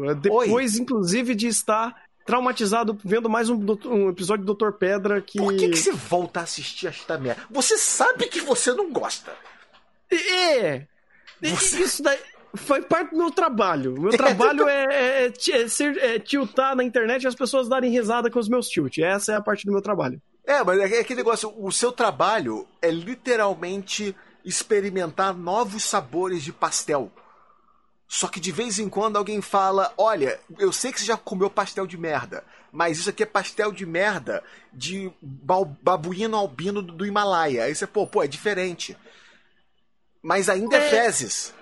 Depois, inclusive, de estar traumatizado vendo mais um episódio do Dr. Pedra que... Por que você volta a assistir esta merda? Você sabe que você não gosta. Isso daí foi parte do meu trabalho. Meu trabalho é tiltar na internet e as pessoas darem risada com os meus tilt. Essa é a parte do meu trabalho. Mas é aquele negócio, o seu trabalho é literalmente experimentar novos sabores de pastel. Só que de vez em quando alguém fala, olha, eu sei que você já comeu pastel de merda, mas isso aqui é pastel de merda de babuíno albino do Himalaia. Aí você, pô, é diferente. Mas ainda é fezes.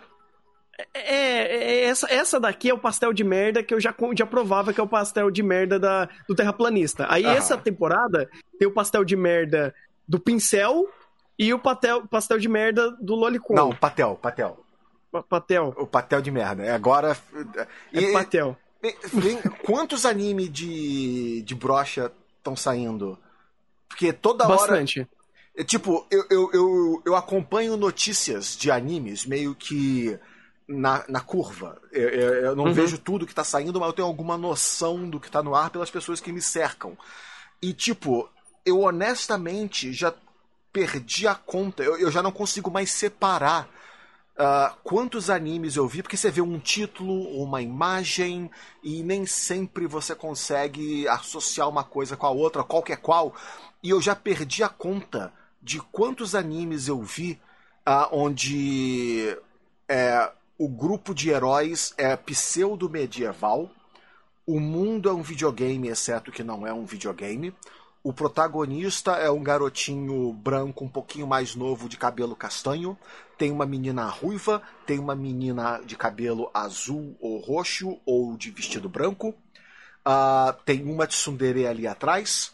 Essa daqui é o pastel de merda que eu já provava que é o pastel de merda do terraplanista. Aí essa temporada tem o pastel de merda do pincel e o pastel de merda do lolicon. Não, patel. Patel. O patel de merda. Agora... patel. Quantos animes de brocha estão saindo? Porque toda hora... Bastante. Tipo, eu acompanho notícias de animes meio que na curva. Eu não vejo tudo que tá saindo, mas eu tenho alguma noção do que tá no ar pelas pessoas que me cercam. E, tipo, eu honestamente já perdi a conta. Eu já não consigo mais separar quantos animes eu vi, porque você vê um título, uma imagem, e nem sempre você consegue associar uma coisa com a outra, qualquer qual. E eu já perdi a conta de quantos animes eu vi onde o grupo de heróis é pseudo-medieval, o mundo é um videogame, exceto que não é um videogame, o protagonista é um garotinho branco um pouquinho mais novo de cabelo castanho, tem uma menina ruiva, tem uma menina de cabelo azul ou roxo ou de vestido branco, tem uma tsundere ali atrás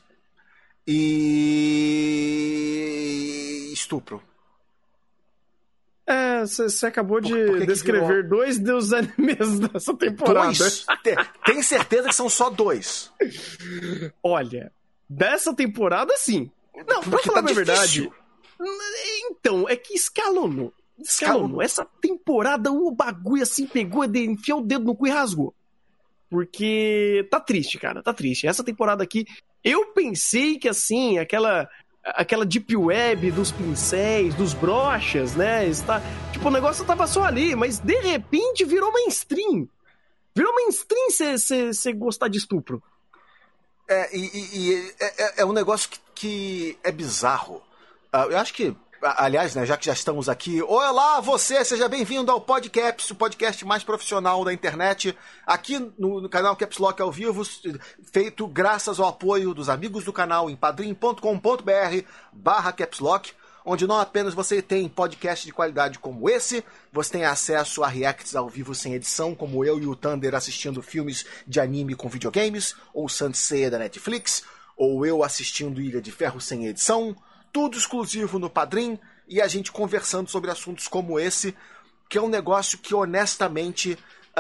e estupro. Você acabou de descrever dois dos animes dessa temporada. Dois? Tem certeza que são só dois? Olha, dessa temporada, sim. Não, pra falar a verdade... Então, é que escalonou. Essa temporada o bagulho assim pegou, enfiou o dedo no cu e rasgou. Porque tá triste, cara, tá triste. Essa temporada aqui, eu pensei que assim, aquela deep web dos pincéis, dos brochas, né? Tipo, o negócio tava só ali, mas de repente virou mainstream. Virou mainstream você gostar de estupro. É um negócio que é bizarro. Eu acho que, aliás, né, já que já estamos aqui, olá você, seja bem-vindo ao Podcaps, o podcast mais profissional da internet, aqui no canal Caps Lock ao vivo, feito graças ao apoio dos amigos do canal em padrim.com.br/capslock, onde não apenas você tem podcast de qualidade como esse, você tem acesso a reacts ao vivo sem edição, como eu e o Thunder assistindo filmes de anime com videogames, ou Saint Seiya da Netflix, ou eu assistindo Ilha de Ferro sem edição, tudo exclusivo no Padrim, e a gente conversando sobre assuntos como esse, que é um negócio que, honestamente,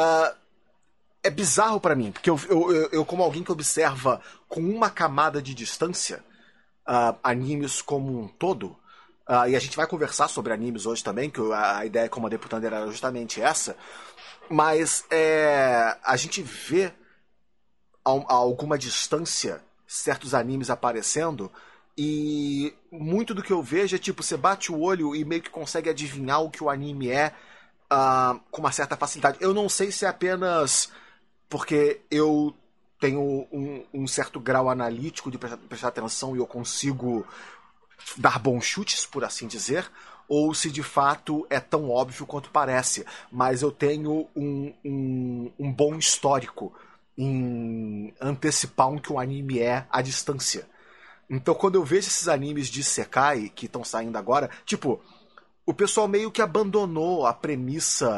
é bizarro pra mim. Porque eu, como alguém que observa com uma camada de distância animes como um todo, e a gente vai conversar sobre animes hoje também, que a ideia como a deputanda era justamente essa, mas a gente vê a alguma distância certos animes aparecendo, e muito do que eu vejo é tipo, você bate o olho e meio que consegue adivinhar o que o anime é com uma certa facilidade. Eu não sei se é apenas porque eu tenho um certo grau analítico de prestar atenção e eu consigo dar bons chutes, por assim dizer, ou se de fato é tão óbvio quanto parece. Mas eu tenho um bom histórico em antecipar o que o anime é à distância. Então, quando eu vejo esses animes de Isekai que estão saindo agora, tipo, o pessoal meio que abandonou a premissa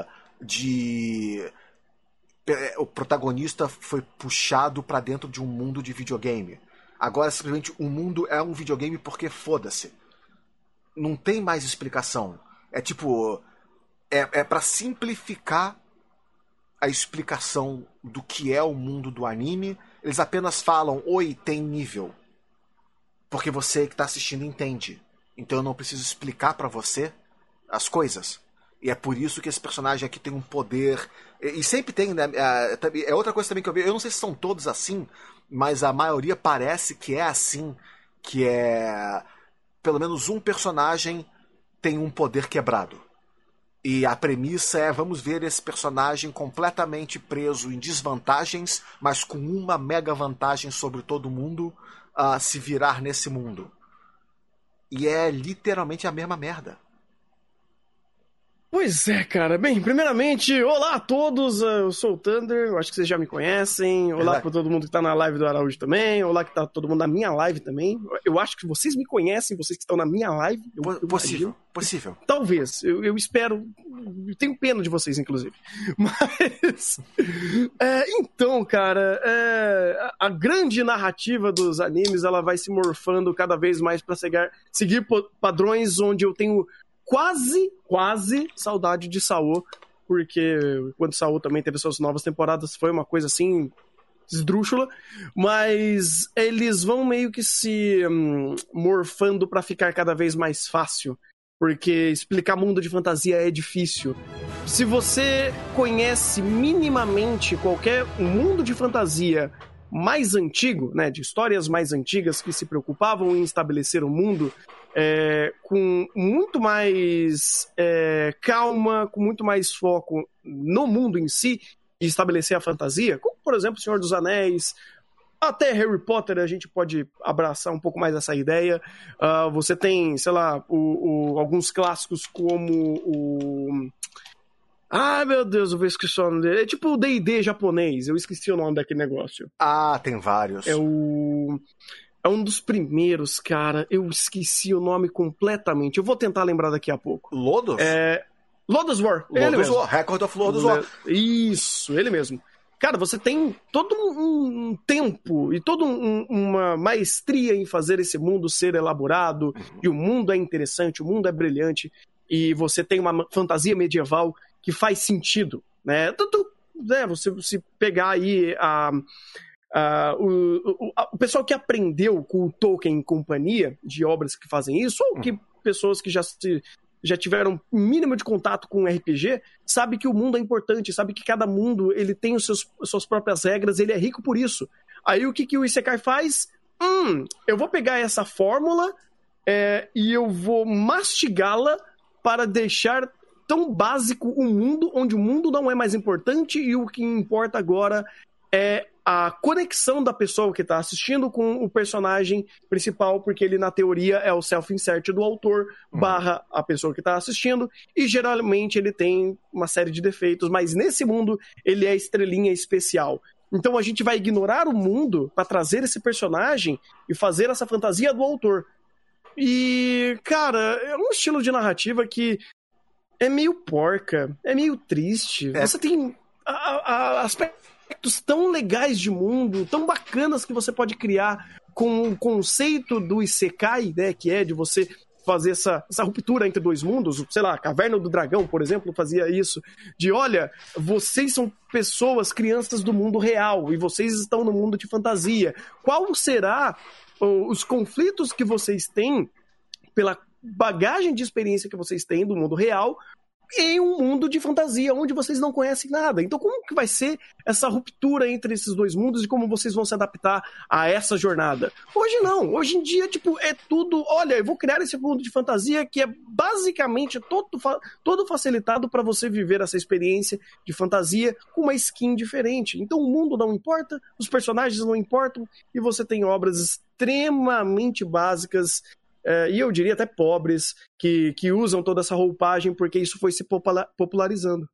de o protagonista foi puxado pra dentro de um mundo de videogame. Agora, simplesmente, o mundo é um videogame porque foda-se. Não tem mais explicação. É tipo, é pra simplificar a explicação do que é o mundo do anime. Eles apenas falam, oi, tem nível. Porque você que tá assistindo entende. Então eu não preciso explicar pra você as coisas. E é por isso que esse personagem aqui tem um poder. E sempre tem, né? É outra coisa também que eu vi. Eu não sei se são todos assim, mas a maioria parece que é assim. Que é. Pelo menos um personagem tem um poder quebrado. E a premissa é: vamos ver esse personagem completamente preso em desvantagens, mas com uma mega vantagem sobre todo mundo a se virar nesse mundo. E é literalmente a mesma merda. Pois é, cara. Bem, primeiramente, olá a todos, eu sou o Thunder, eu acho que vocês já me conhecem. Olá para todo mundo que tá na live do Araújo também. Olá que tá todo mundo na minha live também. Eu acho que vocês me conhecem, vocês que estão na minha live. Possível. Talvez, eu espero. Eu tenho pena de vocês, inclusive. Mas. Então, cara, a grande narrativa dos animes ela vai se morfando cada vez mais pra seguir padrões onde eu tenho quase saudade de Saô, porque quando Saô também teve suas novas temporadas foi uma coisa assim esdrúxula, mas eles vão meio que se morfando pra ficar cada vez mais fácil, porque explicar mundo de fantasia é difícil. Se você conhece minimamente qualquer mundo de fantasia mais antigo, né, de histórias mais antigas que se preocupavam em estabelecer o mundo com muito mais calma, com muito mais foco no mundo em si e estabelecer a fantasia, como por exemplo o Senhor dos Anéis, até Harry Potter a gente pode abraçar um pouco mais essa ideia. Você tem, sei lá, alguns clássicos como o... Ah, meu Deus, eu vou esquecer o nome dele. É tipo o D&D japonês, eu esqueci o nome daquele negócio. Ah, tem vários. É um dos primeiros, cara. Eu esqueci o nome completamente. Eu vou tentar lembrar daqui a pouco. Lodos? Lodos War. Lodos War. Record of Lodos War. Isso, ele mesmo. Cara, você tem todo um tempo e toda uma maestria em fazer esse mundo ser elaborado. E o mundo é interessante, o mundo é brilhante. E você tem uma fantasia medieval que faz sentido, né? Tanto, né, você se pegar aí o pessoal que aprendeu com o Tolkien e companhia de obras que fazem isso, ou que pessoas que já tiveram mínimo de contato com RPG, sabe que o mundo é importante, sabe que cada mundo ele tem suas próprias regras, ele é rico por isso. Aí o que o Isekai faz? Eu vou pegar essa fórmula e eu vou mastigá-la para deixar tão básico um mundo onde o mundo não é mais importante e o que importa agora é a conexão da pessoa que está assistindo com o personagem principal, porque ele, na teoria, é o self-insert do autor barra a pessoa que está assistindo, e geralmente ele tem uma série de defeitos, mas nesse mundo ele é estrelinha especial. Então a gente vai ignorar o mundo para trazer esse personagem e fazer essa fantasia do autor. E, cara, é um estilo de narrativa que é meio porca, é meio triste. Você tem aspectos tão legais de mundo, tão bacanas que você pode criar com o conceito do Isekai, né, que é de você fazer essa ruptura entre dois mundos. Sei lá, Caverna do Dragão, por exemplo, fazia isso. De, olha, vocês são pessoas, crianças do mundo real, e vocês estão no mundo de fantasia. Qual será os conflitos que vocês têm pela bagagem de experiência que vocês têm do mundo real em um mundo de fantasia onde vocês não conhecem nada? Então como que vai ser essa ruptura entre esses dois mundos e como vocês vão se adaptar a essa jornada? Hoje não, hoje em dia tipo, é tudo, olha, eu vou criar esse mundo de fantasia que é basicamente todo facilitado para você viver essa experiência de fantasia com uma skin diferente. Então o mundo não importa, os personagens não importam e você tem obras extremamente básicas, e eu diria até pobres, que usam toda essa roupagem porque isso foi se popularizando.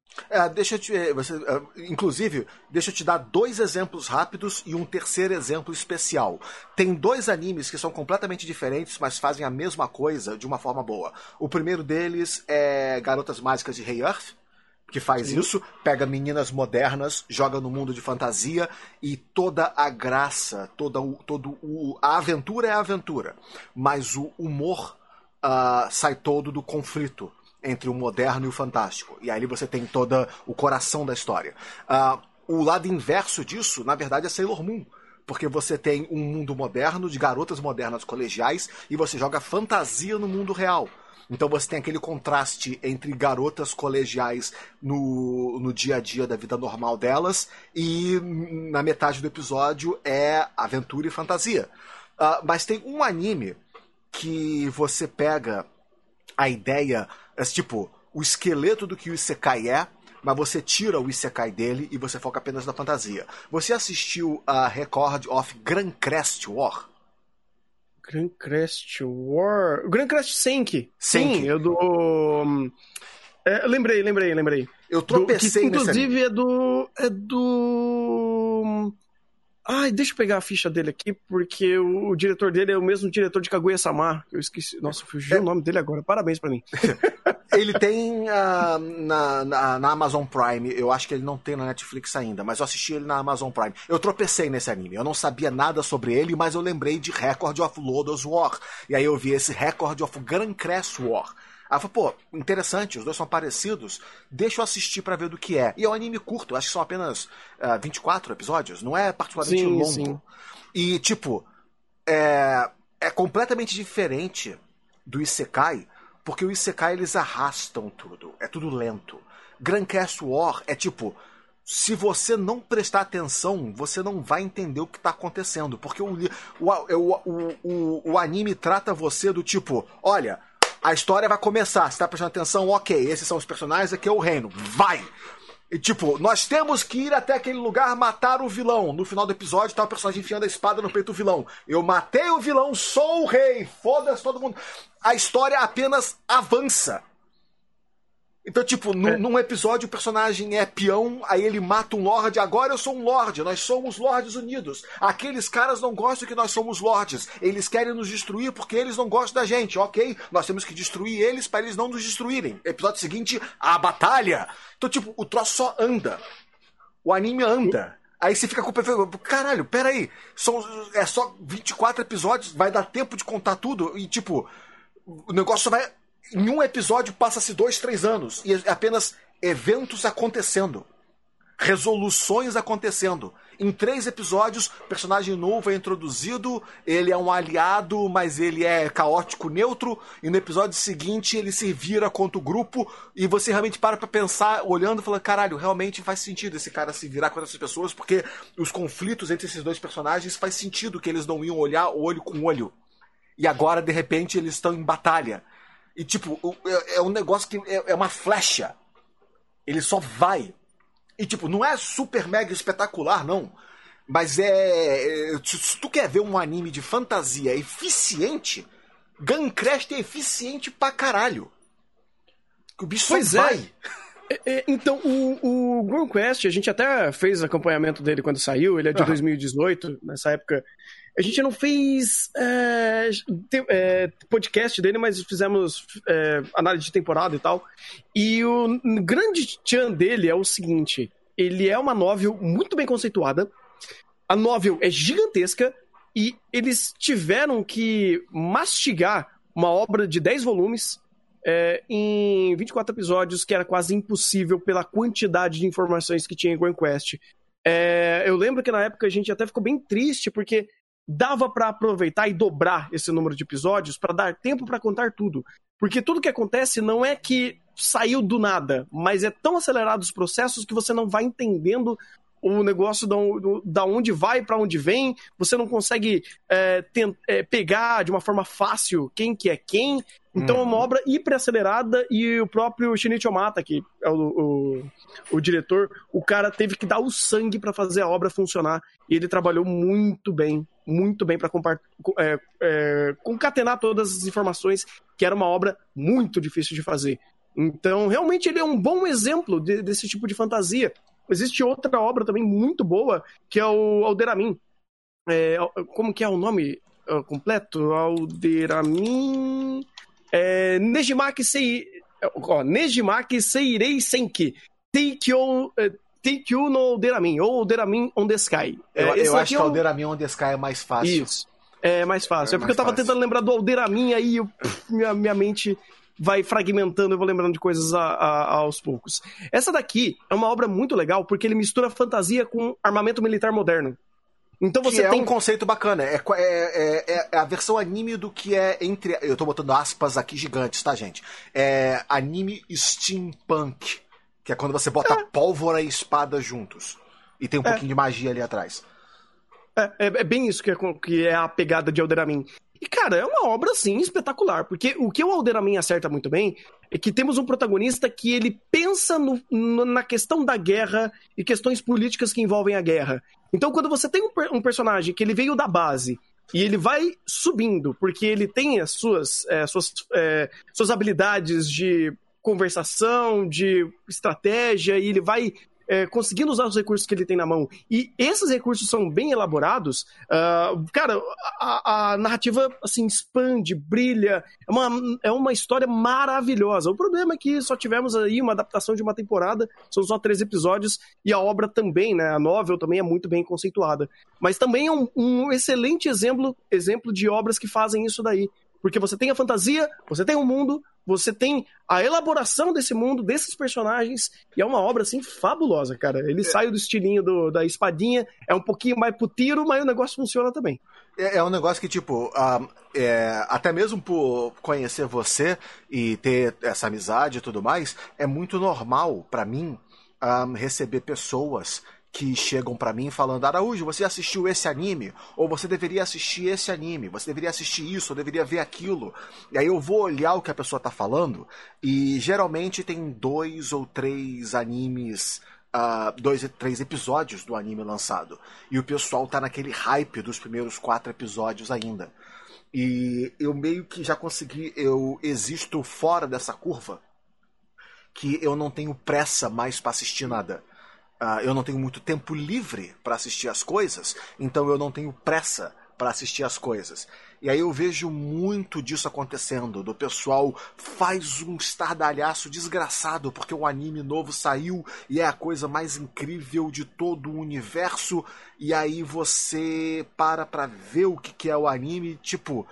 Inclusive, deixa eu te dar 2 exemplos rápidos e um terceiro exemplo especial. Tem 2 animes que são completamente diferentes, mas fazem a mesma coisa de uma forma boa. O primeiro deles é Garotas Mágicas de Hey-Earth, que faz isso, pega meninas modernas, joga no mundo de fantasia e toda a graça, a aventura é a aventura, mas o humor sai todo do conflito entre o moderno e o fantástico. E aí você tem todo o coração da história. O lado inverso disso, na verdade, é Sailor Moon, porque você tem um mundo moderno, de garotas modernas colegiais, e você joga fantasia no mundo real. Então você tem aquele contraste entre garotas colegiais no dia a dia da vida normal delas, e na metade do episódio é aventura e fantasia. Mas tem um anime que você pega a ideia, tipo, o esqueleto do que o Isekai é, mas você tira o Isekai dele e você foca apenas na fantasia. Você assistiu a Record of Grand Crest War? Grand Crest War... Grand Crest Senki. Senki. Sim, eu do... lembrei. Eu tropecei nesse inclusive é do... Ai, deixa eu pegar a ficha dele aqui, porque o diretor dele é o mesmo diretor de Kaguya-sama. Eu esqueci. Nossa, fugiu o nome dele agora. Parabéns pra mim. Ele tem na Amazon Prime. Eu acho que ele não tem na Netflix ainda, mas eu assisti ele na Amazon Prime. Eu tropecei nesse anime. Eu não sabia nada sobre ele, mas eu lembrei de Record of Lodoss War. E aí eu vi esse Record of Grand Crest War. Aí eu falei, pô, interessante, os dois são parecidos, deixa eu assistir pra ver do que é. E é um anime curto, acho que são apenas 24 episódios, não é particularmente longo. Sim. E, tipo, é completamente diferente do Isekai, porque o Isekai eles arrastam tudo, é tudo lento. Grand Crest War é tipo, se você não prestar atenção, você não vai entender o que tá acontecendo, porque o anime trata você do tipo, olha... A história vai começar, você tá prestando atenção, ok, esses são os personagens, aqui é o reino, vai! E tipo, nós temos que ir até aquele lugar matar o vilão. No final do episódio tá o personagem enfiando a espada no peito do vilão. Eu matei o vilão, sou o rei, foda-se todo mundo. A história apenas avança. Então, tipo, num episódio o personagem é peão, aí ele mata um lorde, agora eu sou um lorde, nós somos lordes unidos. Aqueles caras não gostam que nós somos lordes, eles querem nos destruir porque eles não gostam da gente, ok? Nós temos que destruir eles para eles não nos destruírem. Episódio seguinte, a batalha. Então, tipo, o troço só anda. O anime anda. Aí você fica com o caralho, peraí, é só 24 episódios, vai dar tempo de contar tudo, e tipo, o negócio vai... Em um episódio passa-se 2, 3 anos. E é apenas eventos acontecendo. Resoluções acontecendo. Em 3 episódios, personagem novo é introduzido. Ele é um aliado, mas ele é caótico neutro. E no episódio seguinte, ele se vira contra o grupo. E você realmente para pra pensar, olhando e falando, caralho, realmente faz sentido esse cara se virar contra essas pessoas. Porque os conflitos entre esses dois personagens faz sentido que eles não iam olhar olho com olho. E agora, de repente, eles estão em batalha. E, tipo, é um negócio que é uma flecha. Ele só vai. E, tipo, não é super mega espetacular, não. Mas se tu quer ver um anime de fantasia eficiente, Grand Crest é eficiente pra caralho. O bicho só vai. Então, o Grand Quest, a gente até fez acompanhamento dele quando saiu. Ele é de 2018. Nessa época... A gente não fez podcast dele, mas fizemos análise de temporada e tal. E o grande tchan dele é o seguinte: ele é uma novel muito bem conceituada, a novel é gigantesca e eles tiveram que mastigar uma obra de 10 volumes em 24 episódios, que era quase impossível pela quantidade de informações que tinha em Grand Quest. Eu lembro que na época a gente até ficou bem triste, porque dava pra aproveitar e dobrar esse número de episódios pra dar tempo pra contar tudo. Porque tudo que acontece não é que saiu do nada, mas é tão acelerado os processos que você não vai entendendo o negócio da onde vai pra onde vem, você não consegue pegar de uma forma fácil quem que é quem. Então é uma obra hiper acelerada, e o próprio Shinichi Omata, que é o diretor, o cara teve que dar o sangue pra fazer a obra funcionar, e ele trabalhou muito bem para concatenar todas as informações, que era uma obra muito difícil de fazer. Então, realmente, ele é um bom exemplo desse tipo de fantasia. Existe outra obra também muito boa, que é o Alderamin. Como que é o nome completo? Alderamin... Nejimaki Seirei Senki Teikyu no Alderamin, ou Alderamin on the Sky. Eu acho que o Alderamin on the Sky é mais fácil. Isso, é mais fácil. Porque eu tava tentando lembrar do Alderamin, aí minha mente vai fragmentando, eu vou lembrando de coisas aos poucos. Essa daqui é uma obra muito legal, porque ele mistura fantasia com armamento militar moderno. Então você que tem um conceito bacana. É a versão anime do que é entre... Eu tô botando aspas aqui gigantes, tá, gente? É anime steampunk. Que é quando você bota pólvora e espada juntos. E tem um pouquinho de magia ali atrás. É bem isso que é a pegada de Alderamin. E, cara, é uma obra, assim, espetacular. Porque o que o Alderamin acerta muito bem é que temos um protagonista que ele pensa na questão da guerra e questões políticas que envolvem a guerra. Então, quando você tem um personagem que ele veio da base e ele vai subindo, porque ele tem as suas habilidades de conversação, de estratégia, e ele vai conseguindo usar os recursos que ele tem na mão, e esses recursos são bem elaborados, cara, a narrativa assim expande, brilha, é uma história maravilhosa. O problema é que só tivemos aí uma adaptação de uma temporada, são só 3 episódios, e a obra também, né, a novel também é muito bem conceituada, mas também é um excelente exemplo de obras que fazem isso daí, porque você tem a fantasia, você tem o mundo, você tem a elaboração desse mundo, desses personagens, e é uma obra, assim, fabulosa, cara. Ele sai do estilinho da espadinha, é um pouquinho mais pro tiro, mas o negócio funciona também. É um negócio que, tipo, até mesmo por conhecer você e ter essa amizade e tudo mais, é muito normal pra mim receber pessoas que chegam pra mim falando: Araújo, você assistiu esse anime? Ou você deveria assistir esse anime, você deveria assistir isso, ou deveria ver aquilo. E aí eu vou olhar o que a pessoa tá falando, e geralmente tem 2 ou 3 animes, 2 ou 3 episódios do anime lançado. E o pessoal tá naquele hype dos primeiros 4 episódios ainda. E eu meio que já consegui, eu existo fora dessa curva, que eu não tenho pressa mais pra assistir nada. Eu não tenho muito tempo livre para assistir as coisas, então eu não tenho pressa para assistir as coisas. E aí eu vejo muito disso acontecendo, do pessoal faz um estardalhaço desgraçado porque o anime novo saiu e é a coisa mais incrível de todo o universo, e aí você para ver o que é o anime, tipo...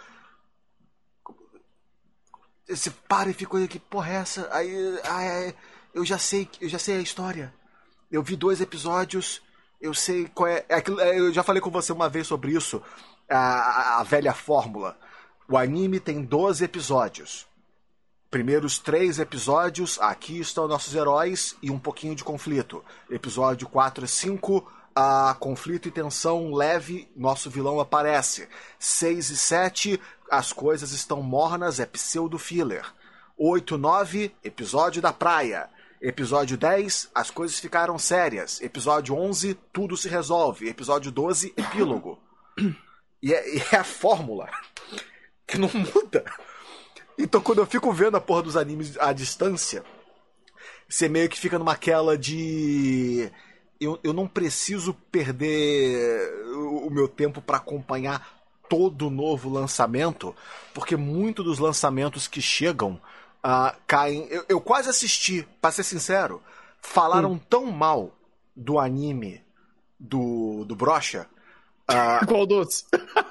Você para e fica olhando, que porra é essa? Aí eu já sei a história. Eu vi 2 episódios, eu sei qual é. Eu já falei com você uma vez sobre isso, a velha fórmula. O anime tem 12 episódios. Primeiros 3 episódios, aqui estão nossos heróis e um pouquinho de conflito. Episódio 4 e 5, conflito e tensão leve, nosso vilão aparece. 6 e 7, as coisas estão mornas, é pseudo-filler. 8 e 9, episódio da praia. Episódio 10, as coisas ficaram sérias. Episódio 11, tudo se resolve. Episódio 12, epílogo. E é a fórmula que não muda. Então, quando eu fico vendo a porra dos animes à distância, você meio que fica numaquela de... Eu não preciso perder o meu tempo para acompanhar todo novo lançamento, porque muito dos lançamentos que chegam... caem. Eu quase assisti, pra ser sincero. Falaram tão mal do anime do Brocha. Qual dos?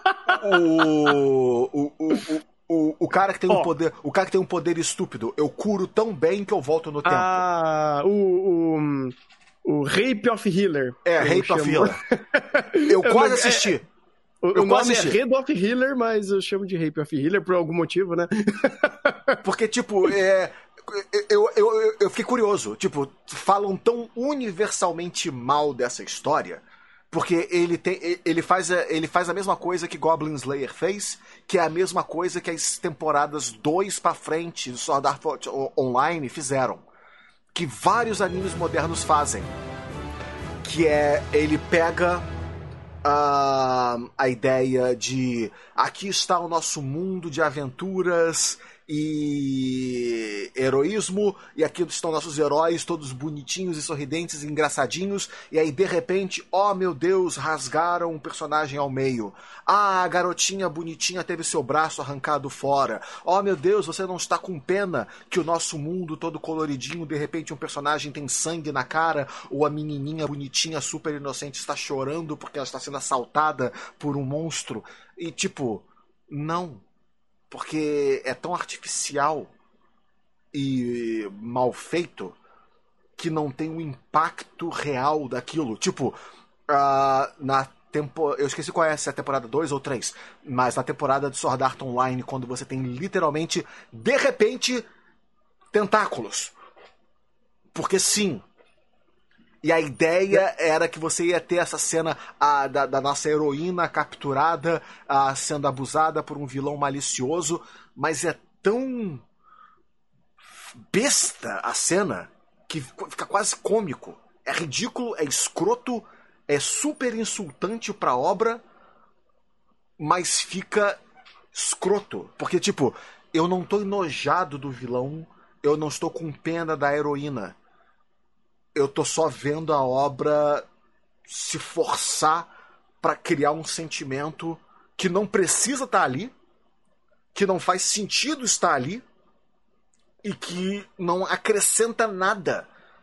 O cara que tem um poder. O cara que tem um poder estúpido. Eu curo tão bem que eu volto no tempo. O Rape of Healer. Rape of Healer. Eu quase assisti. O nome é Red of Healer, mas eu chamo de Rape of Healer por algum motivo, né? Porque, tipo, eu fiquei curioso. Tipo, falam tão universalmente mal dessa história, porque ele faz a mesma coisa que Goblin Slayer fez, que é a mesma coisa que as temporadas 2 pra frente do Sword Art Online fizeram. Que vários animes modernos fazem. Que é, ele pega... a ideia de aqui está o nosso mundo de aventuras e heroísmo, e aqui estão nossos heróis todos bonitinhos e sorridentes e engraçadinhos, e aí de repente, oh meu Deus, rasgaram um personagem ao meio. A garotinha bonitinha teve seu braço arrancado fora. Oh meu Deus, você não está com pena que o nosso mundo todo coloridinho, de repente um personagem tem sangue na cara, ou a menininha bonitinha super inocente está chorando porque ela está sendo assaltada por um monstro. E tipo, não. Porque é tão artificial e mal feito que não tem um impacto real daquilo. Tipo, na eu esqueci qual é, se é a temporada 2 ou 3, mas na temporada de Sword Art Online, quando você tem literalmente, de repente, tentáculos. Porque sim. E a ideia era que você ia ter essa cena da nossa heroína capturada, sendo abusada por um vilão malicioso, mas é tão besta a cena que fica quase cômico. É ridículo, é escroto, é super insultante pra obra, mas fica escroto. Porque, tipo, eu não tô enojado do vilão, eu não estou com pena da heroína. Eu tô só vendo a obra se forçar pra criar um sentimento que não precisa estar ali, que não faz sentido estar ali, e que não acrescenta nada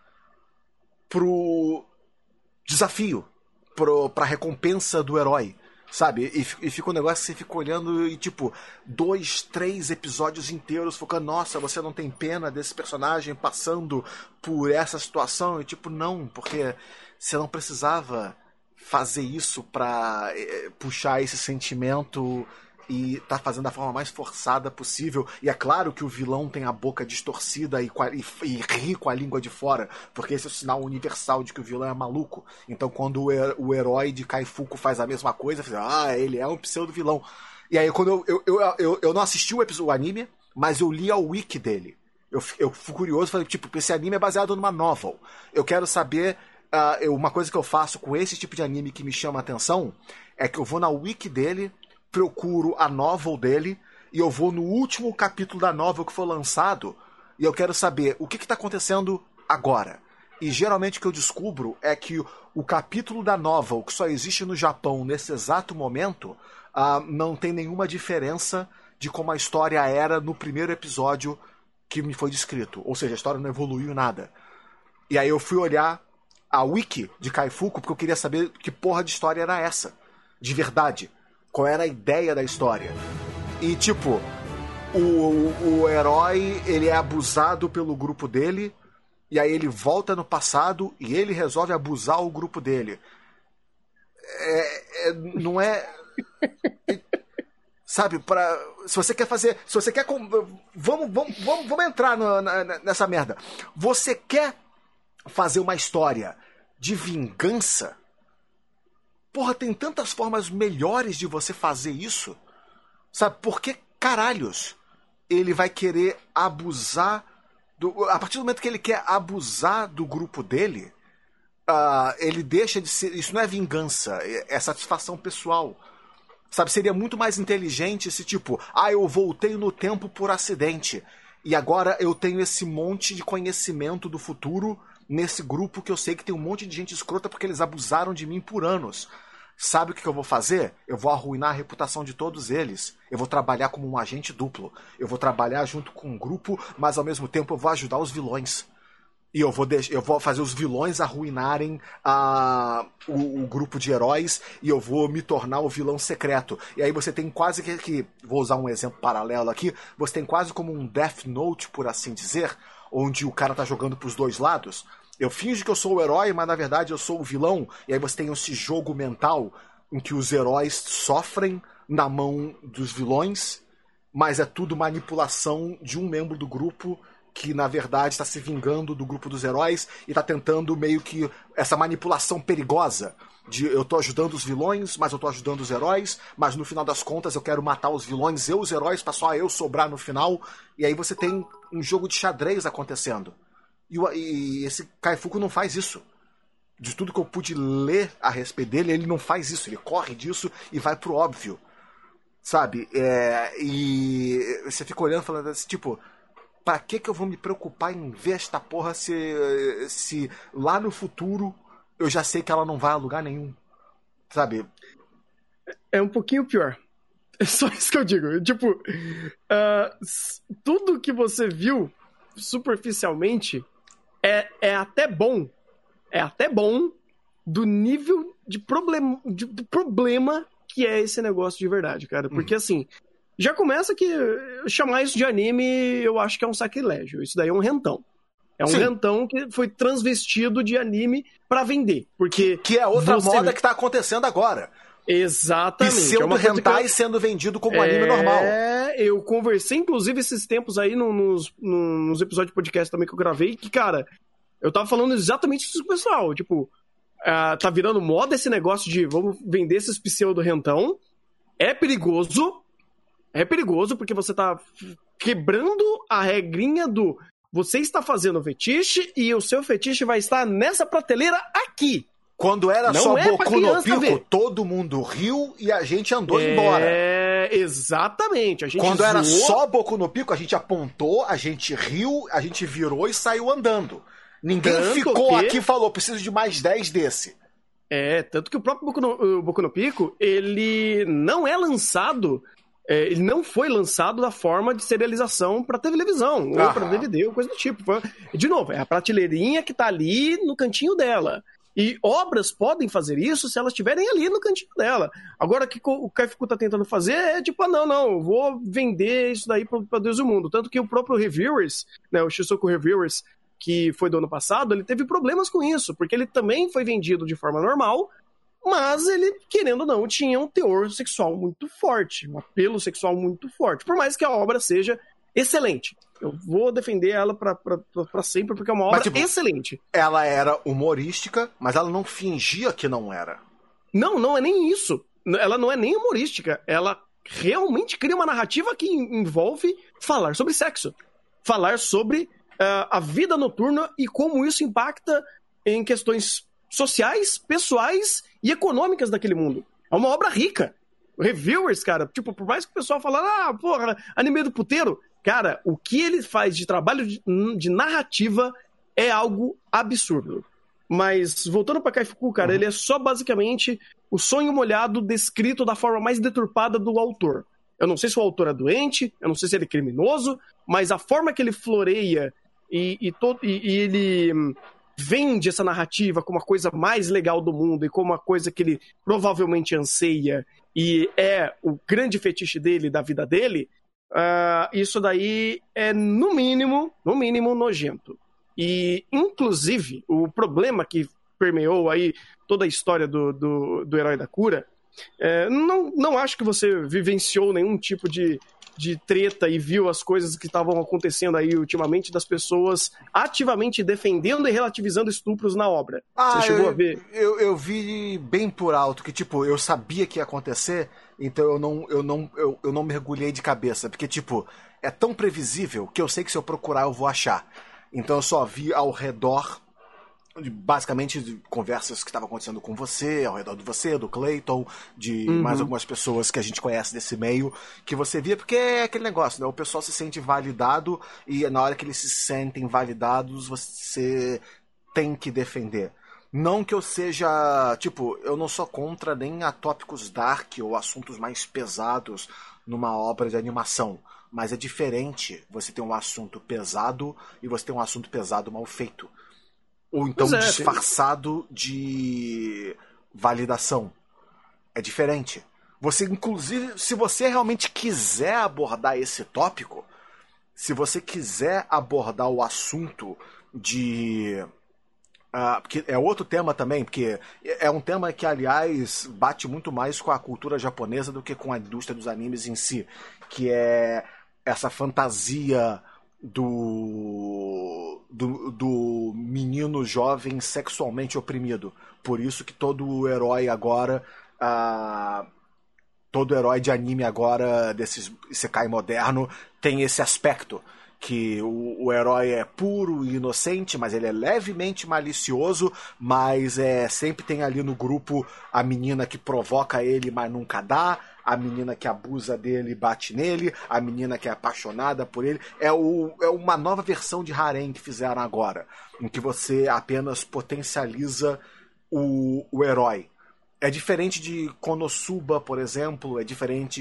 pro desafio, pra recompensa do herói, sabe? E fica um negócio que você fica olhando e, tipo, 2, 3 episódios inteiros focando, nossa, você não tem pena desse personagem passando por essa situação? E, tipo, não, porque você não precisava fazer isso pra puxar esse sentimento e tá fazendo da forma mais forçada possível. E é claro que o vilão tem a boca distorcida e ri com a língua de fora, porque esse é o sinal universal de que o vilão é maluco. Então quando o herói de Kaifuku faz a mesma coisa, ele é um pseudo-vilão. E aí quando eu não assisti o anime, mas eu li a wiki dele. Eu fui curioso, falei, tipo, esse anime é baseado numa novel. Eu quero saber... uma coisa que eu faço com esse tipo de anime que me chama a atenção é que eu vou na wiki dele, procuro a novel dele, e eu vou no último capítulo da novel que foi lançado, e eu quero saber o que está acontecendo agora. E geralmente o que eu descubro é que o capítulo da novel que só existe no Japão nesse exato momento não tem nenhuma diferença de como a história era no primeiro episódio que me foi descrito. Ou seja, a história não evoluiu nada. E aí eu fui olhar a wiki de Kaifuku porque eu queria saber que porra de história era essa. De verdade. Qual era a ideia da história. E, tipo, o herói, ele é abusado pelo grupo dele, e aí ele volta no passado e ele resolve abusar o grupo dele. Não é... Sabe, se você quer fazer... Se você quer... Vamos entrar nessa merda. Você quer fazer uma história de vingança? Porra, tem tantas formas melhores de você fazer isso. Sabe, por que caralhos ele vai querer abusar a partir do momento que ele quer abusar do grupo dele, ele deixa de ser... Isso não é vingança, é satisfação pessoal. Sabe, seria muito mais inteligente se, tipo, eu voltei no tempo por acidente, e agora eu tenho esse monte de conhecimento do futuro nesse grupo que eu sei que tem um monte de gente escrota porque eles abusaram de mim por anos. Sabe o que eu vou fazer? Eu vou arruinar a reputação de todos eles. Eu vou trabalhar como um agente duplo. Eu vou trabalhar junto com um grupo, mas ao mesmo tempo eu vou ajudar os vilões. E eu vou fazer os vilões arruinarem o grupo de heróis, e eu vou me tornar o vilão secreto. E aí você tem quase que... Vou usar um exemplo paralelo aqui. Você tem quase como um Death Note, por assim dizer, onde o cara tá jogando pros dois lados. Eu finjo que eu sou o herói, mas na verdade eu sou o vilão. E aí você tem esse jogo mental em que os heróis sofrem na mão dos vilões, mas é tudo manipulação de um membro do grupo que na verdade está se vingando do grupo dos heróis e está tentando meio que essa manipulação perigosa de eu tô ajudando os vilões, mas eu tô ajudando os heróis, mas no final das contas eu quero matar os vilões e os heróis pra só eu sobrar no final. E aí você tem um jogo de xadrez acontecendo. E esse Kaifuku não faz isso. De tudo que eu pude ler a respeito dele, ele não faz isso. Ele corre disso e vai pro óbvio. Sabe? E você fica olhando e falando assim, tipo... Pra que eu vou me preocupar em ver esta porra se lá no futuro eu já sei que ela não vai a lugar nenhum? Sabe? É um pouquinho pior. É só isso que eu digo. Tipo, tudo que você viu superficialmente é até bom. É até bom do nível de problema que é esse negócio de verdade, cara. Porque assim, já começa que chamar isso de anime eu acho que é um sacrilégio. Isso daí é um rentão. É um rentão que foi transvestido de anime pra vender. Porque que é outra moda que tá acontecendo agora. Exatamente. Pseudo-hentai sendo vendido como anime normal. Eu conversei, inclusive, esses tempos aí nos episódios de podcast também que eu gravei, que, cara, eu tava falando exatamente isso com o pessoal. Tipo, tá virando moda esse negócio de vamos vender esses pseudo-rentão. É perigoso porque você tá quebrando a regrinha do você está fazendo fetiche e o seu fetiche vai estar nessa prateleira aqui. Quando era não só Boku no Pico, todo mundo riu e a gente andou embora. Exatamente. Quando era só Boku no Pico, a gente apontou, a gente riu, a gente virou e saiu andando. Ninguém ficou aqui e falou, preciso de mais 10 desse. Tanto que o próprio Boku no Pico, ele não é lançado, ele não foi lançado da forma de serialização pra televisão, ou pra DVD, ou coisa do tipo. De novo, é a prateleirinha que tá ali no cantinho dela. E obras podem fazer isso se elas estiverem ali no cantinho dela. Agora, o que o Kaifuku tá tentando fazer é tipo, não, eu vou vender isso daí pra Deus e o mundo. Tanto que o próprio Reviewers, né, o Shisoku Reviewers, que foi do ano passado, ele teve problemas com isso, porque ele também foi vendido de forma normal, mas ele, querendo ou não, tinha um teor sexual muito forte, um apelo sexual muito forte, por mais que a obra seja excelente. Eu vou defender ela pra sempre, porque é uma obra excelente. Ela era humorística, mas ela não fingia que não era. Não é nem isso. Ela não é nem humorística. Ela realmente cria uma narrativa que envolve falar sobre sexo. Falar sobre a vida noturna e como isso impacta em questões sociais, pessoais e econômicas daquele mundo. É uma obra rica. Reviewers, cara, tipo, por mais que o pessoal fale, anime do puteiro, cara, o que ele faz de trabalho de narrativa é algo absurdo. Mas, voltando pra Kaifuku, cara, ele é só basicamente o sonho molhado descrito da forma mais deturpada do autor. Eu não sei se o autor é doente, eu não sei se ele é criminoso, mas a forma que ele floreia e ele vende essa narrativa como a coisa mais legal do mundo e como uma coisa que ele provavelmente anseia e é o grande fetiche dele, da vida dele, isso daí é, no mínimo nojento. E, inclusive, o problema que permeou aí toda a história do Herói da Cura, não acho que você vivenciou nenhum tipo de treta e viu as coisas que estavam acontecendo aí ultimamente das pessoas ativamente defendendo e relativizando estupros na obra. Você chegou a ver? Eu vi bem por alto que, tipo, eu sabia que ia acontecer, então eu não mergulhei de cabeça, porque, tipo, é tão previsível que eu sei que se eu procurar eu vou achar. Então eu só vi ao redor, basicamente, de conversas que estavam acontecendo com você, ao redor de você, do Clayton, de mais algumas pessoas que a gente conhece desse meio, que você via, porque é aquele negócio, né? O pessoal se sente validado e na hora que eles se sentem validados, você tem que defender. Não que eu seja, tipo, eu não sou contra nem a tópicos dark ou assuntos mais pesados numa obra de animação. Mas é diferente você ter um assunto pesado e você ter um assunto pesado mal feito. Ou então disfarçado de validação. É diferente. Você, inclusive, se você realmente quiser abordar esse tópico, se você quiser abordar o assunto de... porque é outro tema também, porque é um tema que, aliás, bate muito mais com a cultura japonesa do que com a indústria dos animes em si, que é essa fantasia do menino jovem sexualmente oprimido. Por isso que todo herói agora, todo herói de anime agora, desses isekai moderno, tem esse aspecto. Que o herói é puro e inocente, mas ele é levemente malicioso, mas sempre tem ali no grupo a menina que provoca ele, mas nunca dá, a menina que abusa dele e bate nele, a menina que é apaixonada por ele. É uma nova versão de harém que fizeram agora, em que você apenas potencializa o herói. É diferente de Konosuba, por exemplo, é diferente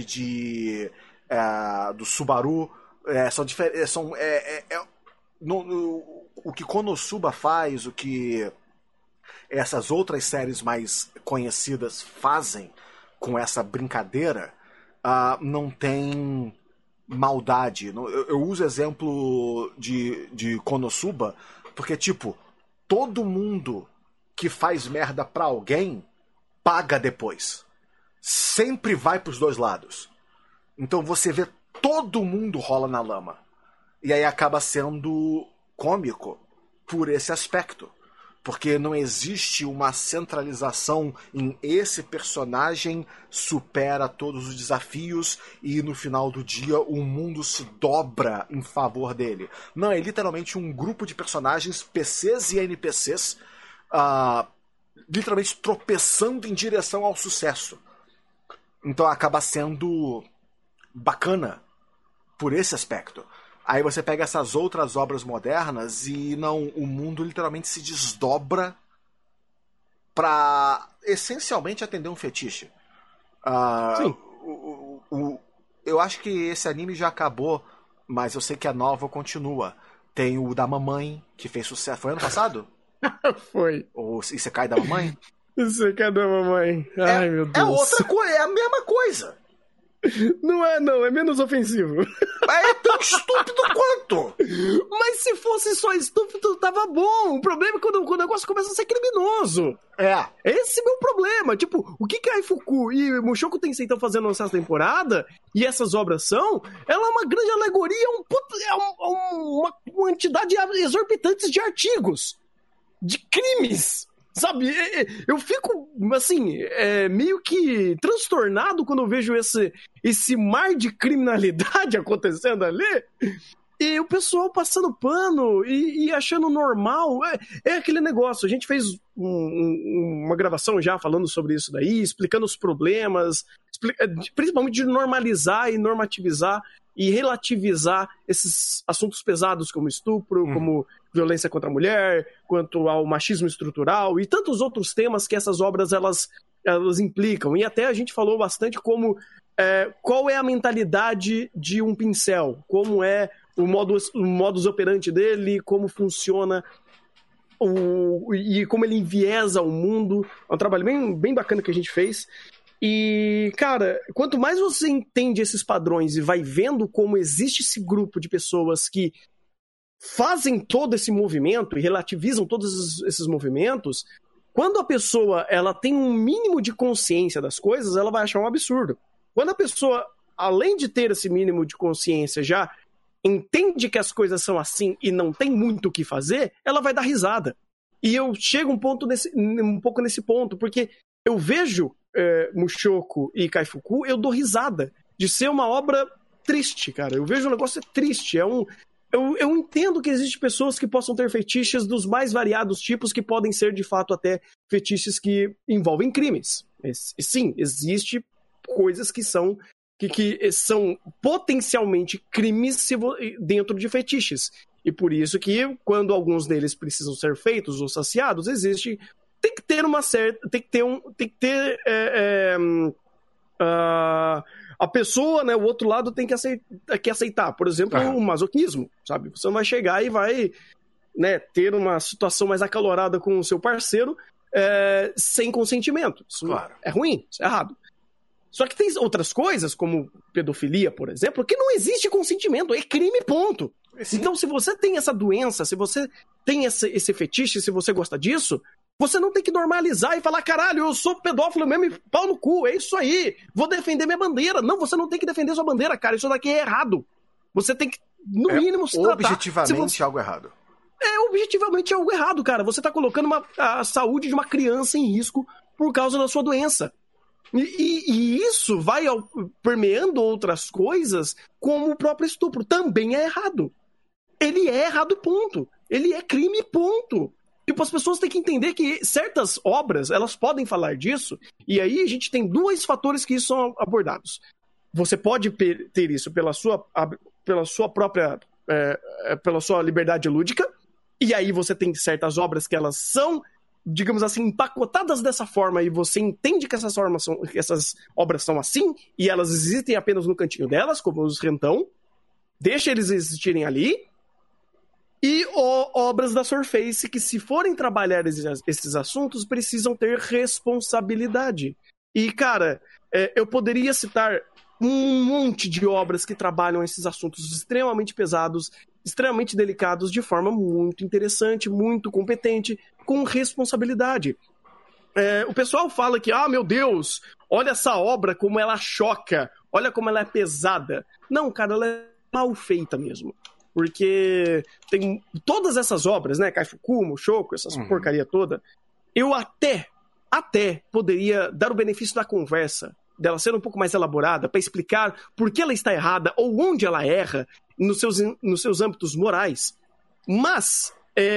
do Subaru. O que Konosuba faz, o que essas outras séries mais conhecidas fazem com essa brincadeira, não tem maldade. Eu uso exemplo de Konosuba Porque, tipo, todo mundo que faz merda pra alguém paga depois. Sempre vai pros dois lados. Então você vê todo mundo rola na lama. E aí acaba sendo cômico por esse aspecto. Porque não existe uma centralização em esse personagem supera todos os desafios e no final do dia o mundo se dobra em favor dele. Não, é literalmente um grupo de personagens, PCs e NPCs, literalmente tropeçando em direção ao sucesso. Então acaba sendo bacana por esse aspecto. Aí você pega essas outras obras modernas e não, o mundo literalmente se desdobra pra essencialmente atender um fetiche. Sim. Eu acho que esse anime já acabou, mas eu sei que a nova continua. Tem o da mamãe, que fez sucesso. Foi ano passado? Foi. O Isekai da mamãe? Isekai da mamãe. Ai, meu Deus. É outra coisa, é a mesma coisa. Não, é menos ofensivo. É tão estúpido quanto. Mas se fosse só estúpido, tava bom. O problema é quando o negócio começa a ser criminoso. É. Esse é o meu problema. Tipo, o que a Ifuku e Mushoku Tensei estão fazendo nessa temporada, e essas obras são, ela é uma grande alegoria, uma quantidade exorbitante de artigos, de crimes. Sabe, eu fico, assim, meio que transtornado quando eu vejo esse mar de criminalidade acontecendo ali, e o pessoal passando pano e achando normal. É aquele negócio, a gente fez uma gravação já falando sobre isso daí, explicando os problemas, principalmente de normalizar e normativizar e relativizar esses assuntos pesados como estupro, como violência contra a mulher, quanto ao machismo estrutural e tantos outros temas que essas obras elas implicam. E até a gente falou bastante como qual é a mentalidade de um pincel, como é o modus operandi dele, como funciona e como ele enviesa o mundo. É um trabalho bem bacana que a gente fez. E, cara, quanto mais você entende esses padrões e vai vendo como existe esse grupo de pessoas que fazem todo esse movimento e relativizam todos esses movimentos, quando a pessoa ela tem um mínimo de consciência das coisas, ela vai achar um absurdo. Quando a pessoa, além de ter esse mínimo de consciência, já entende que as coisas são assim e não tem muito o que fazer, ela vai dar risada. E eu chego um pouco nesse ponto, porque eu vejo Mushoku e Kaifuku, eu dou risada de ser uma obra triste, cara. Eu vejo o negócio triste. Eu entendo que existem pessoas que possam ter fetiches dos mais variados tipos, que podem ser, de fato, até fetiches que envolvem crimes. Sim, existe coisas que são potencialmente crimes dentro de fetiches. E por isso que, quando alguns deles precisam ser feitos ou saciados, tem que ter uma certa... a pessoa, né, o outro lado tem que aceitar. Por exemplo, o masoquismo, sabe? Você não vai chegar e vai, né, ter uma situação mais acalorada com o seu parceiro sem consentimento. Isso é ruim, isso é errado. Só que tem outras coisas, como pedofilia, por exemplo, que não existe consentimento, é crime, ponto. Sim. Então, se você tem essa doença, se você tem esse fetiche, se você gosta disso, você não tem que normalizar e falar, caralho, eu sou pedófilo mesmo e pau no cu, é isso aí, vou defender minha bandeira. Não, você não tem que defender sua bandeira, cara, isso daqui é errado. Você tem que, no mínimo, se tratar. Objetivamente algo errado. Objetivamente algo errado, cara. Você tá colocando a saúde de uma criança em risco por causa da sua doença. E isso vai permeando outras coisas, como o próprio estupro. Também é errado. Ele é errado, ponto. Ele é crime, ponto. Tipo, as pessoas têm que entender que certas obras, elas podem falar disso, e aí a gente tem dois fatores que isso são abordados. Você pode ter isso pela sua própria pela sua liberdade lúdica, e aí você tem certas obras que elas são, digamos assim, empacotadas dessa forma, e você entende que essas obras são assim, e elas existem apenas no cantinho delas, como os rentão, deixa eles existirem ali. E obras da Surface que, se forem trabalhar esses assuntos, precisam ter responsabilidade. E, cara, eu poderia citar um monte de obras que trabalham esses assuntos extremamente pesados, extremamente delicados de forma muito interessante, muito competente, com responsabilidade. O pessoal fala que, meu Deus, olha essa obra como ela choca, olha como ela é pesada. Não, cara, ela é mal feita mesmo. Porque tem todas essas obras, né, Kaifuku, Mushoku, essas porcaria toda, eu até poderia dar o benefício da conversa, dela ser um pouco mais elaborada, para explicar por que ela está errada ou onde ela erra nos seus âmbitos morais. Mas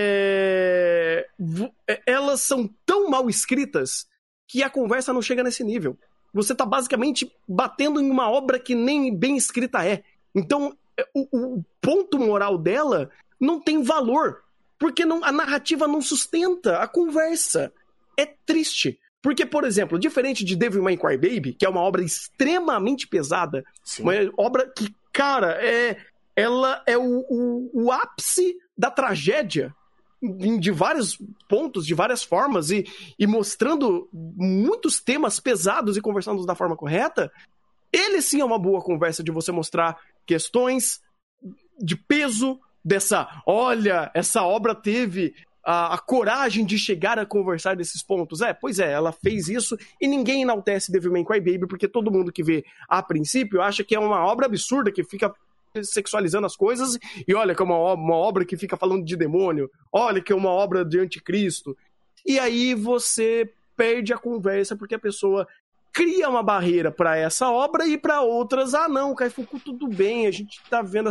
elas são tão mal escritas que a conversa não chega nesse nível. Você está basicamente batendo em uma obra que nem bem escrita é. Então, o ponto moral dela não tem valor, porque a narrativa não sustenta a conversa. É triste. Porque, por exemplo, diferente de Devil May Cry Baby, que é uma obra extremamente pesada, sim, uma obra que, cara, ela é o ápice da tragédia de vários pontos, de várias formas, e mostrando muitos temas pesados e conversando da forma correta, ele sim é uma boa conversa de você mostrar questões de peso olha, essa obra teve a coragem de chegar a conversar desses pontos. Pois é, ela fez isso e ninguém enaltece Devil May Cry Baby, porque todo mundo que vê a princípio acha que é uma obra absurda, que fica sexualizando as coisas, e olha que é uma obra que fica falando de demônio, olha que é uma obra de anticristo. E aí você perde a conversa, porque a pessoa cria uma barreira para essa obra e para outras, não, Kaifuku tudo bem, a gente tá vendo,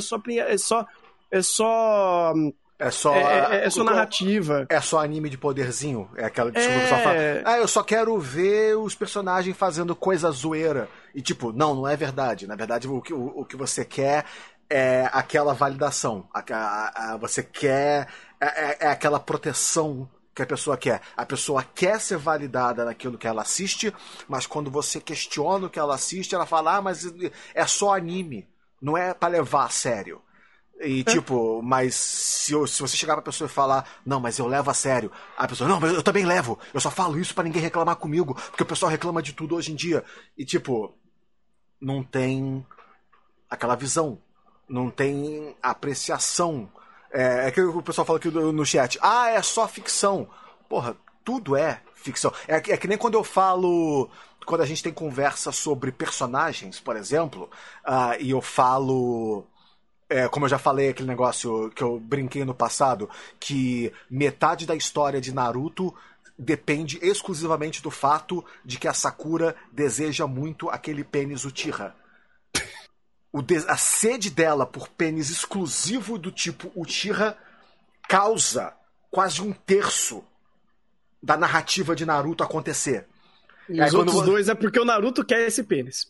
é só narrativa. É só anime de poderzinho. É aquela desculpa que o pessoal fala. Eu só quero ver os personagens fazendo coisa zoeira. E tipo, não é verdade. Na verdade, o que você quer é aquela validação. Você quer aquela proteção que a pessoa quer. A pessoa quer ser validada naquilo que ela assiste, mas quando você questiona o que ela assiste, ela fala, mas é só anime. Não é pra levar a sério. E tipo, mas se você chegar pra pessoa e falar, não, mas eu levo a sério, a pessoa, não, mas eu também levo, eu só falo isso pra ninguém reclamar comigo, porque o pessoal reclama de tudo hoje em dia. E tipo, não tem aquela visão, não tem apreciação. É que o pessoal fala aqui no chat, é só ficção. Porra, tudo é ficção. É que nem quando eu falo, quando a gente tem conversa sobre personagens, por exemplo, e eu falo... como eu já falei, aquele negócio que eu brinquei no passado, que metade da história de Naruto depende exclusivamente do fato de que a Sakura deseja muito aquele pênis Uchiha. A sede dela por pênis exclusivo do tipo Uchiha causa quase 1/3 da narrativa de Naruto acontecer. E os outros dois é porque o Naruto quer esse pênis.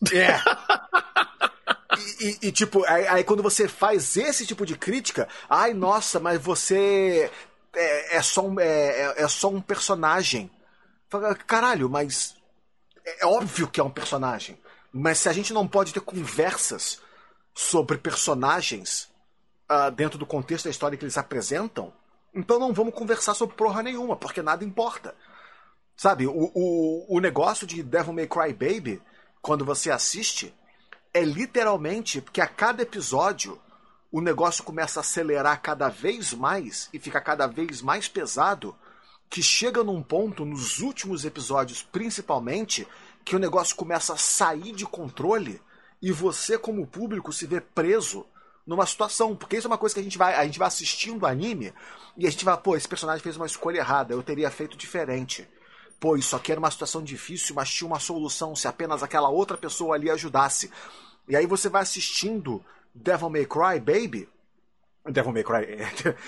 E tipo, aí quando você faz esse tipo de crítica, nossa, mas você é só um personagem. Caralho, mas é óbvio que é um personagem. Mas se a gente não pode ter conversas sobre personagens dentro do contexto da história que eles apresentam, então não vamos conversar sobre porra nenhuma, porque nada importa. Sabe, o negócio de Devil May Cry Baby, quando você assiste, é literalmente porque a cada episódio o negócio começa a acelerar cada vez mais e fica cada vez mais pesado, que chega num ponto, nos últimos episódios principalmente, que o negócio começa a sair de controle e você, como público, se vê preso numa situação. Porque isso é uma coisa que a gente vai assistindo anime e a gente vai, esse personagem fez uma escolha errada, eu teria feito diferente. Isso aqui era uma situação difícil, mas tinha uma solução se apenas aquela outra pessoa ali ajudasse. E aí você vai assistindo Devil May Cry Baby. Devil May Cry.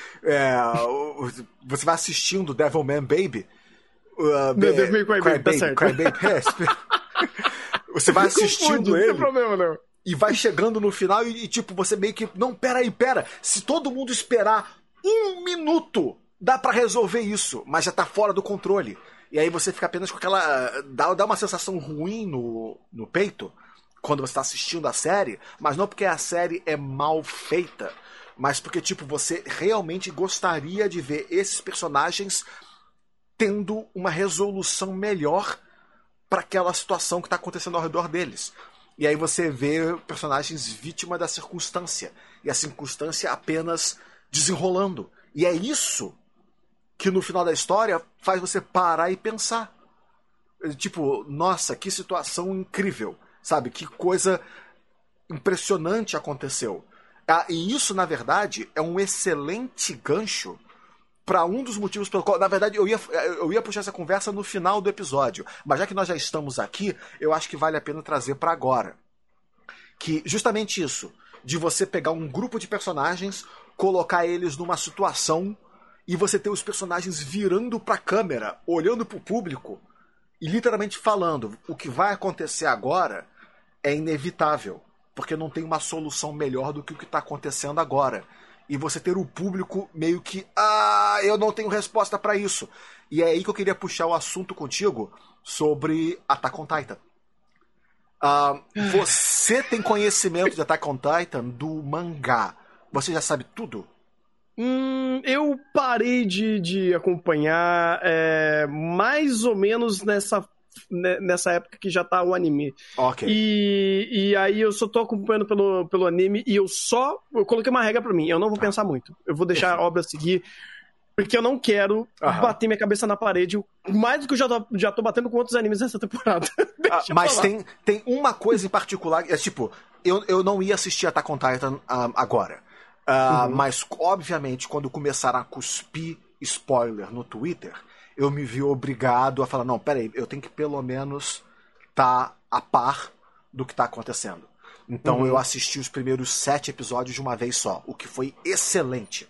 Você vai assistindo Devilman Baby. Devil May Cry Baby, tá certo. Cry Baby. Você vai assistindo ele. Não tem problema, não. E vai chegando no final e tipo, você meio que... Não, pera. Se todo mundo esperar 1 minuto, dá pra resolver isso. Mas já tá fora do controle. E aí você fica apenas com aquela... Dá uma sensação ruim no peito quando você tá assistindo a série, mas não porque a série é mal feita, mas porque, tipo, você realmente gostaria de ver esses personagens tendo uma resolução melhor para aquela situação que tá acontecendo ao redor deles. E aí você vê personagens vítima da circunstância. E a circunstância apenas desenrolando. E é isso que no final da história faz você parar e pensar. Tipo, nossa, que situação incrível, sabe? Que coisa impressionante aconteceu. E isso, na verdade, é um excelente gancho para um dos motivos pelo qual... Na verdade, eu ia puxar essa conversa no final do episódio, mas já que nós já estamos aqui, eu acho que vale a pena trazer para agora. Que justamente isso, de você pegar um grupo de personagens, colocar eles numa situação e você ter os personagens virando pra câmera, olhando pro público e literalmente falando: o que vai acontecer agora é inevitável, porque não tem uma solução melhor do que o que está acontecendo agora. E você ter o público meio que: eu não tenho resposta para isso. E é aí que eu queria puxar o assunto contigo sobre Attack on Titan. Você tem conhecimento de Attack on Titan do mangá? Você já sabe tudo? Eu parei de acompanhar mais ou menos nessa época que já tá o anime. Ok. E aí eu só tô acompanhando pelo anime e eu coloquei uma regra pra mim: eu não vou pensar muito. Eu vou deixar a obra seguir, porque eu não quero bater minha cabeça na parede mais do que eu já tô batendo com outros animes nessa temporada. Mas tem uma coisa em particular, tipo, eu não ia assistir Attack on Titan agora. Mas, obviamente, quando começaram a cuspir spoiler no Twitter, eu me vi obrigado a falar: não, peraí, eu tenho que pelo menos estar a par do que está acontecendo. Então eu assisti os primeiros 7 episódios de uma vez só, o que foi excelente.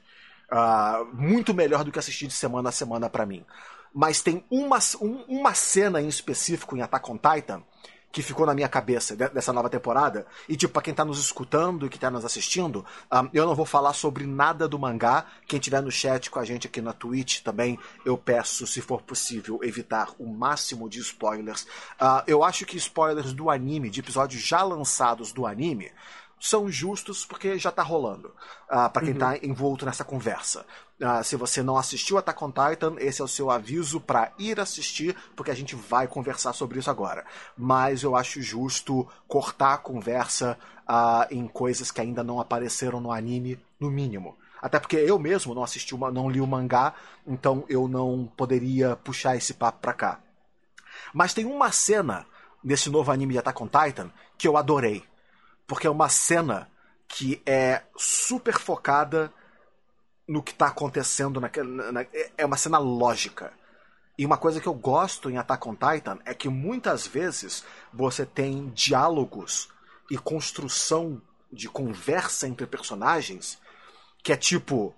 Muito melhor do que assistir de semana a semana pra mim. Mas tem uma cena em específico em Attack on Titan que ficou na minha cabeça dessa nova temporada. E, tipo, pra quem tá nos escutando e que tá nos assistindo, eu não vou falar sobre nada do mangá. Quem tiver no chat com a gente aqui na Twitch também, eu peço, se for possível, evitar o máximo de spoilers. Eu acho que spoilers do anime, de episódios já lançados do anime, são justos porque já tá rolando, pra quem tá envolto nessa conversa. Se você não assistiu Attack on Titan, esse é o seu aviso pra ir assistir, porque a gente vai conversar sobre isso agora. Mas eu acho justo cortar a conversa em coisas que ainda não apareceram no anime, no mínimo. Até porque eu mesmo não li o mangá, então eu não poderia puxar esse papo pra cá. Mas tem uma cena nesse novo anime de Attack on Titan que eu adorei. Porque é uma cena que é super focada no que está acontecendo. É uma cena lógica. E uma coisa que eu gosto em Attack on Titan é que muitas vezes você tem diálogos e construção de conversa entre personagens que é tipo: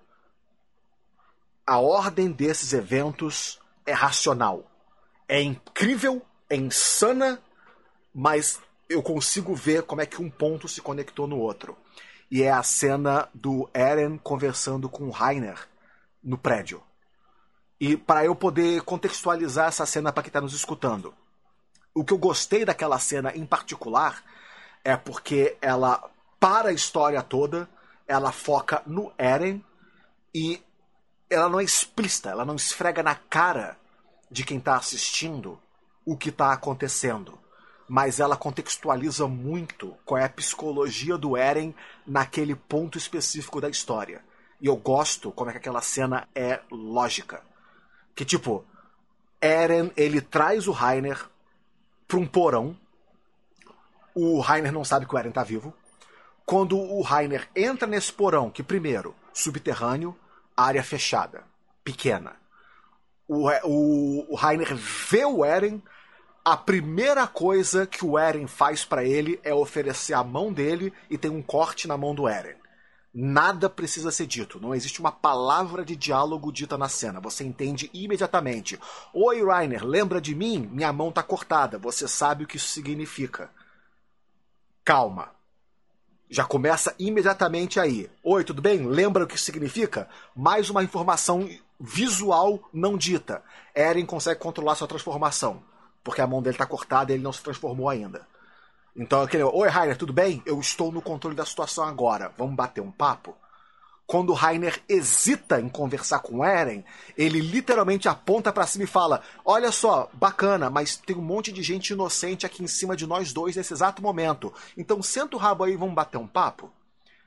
a ordem desses eventos é racional. É incrível, é insana, mas eu consigo ver como é que um ponto se conectou no outro. E é a cena do Eren conversando com o Reiner no prédio. E para eu poder contextualizar essa cena para quem está nos escutando, o que eu gostei daquela cena em particular é porque ela para a história toda, ela foca no Eren e ela não é explícita, ela não esfrega na cara de quem está assistindo o que está acontecendo. Mas ela contextualiza muito qual é a psicologia do Eren naquele ponto específico da história. E eu gosto como é que aquela cena é lógica. Que tipo, Eren, ele traz o Reiner para um porão. O Reiner não sabe que o Eren tá vivo. Quando o Reiner entra nesse porão, que primeiro, subterrâneo, área fechada, pequena. O Reiner vê o Eren. A primeira coisa que o Eren faz pra ele é oferecer a mão dele e tem um corte na mão do Eren. Nada precisa ser dito, não existe uma palavra de diálogo dita na cena, você entende imediatamente. Oi, Reiner, lembra de mim? Minha mão tá cortada, você sabe o que isso significa. Calma. Já começa imediatamente aí. Oi, tudo bem? Lembra o que isso significa? Mais uma informação visual não dita. Eren consegue controlar sua transformação, porque a mão dele tá cortada e ele não se transformou ainda. Então, oi, Reiner, tudo bem? Eu estou no controle da situação agora. Vamos bater um papo? Quando o Reiner hesita em conversar com o Eren, ele literalmente aponta pra cima e fala: olha só, bacana, mas tem um monte de gente inocente aqui em cima de nós dois nesse exato momento. Então senta o rabo aí e vamos bater um papo?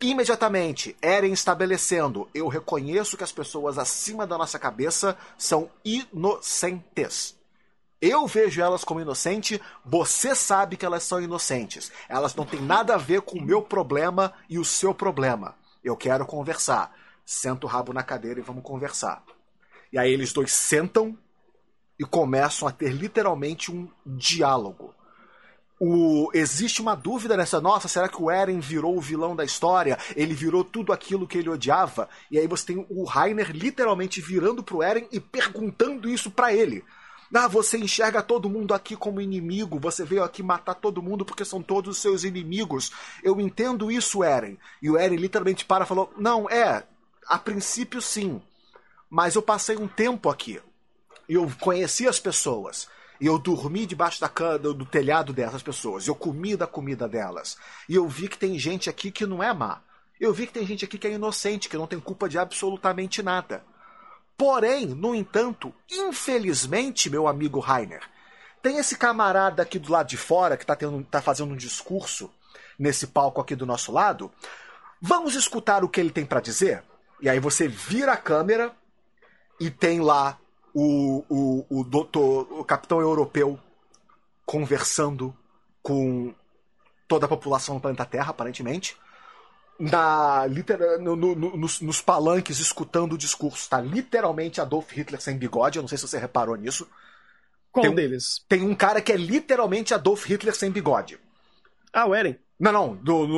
Imediatamente, Eren estabelecendo: eu reconheço que as pessoas acima da nossa cabeça são inocentes. Eu vejo elas como inocentes, você sabe que elas são inocentes. Elas não têm nada a ver com o meu problema e o seu problema. Eu quero conversar. Senta o rabo na cadeira e vamos conversar. E aí eles dois sentam e começam a ter literalmente um diálogo. Existe uma dúvida nessa, nossa, será que o Eren virou o vilão da história? Ele virou tudo aquilo que ele odiava? E aí você tem o Reiner literalmente virando pro Eren e perguntando isso pra ele. Você enxerga todo mundo aqui como inimigo, você veio aqui matar todo mundo porque são todos os seus inimigos. Eu entendo isso, Eren. E o Eren literalmente para e falou, não, a princípio sim, mas eu passei um tempo aqui. E eu conheci as pessoas. E eu dormi debaixo do telhado dessas pessoas. Eu comi da comida delas. E eu vi que tem gente aqui que não é má. Eu vi que tem gente aqui que é inocente, que não tem culpa de absolutamente nada. Porém, no entanto, infelizmente, meu amigo Reiner, tem esse camarada aqui do lado de fora que tá fazendo um discurso nesse palco aqui do nosso lado. Vamos escutar o que ele tem para dizer? E aí você vira a câmera e tem lá o capitão europeu conversando com toda a população do planeta Terra, aparentemente. Nos palanques, escutando o discurso. Está literalmente Adolf Hitler sem bigode. Eu não sei se você reparou nisso. Qual deles? Tem um cara que é literalmente Adolf Hitler sem bigode. Ah, o Eren? Não.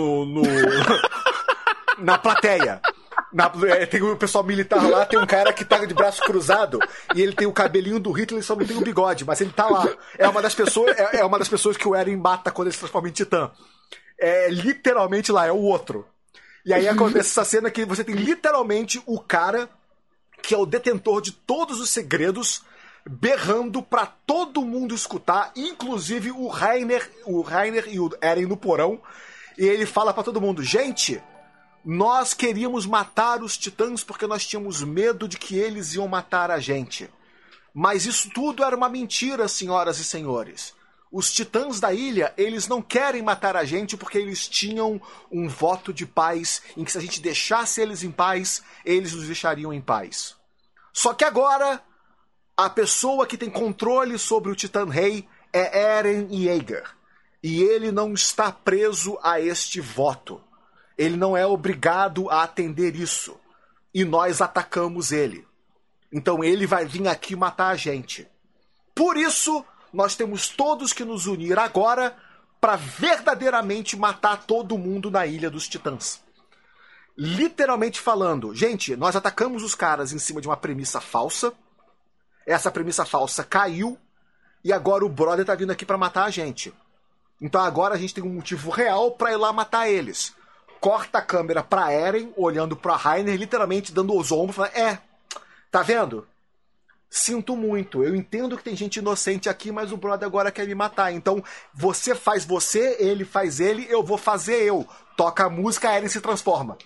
Na plateia. Tem o pessoal militar lá, tem um cara que tá de braço cruzado e ele tem o cabelinho do Hitler e só não tem o bigode, mas ele tá lá. É uma das pessoas que o Eren mata quando ele se transforma em Titã. É literalmente lá, é o outro. E aí acontece essa cena que você tem literalmente o cara que é o detentor de todos os segredos berrando pra todo mundo escutar, inclusive o Reiner e o Eren no porão. E ele fala pra todo mundo, gente, nós queríamos matar os titãs porque nós tínhamos medo de que eles iam matar a gente. Mas isso tudo era uma mentira, senhoras e senhores. Os titãs da ilha, eles não querem matar a gente porque eles tinham um voto de paz em que se a gente deixasse eles em paz, eles nos deixariam em paz. Só que agora, a pessoa que tem controle sobre o Titã Rei é Eren Yeager. E ele não está preso a este voto. Ele não é obrigado a atender isso. E nós atacamos ele. Então ele vai vir aqui matar a gente. Por isso, nós temos todos que nos unir agora para verdadeiramente matar todo mundo na Ilha dos Titãs. Literalmente falando, gente, nós atacamos os caras em cima de uma premissa falsa. Essa premissa falsa caiu. E agora o brother tá vindo aqui para matar a gente. Então agora a gente tem um motivo real para ir lá matar eles. Corta a câmera pra Eren, olhando pra Reiner, literalmente dando os ombros, falando, tá vendo? Sinto muito, eu entendo que tem gente inocente aqui, mas o brother agora quer me matar. Então, você faz você, ele faz ele, eu vou fazer eu. Toca a música, Eren se transforma.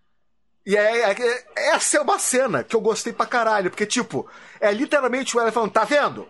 E essa é uma cena que eu gostei pra caralho, porque, tipo, é literalmente o Eren falando, tá vendo?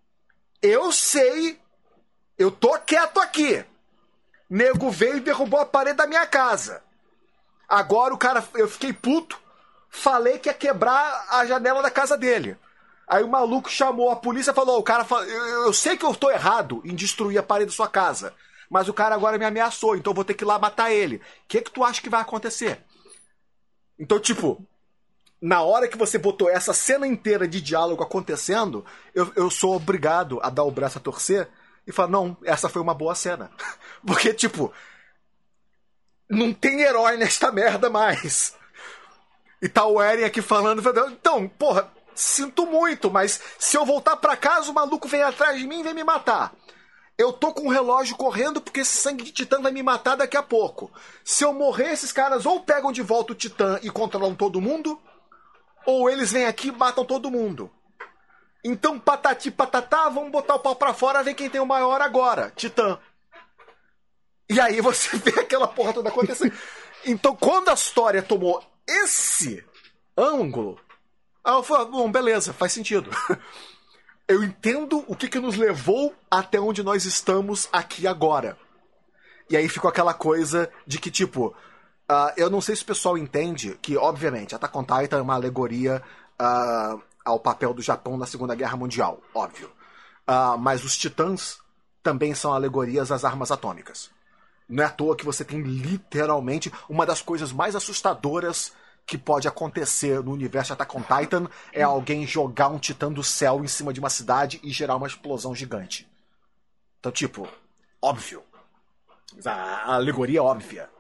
Eu sei, eu tô quieto aqui. Nego veio e derrubou a parede da minha casa. Agora eu fiquei puto, falei que ia quebrar a janela da casa dele. Aí o maluco chamou a polícia e falou, eu sei que eu tô errado em destruir a parede da sua casa, mas o cara agora me ameaçou, então eu vou ter que ir lá matar ele. O que tu acha que vai acontecer? Então, tipo, na hora que você botou essa cena inteira de diálogo acontecendo, eu sou obrigado a dar o braço a torcer e falar, não, essa foi uma boa cena. Porque, tipo, não tem herói nesta merda mais. E tá o Eren aqui falando, então, porra, sinto muito, mas se eu voltar pra casa, o maluco vem atrás de mim e vem me matar. Eu tô com o relógio correndo porque esse sangue de titã vai me matar daqui a pouco. Se eu morrer, esses caras ou pegam de volta o titã e controlam todo mundo, ou eles vêm aqui e matam todo mundo. Então, patati patatá, vamos botar o pau pra fora, ver quem tem o maior agora, titã. E aí você vê aquela porra toda acontecendo. Então, quando a história tomou esse ângulo, aí eu falei, bom, beleza, faz sentido. Eu entendo o que nos levou até onde nós estamos aqui agora. E aí ficou aquela coisa de que, tipo, Eu não sei se o pessoal entende que, obviamente, Attack on Titan é uma alegoria ao papel do Japão na Segunda Guerra Mundial, óbvio. Mas os titãs também são alegorias às armas atômicas. Não é à toa que você tem literalmente uma das coisas mais assustadoras que pode acontecer no universo Attack on Titan é alguém jogar um titã do céu em cima de uma cidade e gerar uma explosão gigante. Então, tipo, óbvio. A alegoria é óbvia.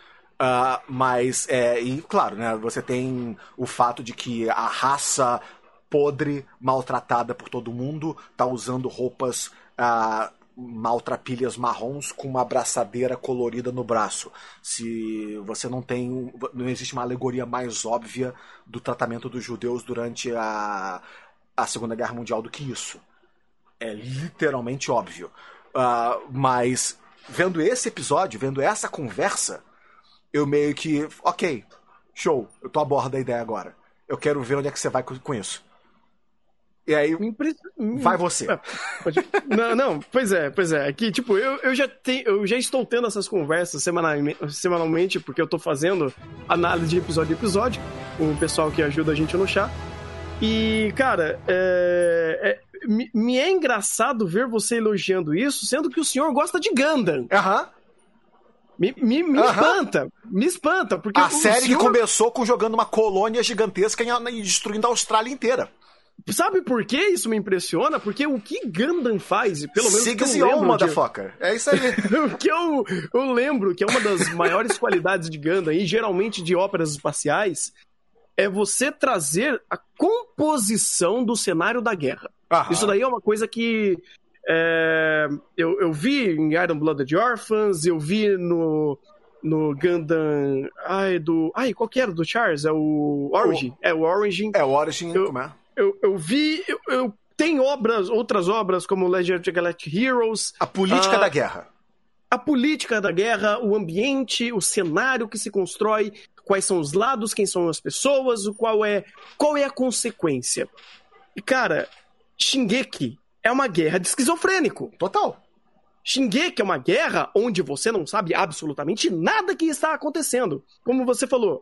E claro, né, você tem o fato de que a raça podre, maltratada por todo mundo, tá usando roupas maltrapilhas marrons com uma abraçadeira colorida no braço. Se você não existe uma alegoria mais óbvia do tratamento dos judeus durante a Segunda Guerra Mundial do que isso. É literalmente óbvio. Mas vendo esse episódio, vendo essa conversa, eu meio que, ok, show, eu tô a bordo da ideia agora. Eu quero ver onde é que você vai com isso. E aí, vai você. Pois é. Aqui, tipo, eu já estou tendo essas conversas semanalmente, porque eu tô fazendo análise de episódio em episódio, com o pessoal que ajuda a gente no chat. E, cara, me é engraçado ver você elogiando isso, sendo que o senhor gosta de Gundam. Me espanta, porque a série que começou jogando uma colônia gigantesca e destruindo a Austrália inteira. Sabe por que isso me impressiona? Porque o que Gundam faz, pelo menos que eu lembro... motherfucker. É isso aí. O que eu lembro que é uma das maiores qualidades de Gundam, e geralmente de óperas espaciais, é você trazer a composição do cenário da guerra. Isso daí é uma coisa que eu vi em Iron Blooded Orphans, eu vi no Gundam... qual que era do Charles? É o Origin. O Origin. O Origin, como é? Eu vi... Tem outras obras como Legend of Galactic Heroes. A política da guerra. A política da guerra, o ambiente, o cenário que se constrói, quais são os lados, quem são as pessoas, qual é a consequência. E, cara, Shingeki é uma guerra de esquizofrênico. Total. Shingeki é uma guerra onde você não sabe absolutamente nada que está acontecendo. Como você falou,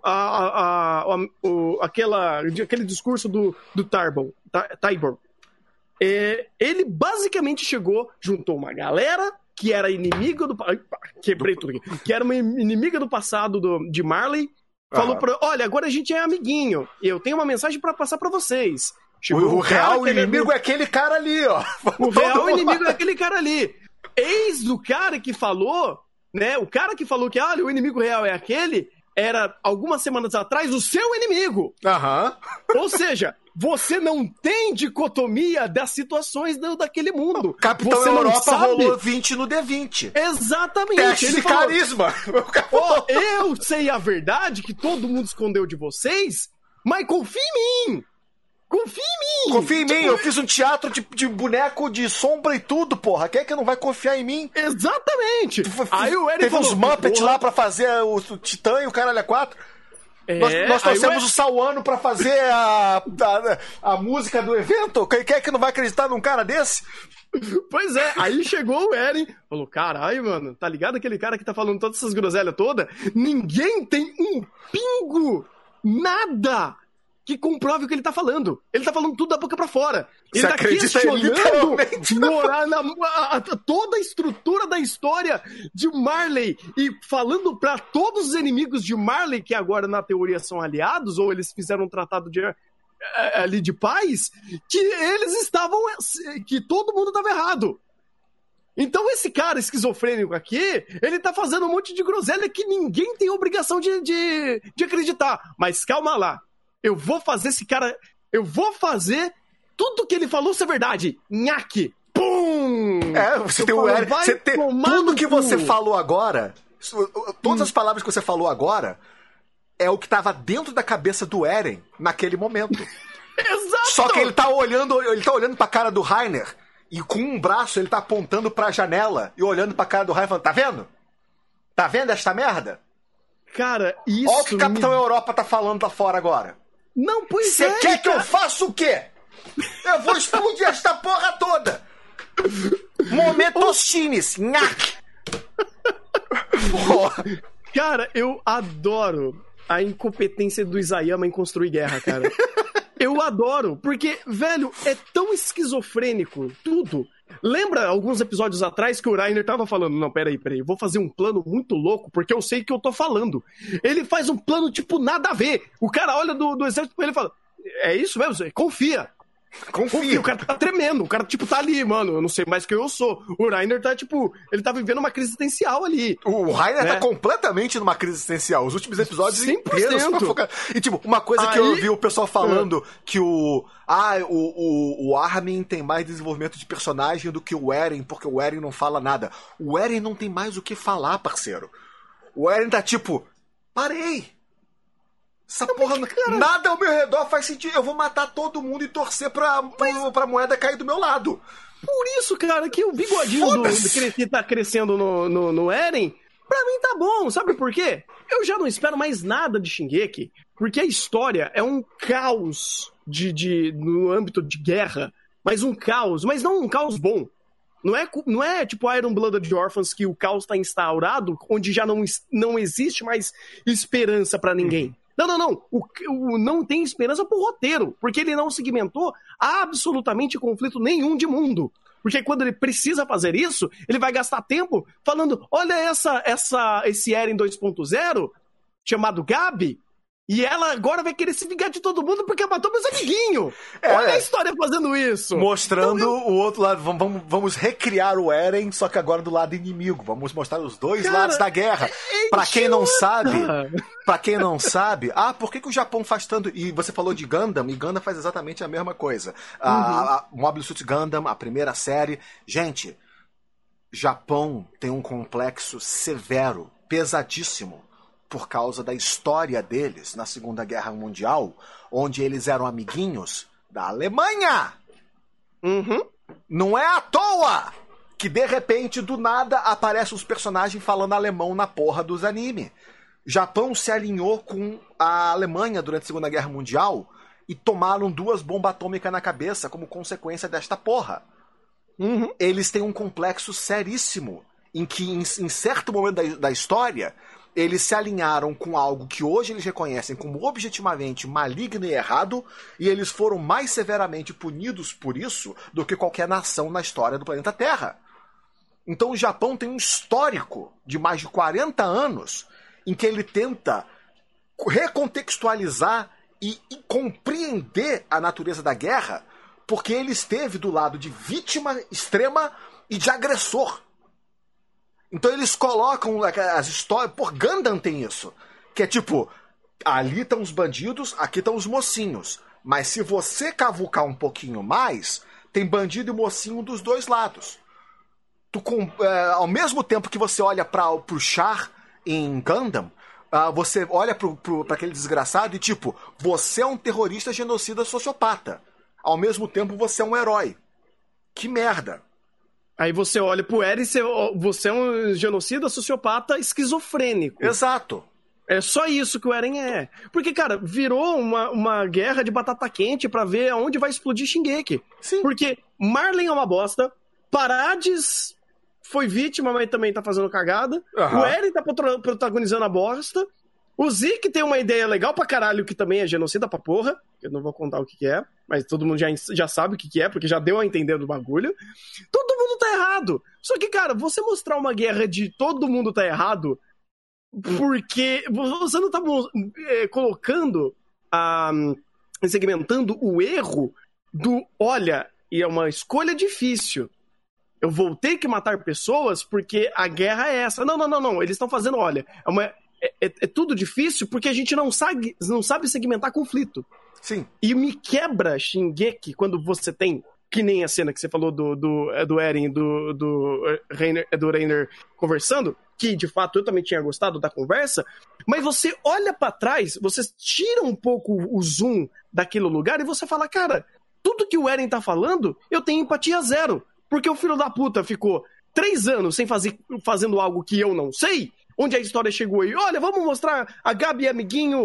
aquele discurso do Tybor. Ele basicamente juntou uma galera que era inimiga que era uma inimiga do passado de Marley. Falou olha, agora a gente é amiguinho. E eu tenho uma mensagem para passar para vocês. O real inimigo é aquele cara ali, ó. O real inimigo é aquele cara ali. Eis do cara que falou, né? O cara que falou que o inimigo real é aquele, era algumas semanas atrás o seu inimigo. Ou seja, você não tem dicotomia das situações daquele mundo. Capitão você Europa rolou 20 no D20. Exatamente. Teste de carisma. Eu sei a verdade que todo mundo escondeu de vocês, mas confia em mim. Confia em mim, eu fiz um teatro de boneco de sombra e tudo, porra. Quem é que não vai confiar em mim? Exatamente. Aí o Eric teve uns Muppets lá pra fazer o Titã e o Caralho 4. Nós trouxemos o Sauano pra fazer a música do evento. Quem é que não vai acreditar num cara desse? Pois é, aí chegou o Eren, falou, caralho, mano, tá ligado aquele cara que tá falando todas essas groselhas todas? Ninguém tem um pingo, nada que comprove o que ele tá falando. Ele tá falando tudo da boca pra fora. Ele tá questionando toda a estrutura da história de Marley e falando pra todos os inimigos de Marley, que agora na teoria são aliados, ou eles fizeram um tratado de paz, que eles estavam... que todo mundo tava errado. Então esse cara esquizofrênico aqui, ele tá fazendo um monte de groselha que ninguém tem obrigação de acreditar. Mas calma lá. Eu vou fazer tudo que ele falou ser verdade. Nhaque! Pum! Você tem o Eric. Tudo que você falou agora, todas as palavras que você falou agora, é o que tava dentro da cabeça do Eren naquele momento. Exato! Só que ele tá olhando pra cara do Reiner e com um braço ele tá apontando pra janela e olhando pra cara do Reiner falando, tá vendo? Tá vendo esta merda? Cara, isso... Olha o que o Capitão Europa tá falando lá fora agora. Não, pois Você quer que eu faça o quê? Eu vou explodir esta porra toda. Momento Chines. Cara, eu adoro a incompetência do Isayama em construir guerra, cara. Eu adoro, porque, velho, é tão esquizofrênico tudo. Lembra alguns episódios atrás que o Reiner tava falando, não, peraí, vou fazer um plano muito louco, porque eu sei que eu tô falando. Ele faz um plano, tipo, nada a ver. O cara olha do exército e ele fala, é isso mesmo? Confia. O cara tá tremendo, o cara, tipo, tá ali, mano, eu não sei mais quem eu sou. O Reiner tá, tipo, ele tá vivendo uma crise existencial ali. O Reiner tá completamente numa crise existencial. Os últimos episódios 100%. inteiros fofoca. E, tipo, uma coisa que eu ouvi o pessoal falando que o Armin tem mais desenvolvimento de personagem do que o Eren, porque o Eren não fala nada. O Eren não tem mais o que falar, parceiro. O Eren tá tipo, parei. Essa porra, nada ao meu redor faz sentido. Eu vou matar todo mundo e torcer pra moeda cair do meu lado. Por isso, cara, que o bigodinho que tá crescendo no Eren, pra mim tá bom. Sabe por quê? Eu já não espero mais nada de Shingeki, porque a história é um caos no âmbito de guerra, mas um caos, mas não um caos bom. Não é tipo Iron Blooded Orphans, que o caos tá instaurado, onde já não existe mais esperança pra ninguém. Não. Não tem esperança pro roteiro, porque ele não segmentou absolutamente conflito nenhum de mundo. Porque quando ele precisa fazer isso, ele vai gastar tempo falando, olha esse Eren 2.0, chamado Gabi, e ela agora vai querer se vingar de todo mundo porque matou meus amiguinhos. Olha a história fazendo isso. Mostrando o outro lado. Vamos recriar o Eren, só que agora do lado inimigo. Vamos mostrar os dois lados da guerra. Pra quem não sabe, por que o Japão faz tanto... E você falou de Gundam, e Gundam faz exatamente a mesma coisa. A Mobile Suit Gundam, a primeira série. Gente, Japão tem um complexo severo, pesadíssimo, por causa da história deles na Segunda Guerra Mundial, onde eles eram amiguinhos da Alemanha. Não é à toa que, de repente, do nada, aparecem os personagens falando alemão na porra dos anime. Japão se alinhou com a Alemanha durante a Segunda Guerra Mundial e tomaram 2 bombas atômicas na cabeça como consequência desta porra. Eles têm um complexo seríssimo em que, em certo momento da história, eles se alinharam com algo que hoje eles reconhecem como objetivamente maligno e errado, e eles foram mais severamente punidos por isso do que qualquer nação na história do planeta Terra. Então o Japão tem um histórico de mais de 40 anos em que ele tenta recontextualizar e compreender a natureza da guerra, porque ele esteve do lado de vítima extrema e de agressor. Então eles colocam as histórias... Por Gundam tem isso. Que é tipo, ali estão os bandidos, aqui estão os mocinhos. Mas se você cavucar um pouquinho mais, tem bandido e mocinho dos dois lados. Ao mesmo tempo que você olha pro Char em Gundam, você olha pra aquele desgraçado e tipo, você é um terrorista, genocida, sociopata. Ao mesmo tempo você é um herói. Que merda. Aí você olha pro Eren e você é um genocida, sociopata, esquizofrênico. Exato. É só isso que o Eren é. Porque, cara, virou uma guerra de batata quente pra ver aonde vai explodir Shingeki. Sim. Porque Marley é uma bosta, Parades foi vítima, mas também tá fazendo cagada. O Eren tá protagonizando a bosta. O Zeke tem uma ideia legal pra caralho, que também é genocida pra porra. Eu não vou contar o que é, mas todo mundo já sabe o que é, porque já deu a entender do bagulho. Todo mundo tá errado. Só que, cara, você mostrar uma guerra de todo mundo tá errado, porque você não tá colocando, segmentando o erro do, olha, e é uma escolha difícil. Eu vou ter que matar pessoas porque a guerra é essa. Não. Eles estão fazendo, olha, é tudo difícil porque a gente não sabe segmentar conflito. Sim. E me quebra Shingeki quando você tem, que nem a cena que você falou do Eren e do Reiner conversando, que de fato eu também tinha gostado da conversa, mas você olha pra trás, você tira um pouco o zoom daquele lugar e você fala, cara, tudo que o Eren tá falando, eu tenho empatia zero, porque o filho da puta ficou 3 anos fazendo algo que eu não sei, onde a história chegou aí, olha, vamos mostrar a Gabi e amiguinho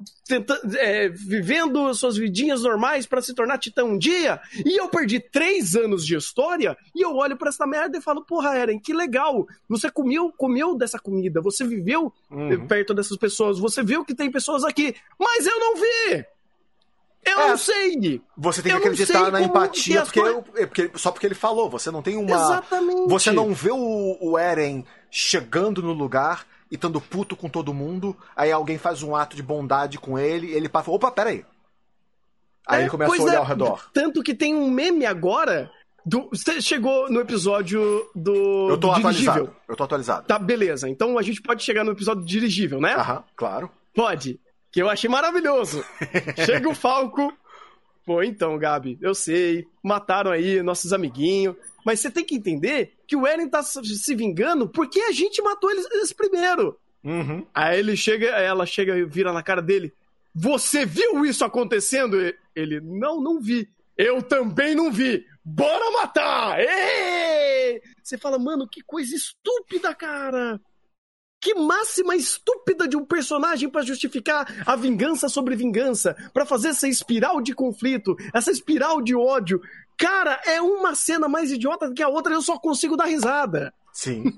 vivendo suas vidinhas normais pra se tornar titã um dia, e eu perdi 3 anos de história, e eu olho pra essa merda e falo, porra, Eren, que legal, você comeu dessa comida, você viveu perto dessas pessoas, você viu que tem pessoas aqui, mas eu não vi! Eu não sei! Você tem que acreditar na empatia, só porque ele falou, você não tem uma... Exatamente! Você não vê o Eren chegando no lugar e estando puto com todo mundo, aí alguém faz um ato de bondade com ele para fala, opa, peraí. Aí ele começa a olhar ao redor. Tanto que tem um meme agora, você chegou no episódio do Eu tô dirigível. atualizado. Tá, beleza. Então a gente pode chegar no episódio do dirigível, né? Aham, claro. Pode. Que eu achei maravilhoso. Chega o Falco. Pô, então, Gabi, eu sei. Mataram aí nossos amiguinhos. Mas você tem que entender que o Eren tá se vingando porque a gente matou eles primeiro. Uhum. Aí ela chega e vira na cara dele. Você viu isso acontecendo? Ele, não vi. Eu também não vi. Bora matar! Ei! Você fala, mano, que coisa estúpida, cara. Que máxima estúpida de um personagem pra justificar a vingança sobre vingança, pra fazer essa espiral de conflito, essa espiral de ódio. Cara, é uma cena mais idiota do que a outra e eu só consigo dar risada. Sim.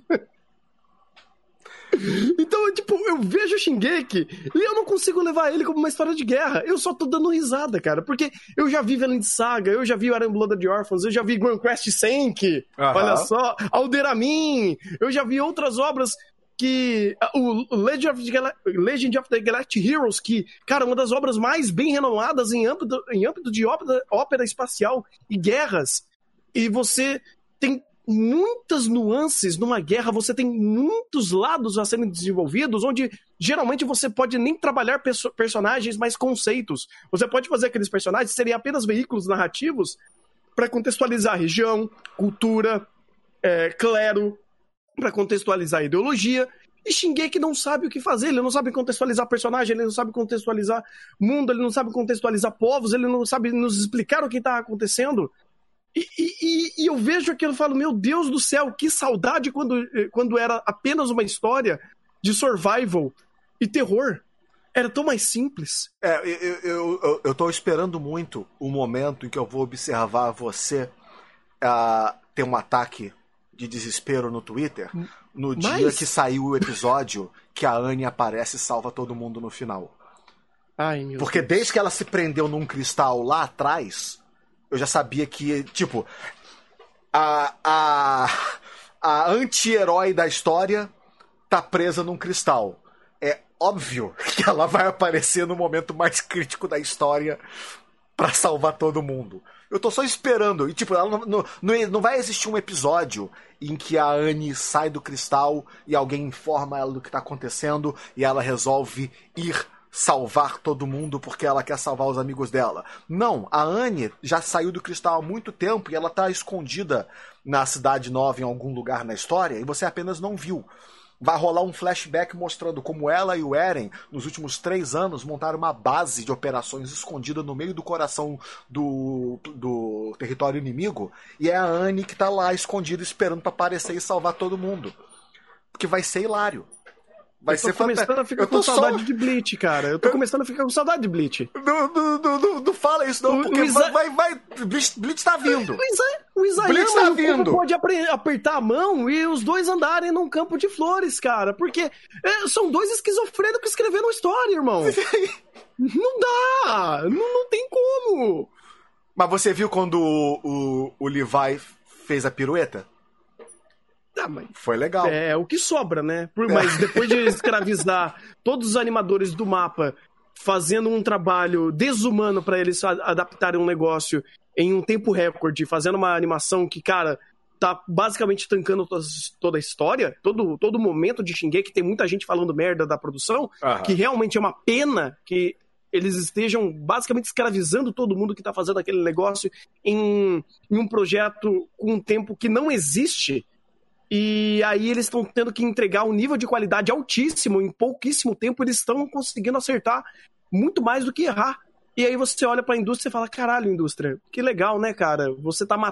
Então, tipo, eu vejo o Shingeki e eu não consigo levar ele como uma história de guerra. Eu só tô dando risada, cara, porque eu já vi Vinland Saga, eu já vi Iron Blooded Orphans, eu já vi Grand Quest Senki, olha só, Alderamin, eu já vi outras obras que... O Legend of the Galactic Heroes, que, cara, uma das obras mais bem renomadas em âmbito de ópera espacial e guerras. E você tem muitas nuances numa guerra, você tem muitos lados a serem desenvolvidos, onde geralmente você pode nem trabalhar personagens, mas conceitos. Você pode fazer aqueles personagens serem apenas veículos narrativos para contextualizar a região, cultura, clero, para contextualizar ideologia. E Shingeki não sabe o que fazer, ele não sabe contextualizar personagem, ele não sabe contextualizar mundo, ele não sabe contextualizar povos, ele não sabe nos explicar o que está acontecendo. E eu vejo aquilo e falo, meu Deus do céu, que saudade quando era apenas uma história de survival e terror. Era tão mais simples. Eu tô esperando muito o momento em que eu vou observar você ter um ataque de desespero no Twitter no dia que saiu o episódio que a Annie aparece e salva todo mundo no final. Ai, meu Porque Deus. Desde que ela se prendeu num cristal lá atrás, eu já sabia que, tipo, a anti-herói da história tá presa num cristal. É óbvio que ela vai aparecer no momento mais crítico da história pra salvar todo mundo. Eu tô só esperando. E, tipo, ela não vai existir um episódio em que a Annie sai do cristal e alguém informa ela do que tá acontecendo e ela resolve ir salvar todo mundo porque ela quer salvar os amigos dela. Não, a Annie já saiu do cristal há muito tempo e ela tá escondida na Cidade Nova em algum lugar na história e você apenas não viu. Vai rolar um flashback mostrando como ela e o Eren, nos últimos 3 anos, montaram uma base de operações escondida no meio do coração do território inimigo, e é a Annie que tá lá escondida esperando pra aparecer e salvar todo mundo. Porque vai ser hilário. Vai ser fantástico. Eu tô começando a ficar com saudade de Bleach, cara. Eu tô começando a ficar com saudade de Bleach. Não fala isso não, porque Bleach tá vindo. O Isayama tá vindo. Pode apertar a mão e os dois andarem num campo de flores, cara. Porque são dois esquizofrênicos escrevendo uma história, irmão. Não dá. Não tem como. Mas você viu quando o Levi fez a pirueta? Ah, mas foi legal. É o que sobra, né? Mas depois de escravizar todos os animadores do mapa, fazendo um trabalho desumano pra eles adaptarem um negócio em um tempo recorde, fazendo uma animação que, cara, tá basicamente tancando toda a história, todo momento de Shingeki, tem muita gente falando merda da produção, que realmente é uma pena que eles estejam basicamente escravizando todo mundo que tá fazendo aquele negócio em um projeto com um tempo que não existe. E aí eles estão tendo que entregar um nível de qualidade altíssimo, em pouquíssimo tempo eles estão conseguindo acertar muito mais do que errar. E aí você olha pra indústria e fala, caralho, indústria, que legal, né, cara? Você tá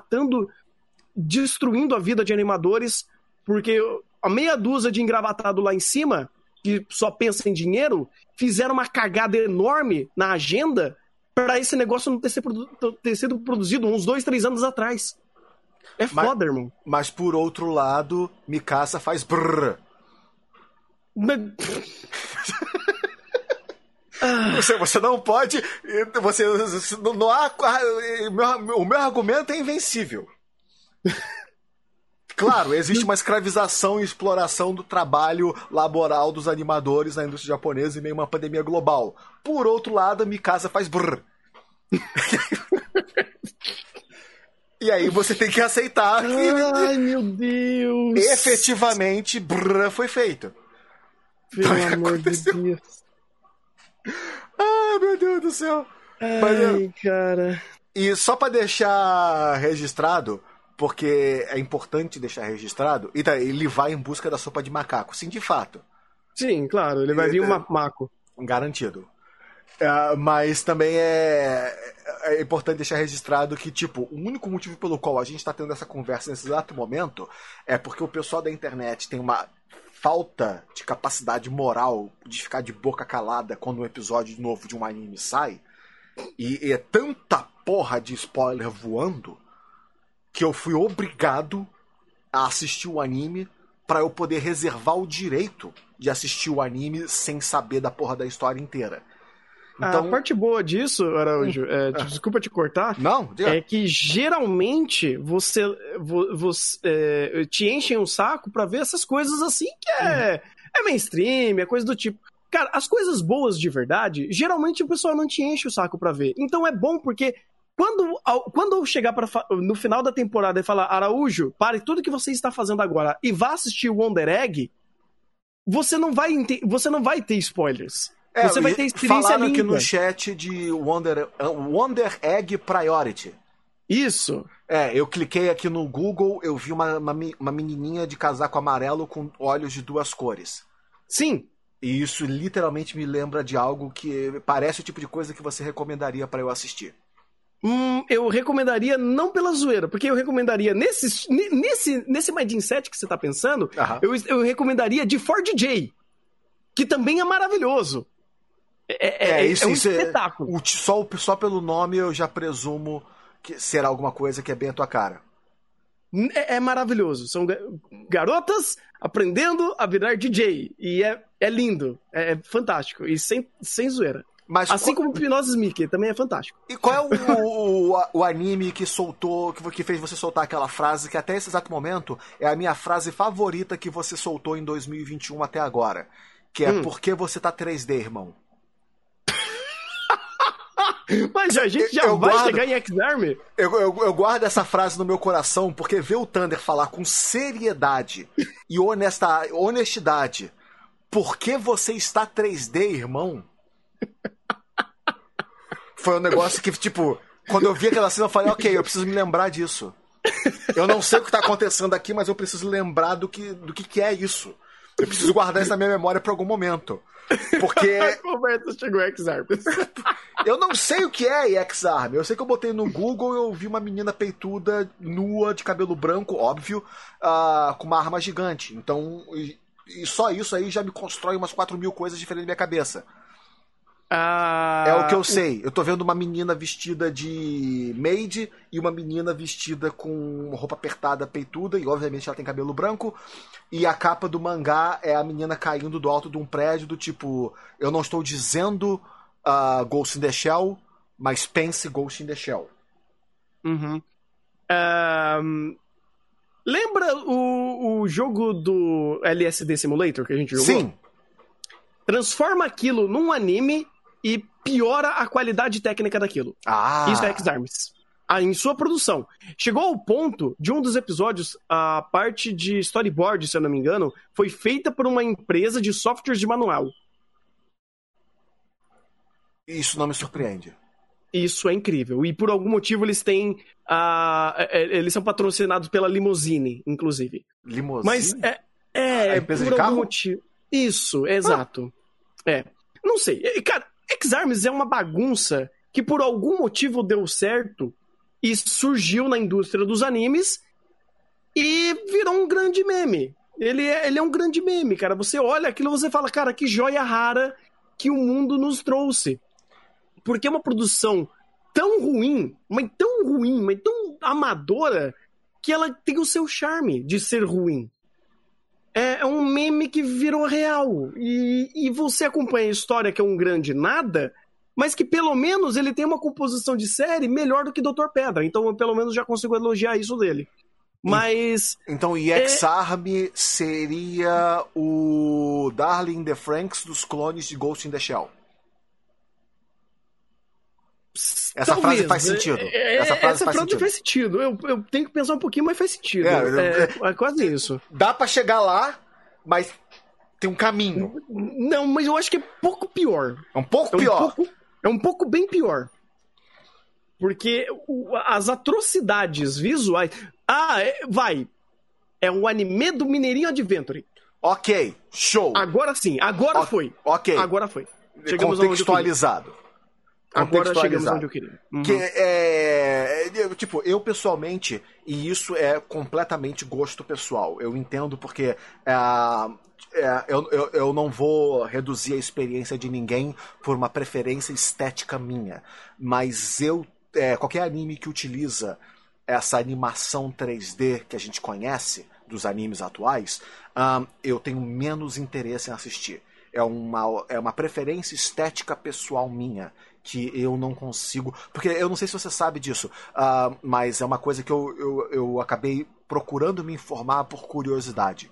destruindo a vida de animadores, porque a meia dúzia de engravatado lá em cima que só pensa em dinheiro, fizeram uma cagada enorme na agenda pra esse negócio não ter sido produzido uns 2, 3 anos atrás. É foda, irmão. Mas por outro lado, Mikasa faz brrr. Você não pode. Não há. O meu argumento é invencível. Claro, existe uma escravização e exploração do trabalho laboral dos animadores na indústria japonesa em meio a uma pandemia global. Por outro lado, Mikasa faz brrr. E aí você tem que aceitar que. Ai, meu Deus! Efetivamente, brrr foi feito. Pelo amor de Deus. Ai, meu Deus do céu. Ai, cara. E só pra deixar registrado, porque é importante deixar registrado, e daí ele vai em busca da sopa de macaco. Sim, de fato. Sim, claro, ele vai vir um macaco. Garantido. Mas também é importante deixar registrado que, tipo, o único motivo pelo qual a gente tá tendo essa conversa nesse exato momento é porque o pessoal da internet tem uma falta de capacidade moral de ficar de boca calada quando um episódio novo de um anime sai, e é tanta porra de spoiler voando que eu fui obrigado a assistir o anime pra eu poder reservar o direito de assistir o anime sem saber da porra da história inteira. Então, a parte boa disso, Araújo, desculpa te cortar, não, é que geralmente você te enchem um saco pra ver essas coisas assim que é mainstream, é coisa do tipo. Cara, as coisas boas de verdade, geralmente o pessoal não te enche o saco pra ver. Então é bom porque quando eu chegar no final da temporada e falar, Araújo, pare tudo que você está fazendo agora e vá assistir o Wonder Egg, você não vai ter spoilers. Você vai ter experiência falaram limpa. Aqui no chat de Wonder Egg Priority. Isso. Eu cliquei aqui no Google, eu vi uma menininha de casaco amarelo com olhos de 2 cores. Sim. E isso literalmente me lembra de algo que parece o tipo de coisa que você recomendaria pra eu assistir. Eu recomendaria não pela zoeira, porque eu recomendaria nesse Majin 7 que você tá pensando, eu recomendaria de 4DJ, que também é maravilhoso. É um espetáculo. Só pelo nome eu já presumo que será alguma coisa que é bem a tua cara. É maravilhoso. São garotas aprendendo a virar DJ. E é lindo. É fantástico. E sem zoeira. Mas assim como Hipnose Mickey, também é fantástico. E qual é o anime que soltou, que fez você soltar aquela frase que até esse exato momento é a minha frase favorita que você soltou em 2021 até agora? Que é Por que você tá 3D, irmão? Mas a gente já vai chegar em X-Arm? Eu guardo essa frase no meu coração porque ver o Thunder falar com seriedade e honestidade, por que você está 3D, irmão? Foi um negócio que, tipo, quando eu vi aquela cena eu falei, ok, eu preciso me lembrar disso. Eu não sei o que está acontecendo aqui, mas eu preciso lembrar do que é isso. Eu preciso guardar isso na minha memória para algum momento. Porque. Roberto chegou X-Arm. Eu não sei o que é X-Arm. Eu sei que eu botei no Google e eu vi uma menina peituda, nua, de cabelo branco, óbvio, com uma arma gigante. Então, e só isso aí já me constrói umas 4.000 coisas diferentes na minha cabeça. É o que eu sei. Eu tô vendo uma menina vestida de maid e uma menina vestida com roupa apertada, peituda, e obviamente ela tem cabelo branco. E a capa do mangá é a menina caindo do alto de um prédio, do tipo, eu não estou dizendo Ghost in the Shell, mas pense Ghost in the Shell. Uhum. Lembra o jogo do LSD Simulator que a gente jogou? Sim. Transforma aquilo num anime e piora a qualidade técnica daquilo. Isso é X-Arms. Em sua produção. Chegou ao ponto de um dos episódios, a parte de storyboard, se eu não me engano, foi feita por uma empresa de softwares de manual. Isso não me surpreende. Isso é incrível. E por algum motivo eles têm... eles são patrocinados pela Limousine, inclusive. Limousine? Mas a empresa por de carro? algum motivo. Isso, exato. Não sei. Cara, X-Arms é uma bagunça que por algum motivo deu certo e surgiu na indústria dos animes e virou um grande meme. Ele é um grande meme, cara. Você olha aquilo e você fala, cara, que joia rara que o mundo nos trouxe. Porque é uma produção tão ruim, mas tão amadora, que ela tem o seu charme de ser ruim. É um meme que virou real. E você acompanha a história, que é um grande nada, mas que pelo menos ele tem uma composição de série melhor do que Dr. Pedra. Então eu pelo menos já consigo elogiar isso dele. Mas... Então EX-Arm seria o Darling the Franxx dos clones de Ghost in the Shell. Essa frase faz sentido. Essa frase faz sentido. Eu tenho que pensar um pouquinho, mas faz sentido. É quase isso. Dá pra chegar lá, mas tem um caminho. Não, mas eu acho que é pouco pior. É um pouco pior? É um pouco bem pior. Porque as atrocidades visuais... É o anime do Mineirinho Adventure. Ok, show. Agora sim, foi. Ok. Agora foi. Chegamos contextualizado. Agora chegamos onde eu queria. Uhum. Eu pessoalmente, e isso é completamente gosto pessoal, eu entendo porque eu não vou reduzir a experiência de ninguém por uma preferência estética minha, mas qualquer anime que utiliza essa animação 3D que a gente conhece dos animes atuais, eu tenho menos interesse em assistir. É uma preferência estética pessoal minha, que eu não consigo... Porque eu não sei se você sabe disso, mas é uma coisa que eu acabei procurando me informar por curiosidade.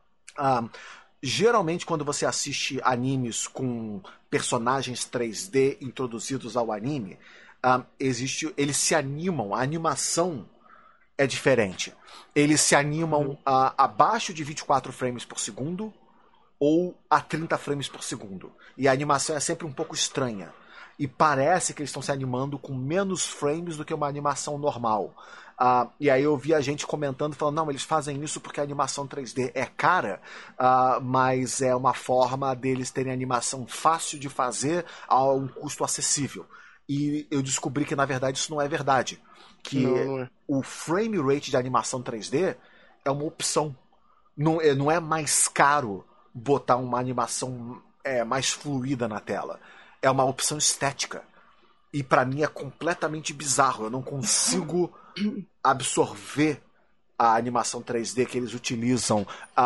Geralmente, quando você assiste animes com personagens 3D introduzidos ao anime, eles se animam, a animação é diferente. Eles se animam abaixo de 24 frames por segundo ou a 30 frames por segundo. E a animação é sempre um pouco estranha. E parece que eles estão se animando com menos frames do que uma animação normal. E aí eu vi a gente comentando, falando, não, eles fazem isso porque a animação 3D é cara, mas é uma forma deles terem animação fácil de fazer a um custo acessível. E eu descobri que, na verdade, isso não é verdade. Que não é. O frame rate de animação 3D é uma opção. Não é mais caro botar uma animação mais fluida na tela. É uma opção estética. E pra mim é completamente bizarro. Eu não consigo absorver a animação 3D que eles utilizam.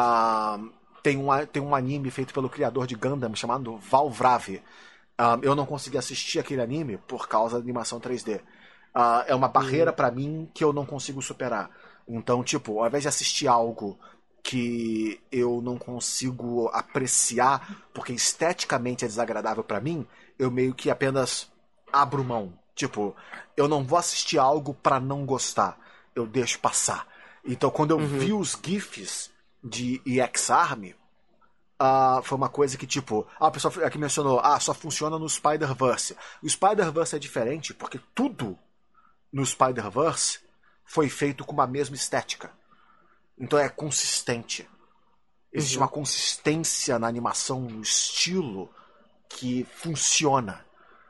Tem um anime feito pelo criador de Gundam chamado Valvrave. Eu não consegui assistir aquele anime por causa da animação 3D. É uma barreira pra mim que eu não consigo superar. Então, ao invés de assistir algo que eu não consigo apreciar porque esteticamente é desagradável pra mim, eu meio que apenas abro mão. Eu não vou assistir algo pra não gostar. Eu deixo passar. Então, quando eu vi os GIFs de EX-Arm, foi uma coisa que, a pessoa aqui mencionou, só funciona no Spider-Verse. O Spider-Verse é diferente porque tudo no Spider-Verse foi feito com a mesma estética. Então é consistente. Existe uma consistência na animação, no estilo que funciona.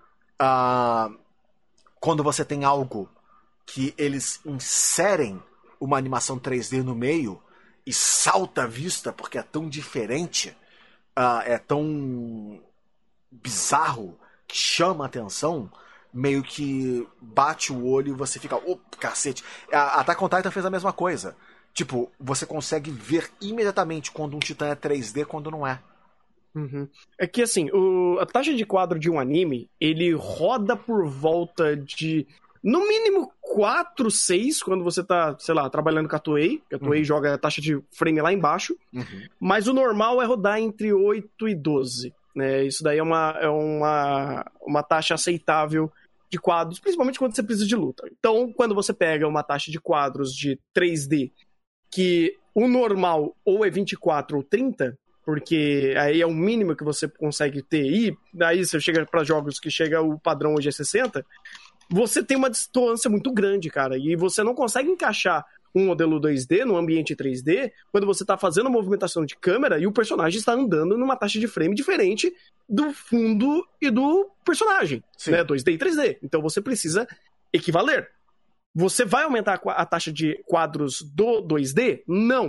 Quando você tem algo que eles inserem uma animação 3D no meio e salta a vista porque é tão diferente, é tão bizarro, que chama a atenção, meio que bate o olho e você fica, cacete. A Attack on Titan fez a mesma coisa. Você consegue ver imediatamente quando um titã é 3D e quando não é. É que, assim, a taxa de quadro de um anime, ele roda por volta de, no mínimo, 4, 6, quando você tá, sei lá, trabalhando com a Toei. A Toei joga a taxa de frame lá embaixo. Mas o normal é rodar entre 8 e 12. Né? Isso daí é uma taxa aceitável de quadros, principalmente quando você precisa de luta. Então, quando você pega uma taxa de quadros de 3D, que o normal ou é 24 ou 30, porque aí é o mínimo que você consegue ter, e daí você chega para jogos que o padrão hoje é 60, você tem uma distância muito grande, cara, e você não consegue encaixar um modelo 2D no ambiente 3D quando você tá fazendo a movimentação de câmera e o personagem está andando numa taxa de frame diferente do fundo e do personagem, né? 2D e 3D. Então você precisa equivaler. Você vai aumentar a taxa de quadros do 2D? Não.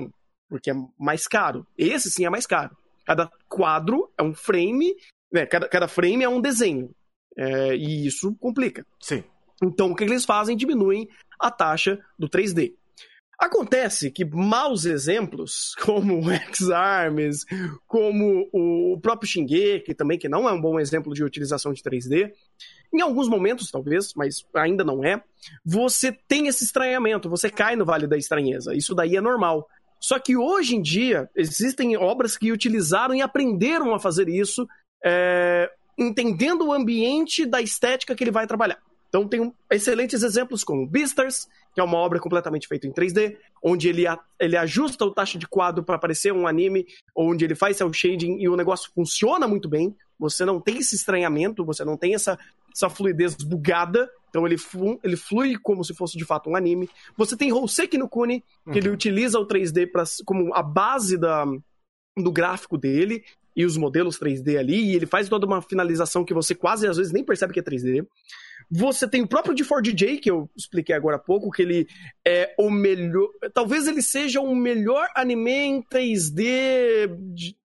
porque é mais caro. Esse sim é mais caro. Cada quadro é um frame, né? Cada frame é um desenho. E isso complica. Sim. Então, o que eles fazem? Diminuem a taxa do 3D. Acontece que maus exemplos, como o X-Arms, como o próprio Shingeki também, que não é um bom exemplo de utilização de 3D, em alguns momentos, talvez, mas ainda não é, você tem esse estranhamento, você cai no Vale da Estranheza. Isso daí é normal. Só que hoje em dia, existem obras que utilizaram e aprenderam a fazer isso, entendendo o ambiente da estética que ele vai trabalhar. Então tem excelentes exemplos como Beastars, que é uma obra completamente feita em 3D, onde ele ajusta a taxa de quadro para parecer um anime, onde ele faz cel shading e o negócio funciona muito bem. Você não tem esse estranhamento, você não tem essa fluidez bugada, então ele flui como se fosse de fato um anime. Você tem Houseki no Kuni, que ele utiliza o 3D como a base do gráfico dele, e os modelos 3D ali, e ele faz toda uma finalização que você quase às vezes nem percebe que é 3D. Você tem o próprio D4DJ, que eu expliquei agora há pouco, que ele é o melhor... Talvez ele seja o melhor anime em 3D,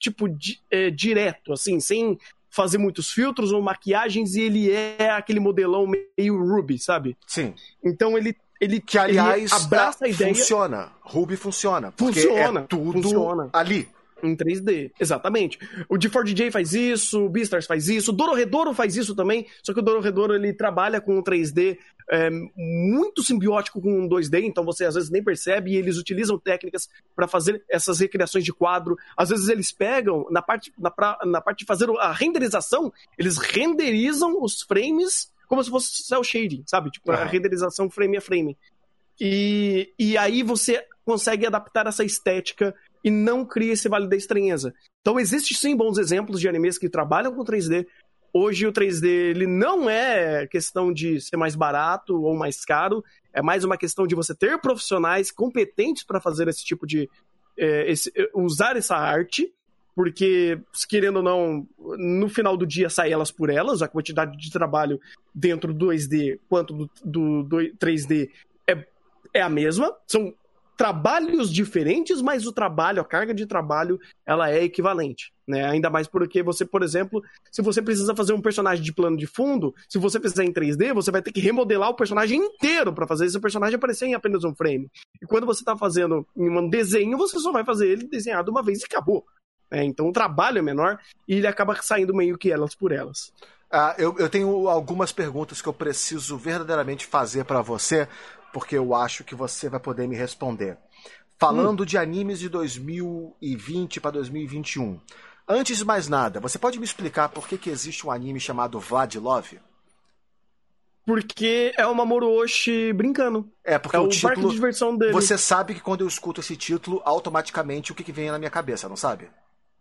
direto, assim, sem fazer muitos filtros ou maquiagens, e ele é aquele modelão meio Ruby, sabe? Sim. Então ele que, aliás, ele abraça a ideia... Funciona. Ruby funciona. Porque é tudo ali. Em 3D, exatamente. O D4DJ faz isso, o Beastars faz isso, o Dorohedoro faz isso também, só que o Dorohedoro ele trabalha com um 3D muito simbiótico com um 2D, então você às vezes nem percebe, e eles utilizam técnicas para fazer essas recriações de quadro. Às vezes eles pegam, na parte de fazer a renderização, eles renderizam os frames como se fosse cel shading, sabe? Tipo, a renderização frame a frame. E aí você consegue adaptar essa estética e não cria esse Vale da Estranheza. Então existem sim bons exemplos de animes que trabalham com 3D. Hoje o 3D ele não é questão de ser mais barato ou mais caro, é mais uma questão de você ter profissionais competentes para fazer esse tipo de... usar essa arte, porque, querendo ou não, no final do dia sai elas por elas, a quantidade de trabalho dentro do 2D quanto do 3D é a mesma, são trabalhos diferentes, mas a carga de trabalho, ela é equivalente, né? Ainda mais porque você, por exemplo, se você precisa fazer um personagem de plano de fundo, se você fizer em 3D, você vai ter que remodelar o personagem inteiro para fazer esse personagem aparecer em apenas um frame. E quando você está fazendo em um desenho, você só vai fazer ele desenhado uma vez e acabou. Então o trabalho é menor e ele acaba saindo meio que elas por elas. Eu tenho algumas perguntas que eu preciso verdadeiramente fazer para você, porque eu acho que você vai poder me responder. Falando de animes de 2020 para 2021. Antes de mais nada, você pode me explicar por que existe um anime chamado Vlad Love? Porque é o Mamoru Oshii brincando. Porque é o título, parque de diversão dele. Você sabe que quando eu escuto esse título, automaticamente o que vem na minha cabeça, não sabe?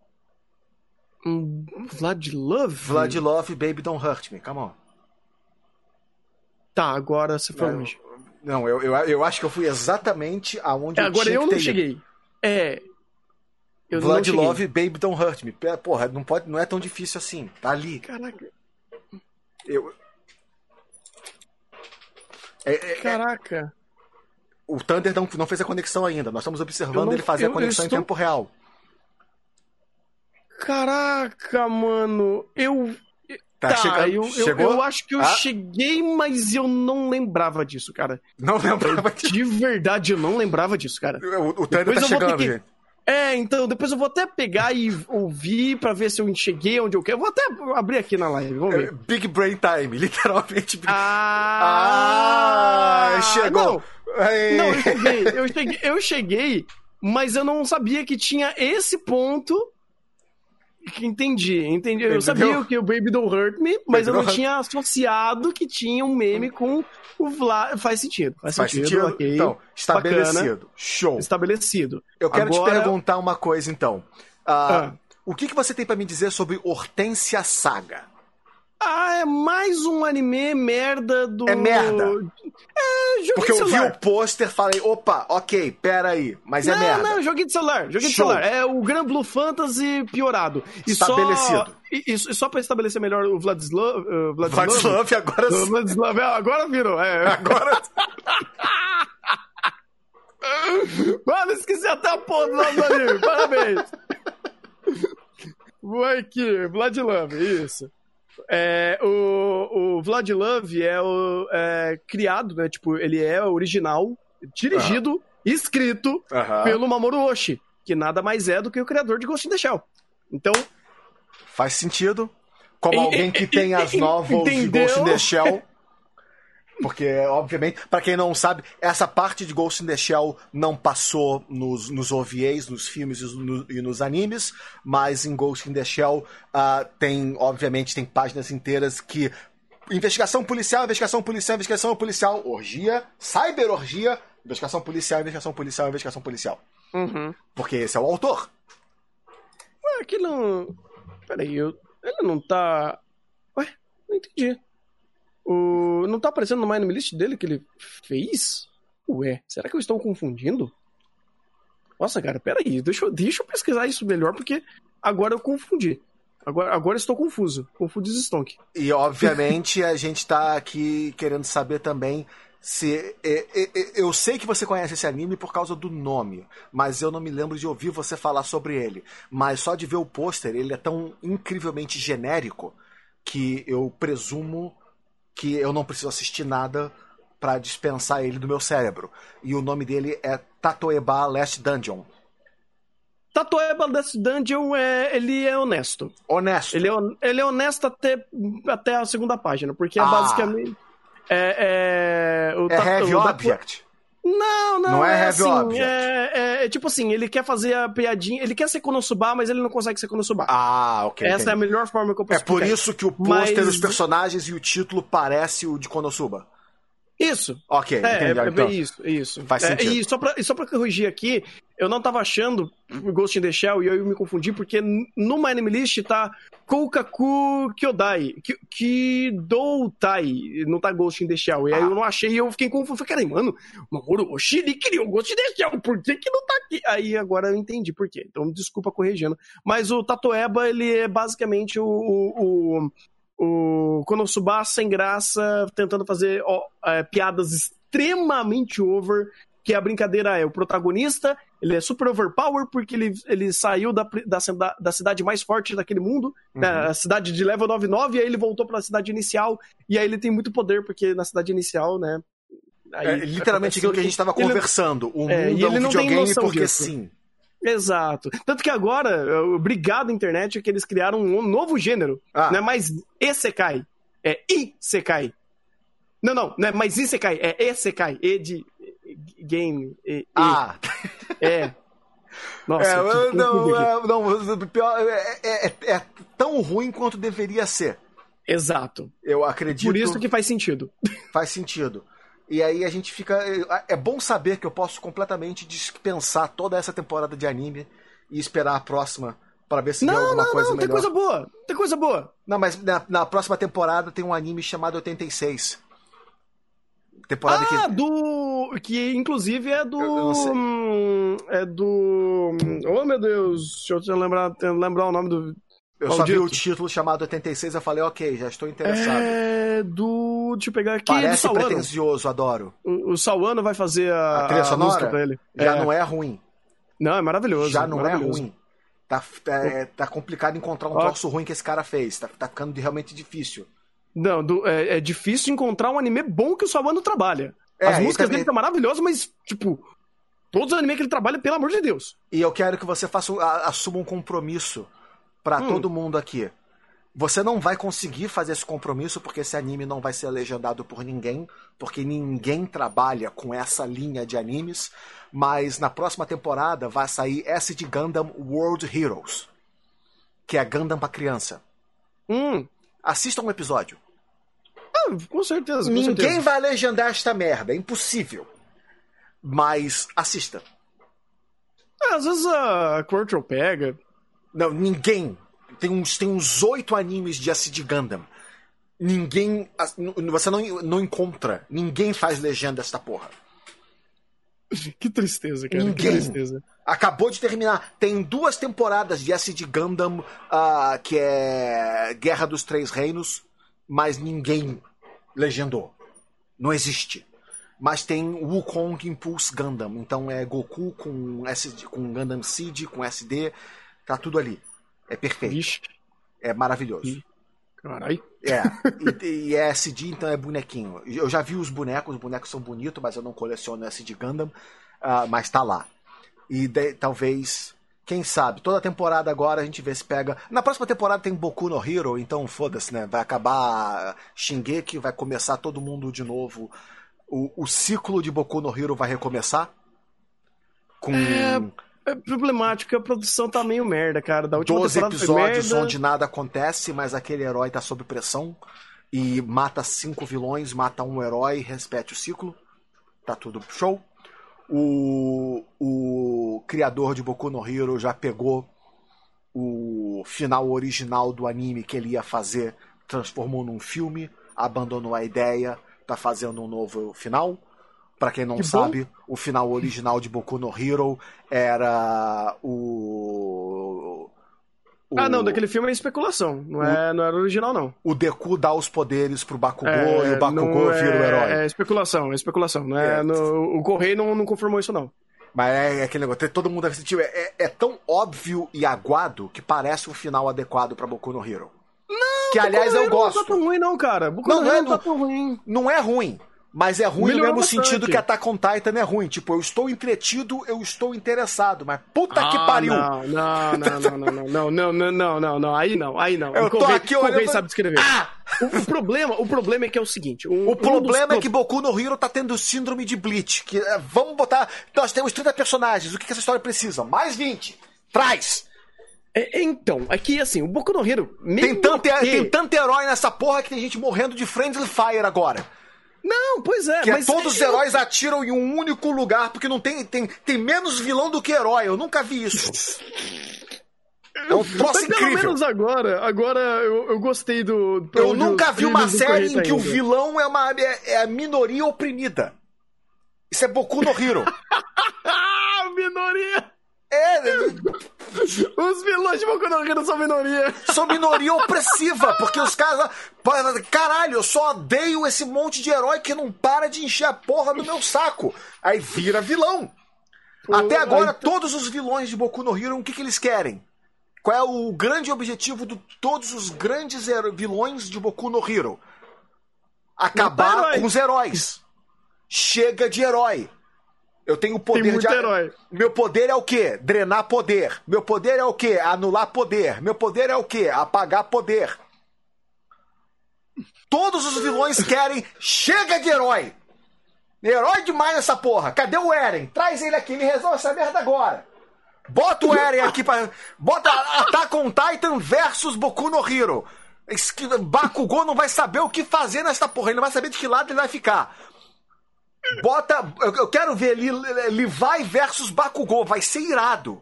Vlad Love? Vlad Love, Baby Don't Hurt Me, come on. Tá, agora você foi longe. Não, eu acho que eu fui exatamente aonde eu tinha que ter. Agora eu não cheguei. Vlad Love, Baby Don't Hurt Me. Porra, não é tão difícil assim. Tá ali. Caraca. Caraca. O Thunder não fez a conexão ainda. Nós estamos observando ele fazer a conexão em tempo real. Caraca, mano. Chegou? Eu acho que eu cheguei, mas eu não lembrava disso, cara. Não lembrava disso? De verdade, eu não lembrava disso, cara. O Thunder tá chegando, gente. Então, depois eu vou até pegar e ouvir pra ver se eu cheguei onde eu quero. Eu vou até abrir aqui na live, vamos ver. Big Brain Time, literalmente. Chegou! Eu cheguei, mas eu não sabia que tinha esse ponto. Entendi. Eu sabia que o Baby Don't Hurt Me, mas eu não tinha associado que tinha um meme com o Vlad. Faz sentido. Okay. Então, estabelecido. Bacana. Show. Estabelecido. Eu quero te perguntar uma coisa, então. O que você tem pra me dizer sobre Hortência Saga? É mais um anime merda do... É merda? Joguinho porque de celular. Eu vi o pôster e falei, opa, ok, pera aí, mas é merda. Não, joguinho de celular. É o Grand Blue Fantasy piorado. Estabelecido. Só pra estabelecer melhor o Vladislav... Vladislav agora... Vladislav, agora virou. Agora... Mano, esqueci até a porra do nome do anime. Parabéns. Vai aqui, Vladilove, isso. O Vladilove é criado, né? Tipo, ele é original, dirigido, escrito pelo Mamoru Oshii, que nada mais é do que o criador de Ghost in the Shell. Então... Faz sentido. Como alguém que tem as novels de Ghost in the Shell. Porque, obviamente, pra quem não sabe, essa parte de Ghost in the Shell não passou nos OVAs, nos filmes e nos animes, mas em Ghost in the Shell obviamente, tem páginas inteiras que... investigação policial, orgia, cyberorgia, investigação policial. Uhum. Porque esse é o autor. Ué, aqui não... Peraí, ele não tá... Ué, não entendi. Não tá aparecendo no My Anime List dele que ele fez? Ué, será que eu estou confundindo? Nossa, cara, peraí, deixa eu pesquisar isso melhor, porque agora eu confundi. Agora eu estou confuso. Confundi Stonk. E, obviamente, a gente tá aqui querendo saber também se... Eu sei que você conhece esse anime por causa do nome, mas eu não me lembro de ouvir você falar sobre ele. Mas só de ver o pôster, ele é tão incrivelmente genérico que eu presumo que eu não preciso assistir nada pra dispensar ele do meu cérebro. E o nome dele é Tatoeba Last Dungeon. Tatoeba Last Dungeon, ele é honesto. Honesto. Ele é honesto até a segunda página, porque é basicamente... É Heavy Object? Não é Heavy assim, Object. tipo assim, ele quer fazer a piadinha, ele quer ser Konosuba, mas ele não consegue ser Konosuba. Ok. Essa entendi. é a melhor forma que eu posso explicar. Por isso que o pôster, os personagens e o título parece o de Konosuba. Isso. Ok, entendi. Então, isso. Faz sentido. E só pra corrigir aqui, eu não tava achando Ghost in the Shell e eu me confundi, porque no My Anime List tá Koukaku Kyodai, Kidoutai, não tá Ghost in the Shell. E aí eu não achei e eu fiquei confuso. Falei, caralho, mano, Mamoru Oshii, ele criou Ghost in the Shell, por que não tá aqui? Aí agora eu entendi por quê. Então desculpa corrigindo. Mas o Tatoeba, ele é basicamente o Konosuba sem graça, tentando fazer piadas extremamente over, que a brincadeira é o protagonista, ele é super overpower porque ele saiu da cidade mais forte daquele mundo, da cidade de level 99, e aí ele voltou pra cidade inicial, e aí ele tem muito poder, porque na cidade inicial, né... Aí literalmente aquilo que a gente tava conversando, o mundo é um videogame porque sim. Exato. Tanto que agora, obrigado internet, que eles criaram um novo gênero. Não é mais Isekai, é Isekai. Não é mais Isekai, é Isekai. E de game. Nossa, pior, é tão ruim quanto deveria ser. Exato. Eu acredito. Por isso que faz sentido. Faz sentido. E aí a gente fica... É bom saber que eu posso completamente dispensar toda essa temporada de anime e esperar a próxima para ver se vem alguma coisa melhor. Tem coisa boa. Não, mas na próxima temporada tem um anime chamado 86. Temporada que inclusive é do... Eu não sei. Oh, meu Deus. Deixa eu lembrar o nome do... Eu só vi o título chamado 86 e falei, ok, já estou interessado. Deixa eu pegar aqui. Parece pretensioso, adoro. O Sawano vai fazer a trilha sonora música pra ele. Já não é ruim. Não, é maravilhoso. Já não é ruim. Tá complicado encontrar um troço ruim que esse cara fez. Tá ficando realmente difícil. Não, é difícil encontrar um anime bom que o Sawano trabalha. As músicas dele estão maravilhosas, mas, tipo, todos os animes que ele trabalha, pelo amor de Deus. E eu quero que você assuma um compromisso pra todo mundo aqui. Você não vai conseguir fazer esse compromisso porque esse anime não vai ser legendado por ninguém, porque ninguém trabalha com essa linha de animes, mas na próxima temporada vai sair SD Gundam World Heroes, que é Gundam pra criança. Assista um episódio. Com certeza. Ninguém vai legendar esta merda, é impossível. Mas assista. Às vezes a Crunchyroll pega. Não, ninguém. Tem uns 8 animes de SD Gundam. Ninguém... Você não encontra. Ninguém faz legenda esta porra. Que tristeza, cara. Ninguém. Que tristeza. Acabou de terminar. Tem 2 temporadas de SD Gundam, que é Guerra dos Três Reinos, mas ninguém legendou. Não existe. mas tem Wukong Impulse Gundam. Então é Goku com Gundam Seed, com SD, tá tudo ali. É perfeito. Vixe. É maravilhoso. Caralho. E é SD, então é bonequinho. Eu já vi os bonecos são bonitos, mas eu não coleciono SD Gundam, mas tá lá. E talvez, quem sabe, toda temporada agora a gente vê se pega. Na próxima temporada tem Boku no Hero, então foda-se, né? Vai acabar Shingeki, vai começar todo mundo de novo. O ciclo de Boku no Hero vai recomeçar. É problemático, a produção tá meio merda, cara. Da última 12 temporada episódios foi merda. onde nada acontece, mas aquele herói tá sob pressão e mata 5 vilões, mata um herói, repete o ciclo. Tá tudo show. O criador de Boku no Hero já pegou o final original do anime que ele ia fazer, transformou num filme, abandonou a ideia, tá fazendo um novo final. Pra quem não sabe, o final original de Boku no Hero era não, daquele filme é especulação. Não era original, não. O Deku dá os poderes pro Bakugou e o Bakugou vira o herói. É especulação. Não o Correio não confirmou isso, não. Mas é aquele negócio, todo mundo deve sentir. É tão óbvio e aguado que parece um final adequado pra Boku no Hero. Não, que aliás eu gosto. Não tá tão ruim, não, cara. Boku no Hero não tá tão ruim. Não é ruim. Mas é ruim no mesmo bastante. sentido que Attack on Titan é ruim. Tipo, eu estou entretido, eu estou interessado. Mas puta que pariu. Não. Aí não. Eu tô aqui olhando. Correio sabe descrever. O problema é que é o seguinte. O problema é que Boku no Hero tá tendo síndrome de Bleach. Que, vamos botar. Nós temos 30 personagens. O que essa história precisa? Mais 20. Traz! Então, aqui assim, o Boku no Hero. Tem tanto herói nessa porra que tem gente morrendo de Friendly Fire agora. Não, pois é. Mas todos os heróis atiram em um único lugar, porque não tem menos vilão do que herói. Eu nunca vi isso. É um troço incrível. Pelo menos agora eu gostei do... Eu nunca vi uma série em que o vilão é a minoria oprimida. Isso é Boku no Hero. Minoria! Os vilões de Boku no Hero são minoria. São minoria opressiva, porque os caras... Caralho, eu só odeio esse monte de herói que não para de encher a porra do meu saco. Aí vira vilão. Até agora, todos os vilões de Boku no Hero, o que eles querem? Qual é o grande objetivo de todos os grandes vilões de Boku no Hero? Acabar com os heróis. Chega de herói. Eu tenho o poder muito herói. Meu poder é o quê? Drenar poder. Meu poder é o quê? Anular poder. Meu poder é o quê? Apagar poder. Todos os vilões querem... Chega de herói. Herói demais essa porra. Cadê o Eren? Traz ele aqui. Me resolve essa merda agora. Bota o Eren aqui pra... Bota Attack on Titan versus Boku no Hero. Bakugou não vai saber o que fazer nesta porra. Ele não vai saber de que lado ele vai ficar. Bota... Eu quero ver Levi versus Bakugou. Vai ser irado.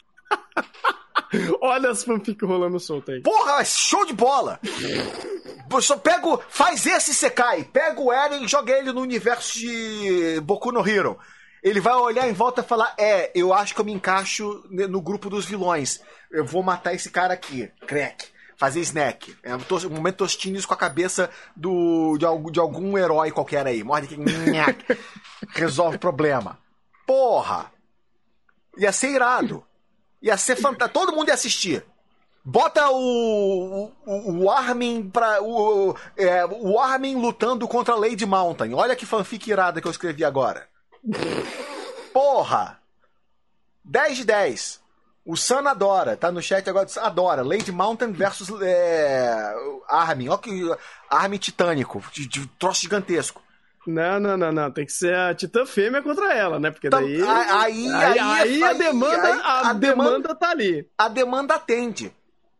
Olha as fanfic rolando solto aí. Porra, show de bola. Só faz esse Sekai. Pega o Eren e joga ele no universo de Boku no Hero. Ele vai olhar em volta e falar: eu acho que eu me encaixo no grupo dos vilões. Eu vou matar esse cara aqui. Crack. Fazer snack. É um momento Tostines com a cabeça de algum herói qualquer aí. Morde aqui. Resolve o problema. Porra. Ia ser irado. Ia ser fantástico. Todo mundo ia assistir. Bota o Armin o Armin lutando contra a Lady Mountain. Olha que fanfic irada que eu escrevi agora. Porra. 10 de 10. O Sam adora. Tá no chat agora. Adora. Lady Mountain versus Armin. Olha que Armin titânico. De troço gigantesco. Não. Tem que ser a Titã fêmea contra ela, né? Porque daí... Aí a demanda tá ali. A demanda atende.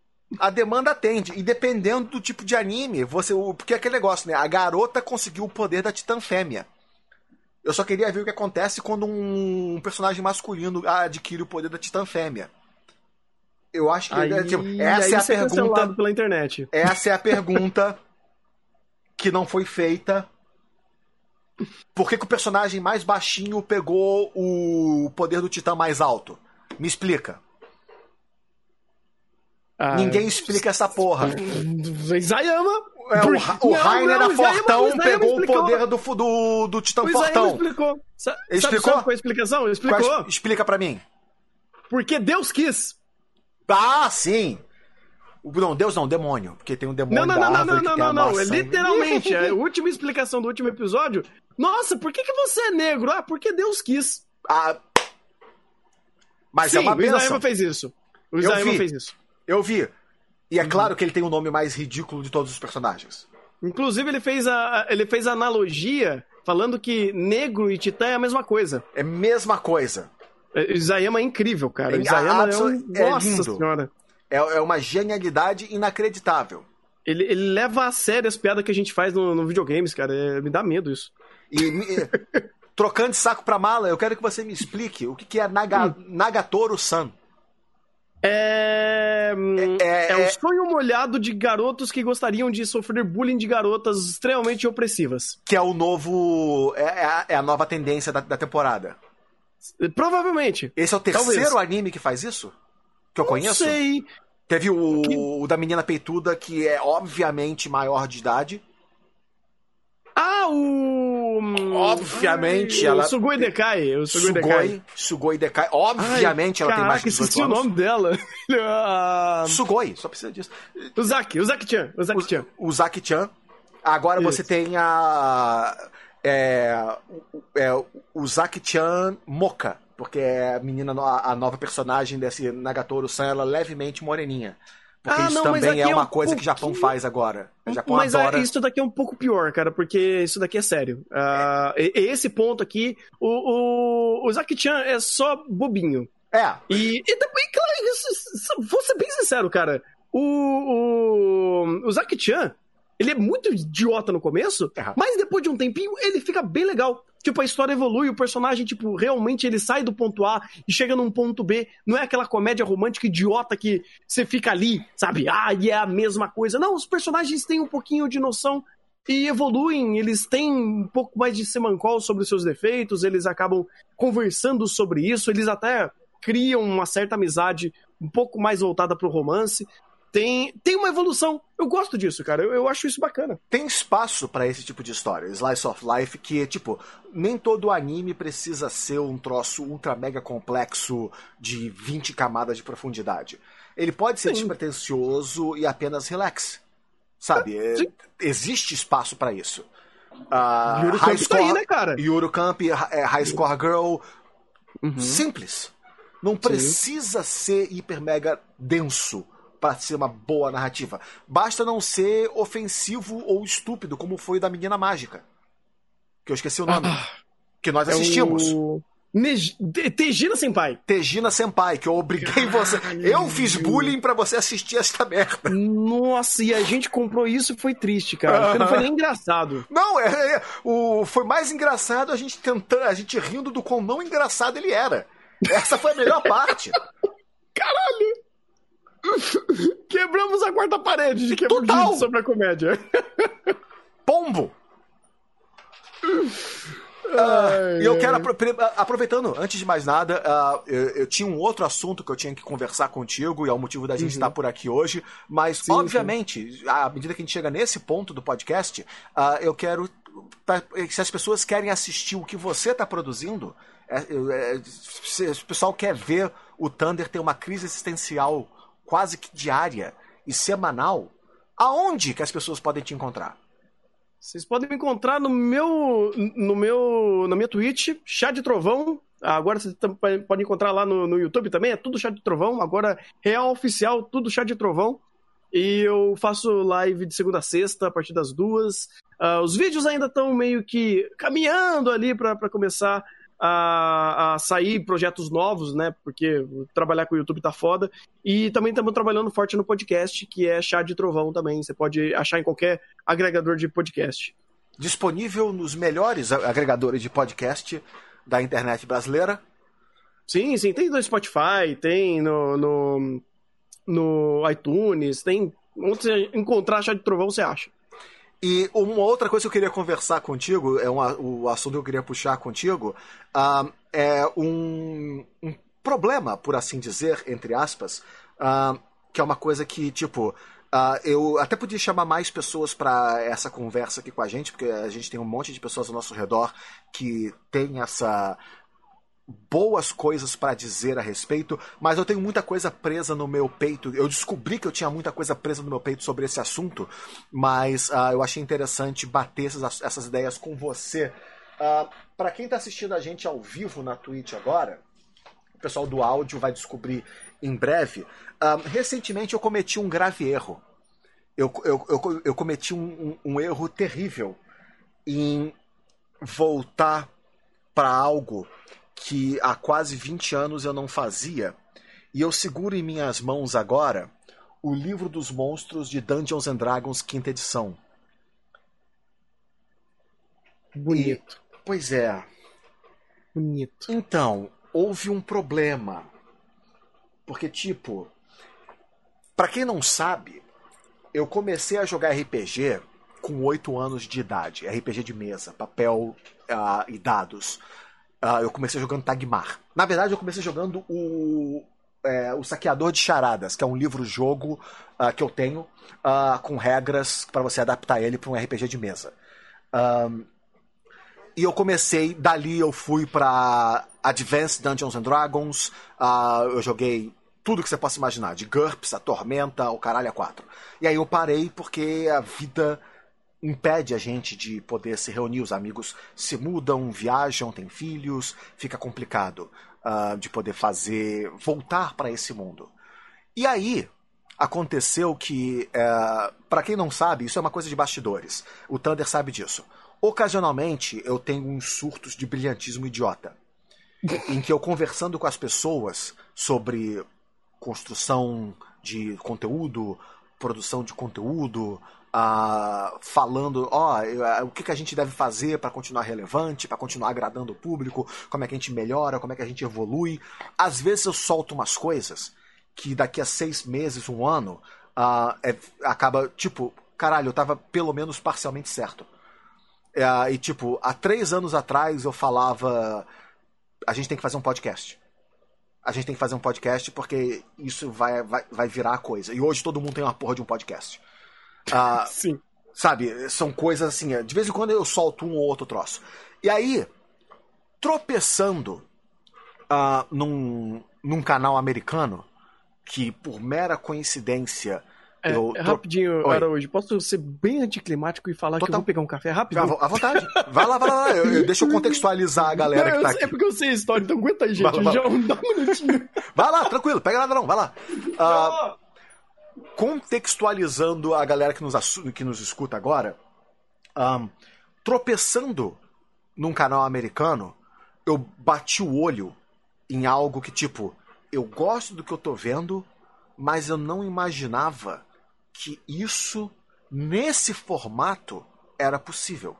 E dependendo do tipo de anime, porque é aquele negócio, né? A garota conseguiu o poder da Titã fêmea. Eu só queria ver o que acontece quando um personagem masculino adquire o poder da Titã fêmea. Eu acho que essa é a pergunta pela internet. Essa é a pergunta que não foi feita. Por que o personagem mais baixinho pegou o poder do Titã mais alto? Me explica. Ninguém explica essa porra. Isayama. O Rainer era fortão, pegou o poder do Titã Fortão. Explicou. Ele explicou? Sabe qual é a explicação? Ele explicou. Explica pra mim. Porque Deus quis. Ah, sim. Não, Deus não, demônio. Porque tem um demônio da árvore que tem a maçã. É literalmente, a última explicação do último episódio. Nossa, por que você é negro? Ah, porque Deus quis. Mas sim, é uma bênção. O Isayama fez isso. Eu vi. E é claro que ele tem o nome mais ridículo de todos os personagens. Inclusive, ele fez a analogia falando que negro e titã é a mesma coisa. É a mesma coisa. Isayama é incrível, cara. Isayama Nossa lindo. Senhora. É uma genialidade inacreditável. Ele leva a sério as piadas que a gente faz no videogames, cara. Me dá medo isso. Trocando de saco pra mala, eu quero que você me explique o que é Nagatoro-san. É o sonho molhado de garotos que gostariam de sofrer bullying de garotas extremamente opressivas. Que é o novo... É a nova tendência da temporada. Provavelmente. Esse é o terceiro anime que faz isso? Que eu conheço? Não sei. Teve o da menina peituda, que é obviamente maior de idade. Obviamente ela... O Sugoi Dekai. Sugoi Dekai. Obviamente ela tem mais de 18 anos. O nome dela. Sugoi, só precisa disso. O Zaki-chan. O Zaki-chan. Agora você tem o Zaki-chan Moka, porque é a nova personagem desse Nagatoro-san, ela é levemente moreninha. Porque isso também é uma coisa que o Japão faz agora. O Japão adora... isso daqui é um pouco pior, cara, porque isso daqui é sério. Esse ponto aqui, o Zaki-chan é só bobinho. E também, claro, vou ser bem sincero, cara. O Zaki-chan, ele é muito idiota no começo, mas depois de um tempinho, ele fica bem legal. Tipo, a história evolui, o personagem, tipo, realmente ele sai do ponto A e chega num ponto B. Não é aquela comédia romântica idiota que você fica ali, sabe? E é a mesma coisa. Não, os personagens têm um pouquinho de noção e evoluem. Eles têm um pouco mais de semancol sobre os seus defeitos, eles acabam conversando sobre isso, eles até criam uma certa amizade um pouco mais voltada pro romance. Tem uma evolução. Eu gosto disso, cara. Eu acho isso bacana. Tem espaço pra esse tipo de história. Slice of Life, que, tipo, nem todo anime precisa ser um troço ultra mega complexo de 20 camadas de profundidade. Ele pode ser despretensioso e apenas relax. Sabe? Existe espaço pra isso. Yuru Camp tá aí, né, cara? Yuru Camp, High Score Girl. Simples. Não precisa ser hiper mega denso para ser uma boa narrativa. Basta não ser ofensivo ou estúpido, como foi o da Menina Mágica. Que eu esqueci o nome. Que nós assistimos. Tegina Senpai. Tegina Senpai, que eu obriguei você... Eu fiz bullying pra você assistir esta merda. Nossa, e a gente comprou isso e foi triste, cara. Porque não foi nem engraçado. Não, foi mais engraçado a gente rindo do quão não engraçado ele era. Essa foi a melhor parte. Caralho! Quebramos a quarta parede de quebrar sobre a comédia. Pombo! E eu quero, aproveitando, antes de mais nada, eu tinha um outro assunto que eu tinha que conversar contigo, e é o motivo da gente estar por aqui hoje, mas, obviamente, à medida que a gente chega nesse ponto do podcast, eu quero, se as pessoas querem assistir o que você está produzindo, se o pessoal quer ver o Thunder ter uma crise existencial quase que diária e semanal, aonde que as pessoas podem te encontrar? Vocês podem me encontrar na minha Twitch, Chá de Trovão. Agora vocês podem encontrar lá no YouTube também, é tudo Chá de Trovão. Agora, real oficial, tudo Chá de Trovão. E eu faço live de segunda a sexta, a partir das 2. Os vídeos ainda estão meio que caminhando ali para começar a sair projetos novos, né? Porque trabalhar com o YouTube tá foda. E também estamos trabalhando forte no podcast, que é Chá de Trovão também. Você pode achar em qualquer agregador de podcast. Disponível nos melhores agregadores de podcast da internet brasileira? Sim, tem no Spotify, tem no iTunes, tem onde você encontrar Chá de Trovão, você acha. E uma outra coisa que eu queria conversar contigo, o assunto que eu queria puxar contigo, é um problema, por assim dizer, entre aspas, que é uma coisa que, tipo, eu até podia chamar mais pessoas para essa conversa aqui com a gente, porque a gente tem um monte de pessoas ao nosso redor que tem essa boas coisas para dizer a respeito, mas eu tenho muita coisa presa no meu peito. Eu descobri que eu tinha muita coisa presa no meu peito sobre esse assunto, mas eu achei interessante bater essas ideias com você. Para quem está assistindo a gente ao vivo na Twitch agora, o pessoal do áudio vai descobrir em breve. Recentemente eu cometi um grave erro. Eu cometi um erro terrível em voltar para algo que há quase 20 anos eu não fazia, e eu seguro em minhas mãos agora o Livro dos Monstros de Dungeons and Dragons, 5ª edição. Bonito. Pois é. Bonito. Então, houve um problema. Porque, tipo, pra quem não sabe, eu comecei a jogar RPG com 8 anos de idade. RPG de mesa, papel e dados. Eu comecei jogando Tagmar. Na verdade, eu comecei jogando o Saqueador de Charadas, que é um livro-jogo que eu tenho, com regras para você adaptar ele para um RPG de mesa. E eu comecei, dali eu fui para Advanced Dungeons and Dragons, eu joguei tudo que você possa imaginar, de GURPS, a Tormenta, o caralho a 4. E aí eu parei porque a vida impede a gente de poder se reunir, os amigos se mudam, viajam, têm filhos, fica complicado de poder voltar para esse mundo. E aí aconteceu que, para quem não sabe, isso é uma coisa de bastidores, o Thunder sabe disso. Ocasionalmente eu tenho uns surtos de brilhantismo idiota, em que eu, conversando com as pessoas sobre construção de conteúdo, produção de conteúdo, falando o que a gente deve fazer para continuar relevante, para continuar agradando o público, como é que a gente melhora, como é que a gente evolui. Às vezes eu solto umas coisas que daqui a 6 meses, 1 ano, acaba, tipo, caralho, eu tava pelo menos parcialmente certo. E tipo, há 3 anos atrás eu falava, a gente tem que fazer um podcast. A gente tem que fazer um podcast porque isso vai virar a coisa. E hoje todo mundo tem uma porra de um podcast. Sim. Sabe, são coisas assim, de vez em quando eu solto um ou outro troço. E aí, tropeçando num canal americano, que por mera coincidência... Rapidinho, Araújo, posso ser bem anticlimático e falar que eu vou pegar um café rápido? À vontade. Vai lá. Deixa eu contextualizar a galera que tá aqui. É porque eu sei a história, então aguenta aí, gente. Já dá um minutinho. Vai lá, tranquilo, pega nada não, vai lá. Contextualizando a galera que nos escuta agora, tropeçando num canal americano, eu bati o olho em algo que, tipo, eu gosto do que eu tô vendo, mas eu não imaginava que isso, nesse formato, era possível.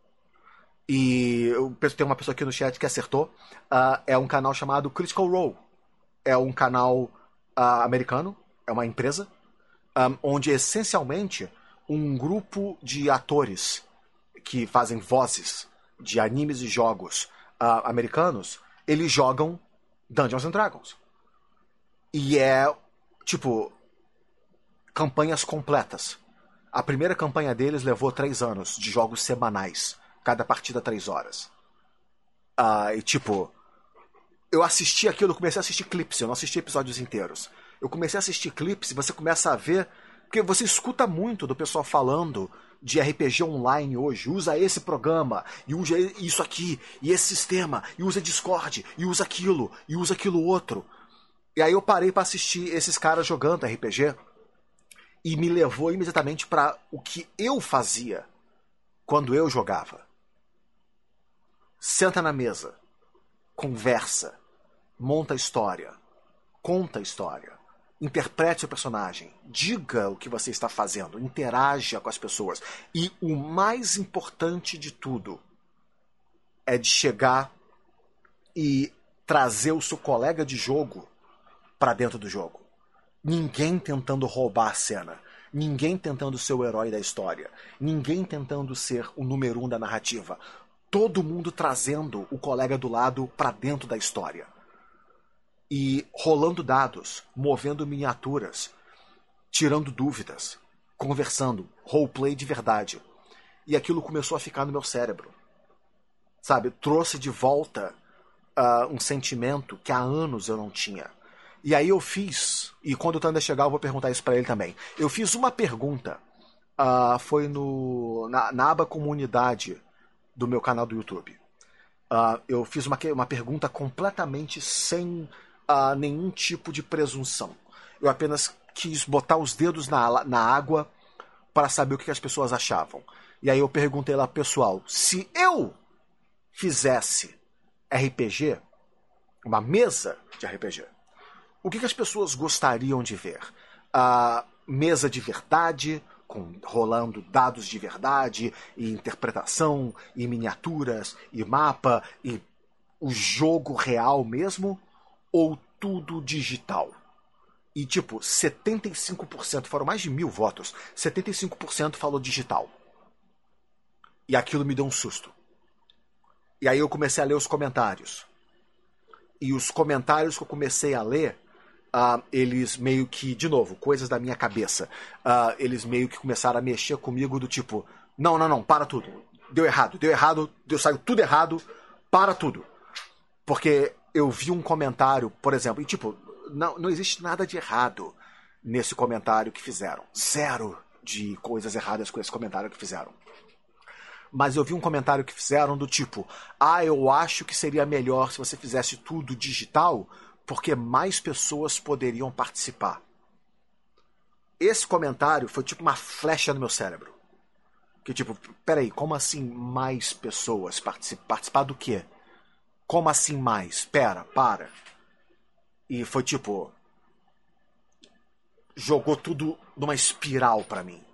E tem uma pessoa aqui no chat que acertou. É um canal chamado Critical Role. É um canal americano, é uma empresa, onde essencialmente um grupo de atores que fazem vozes de animes e jogos americanos, eles jogam Dungeons and Dragons. E tipo, campanhas completas. A primeira campanha deles levou 3 anos, de jogos semanais. Cada partida 3 horas. E tipo, eu assisti aquilo, eu comecei a assistir clipes, eu não assisti episódios inteiros. Eu comecei a assistir clipes e você começa a ver, porque você escuta muito do pessoal falando de RPG online hoje, usa esse programa, e usa isso aqui, e esse sistema, e usa Discord, e usa aquilo outro. E aí eu parei pra assistir esses caras jogando RPG e me levou imediatamente para o que eu fazia quando eu jogava. Senta na mesa, conversa, monta a história, conta a história, interprete o personagem, diga o que você está fazendo, interaja com as pessoas. E o mais importante de tudo é de chegar e trazer o seu colega de jogo para dentro do jogo. Ninguém tentando roubar a cena. Ninguém tentando ser o herói da história. Ninguém tentando ser o número 1 da narrativa. Todo mundo trazendo o colega do lado para dentro da história. E rolando dados, movendo miniaturas. tirando dúvidas, conversando, roleplay de verdade. E aquilo começou a ficar no meu cérebro. Sabe? Trouxe de volta um sentimento que há anos eu não tinha. E aí eu fiz, e quando o Thunder chegar eu vou perguntar isso pra ele também. Eu fiz uma pergunta, foi na aba comunidade do meu canal do YouTube. Eu fiz uma pergunta completamente sem nenhum tipo de presunção. Eu apenas quis botar os dedos na água para saber o que as pessoas achavam. E aí eu perguntei lá, pessoal, se eu fizesse RPG, uma mesa de RPG, o que as pessoas gostariam de ver? Mesa de verdade, rolando dados de verdade, e interpretação, e miniaturas, e mapa, e o jogo real mesmo, ou tudo digital? E tipo, 75%, foram mais de 1000 votos, 75% falou digital. E aquilo me deu um susto. E aí eu comecei a ler os comentários. E os comentários que eu comecei a ler, eles meio que, de novo, coisas da minha cabeça, eles meio que começaram a mexer comigo do tipo, não, para tudo. Deu errado, saiu tudo errado, para tudo. Porque eu vi um comentário, por exemplo, e tipo, não existe nada de errado nesse comentário que fizeram. Zero de coisas erradas com esse comentário que fizeram. Mas eu vi um comentário que fizeram do tipo, eu acho que seria melhor se você fizesse tudo digital, porque mais pessoas poderiam participar. Esse comentário foi tipo uma flecha no meu cérebro. Que tipo, peraí, como assim mais pessoas? Participar do quê? Como assim mais? Para. E foi tipo, jogou tudo numa espiral pra mim.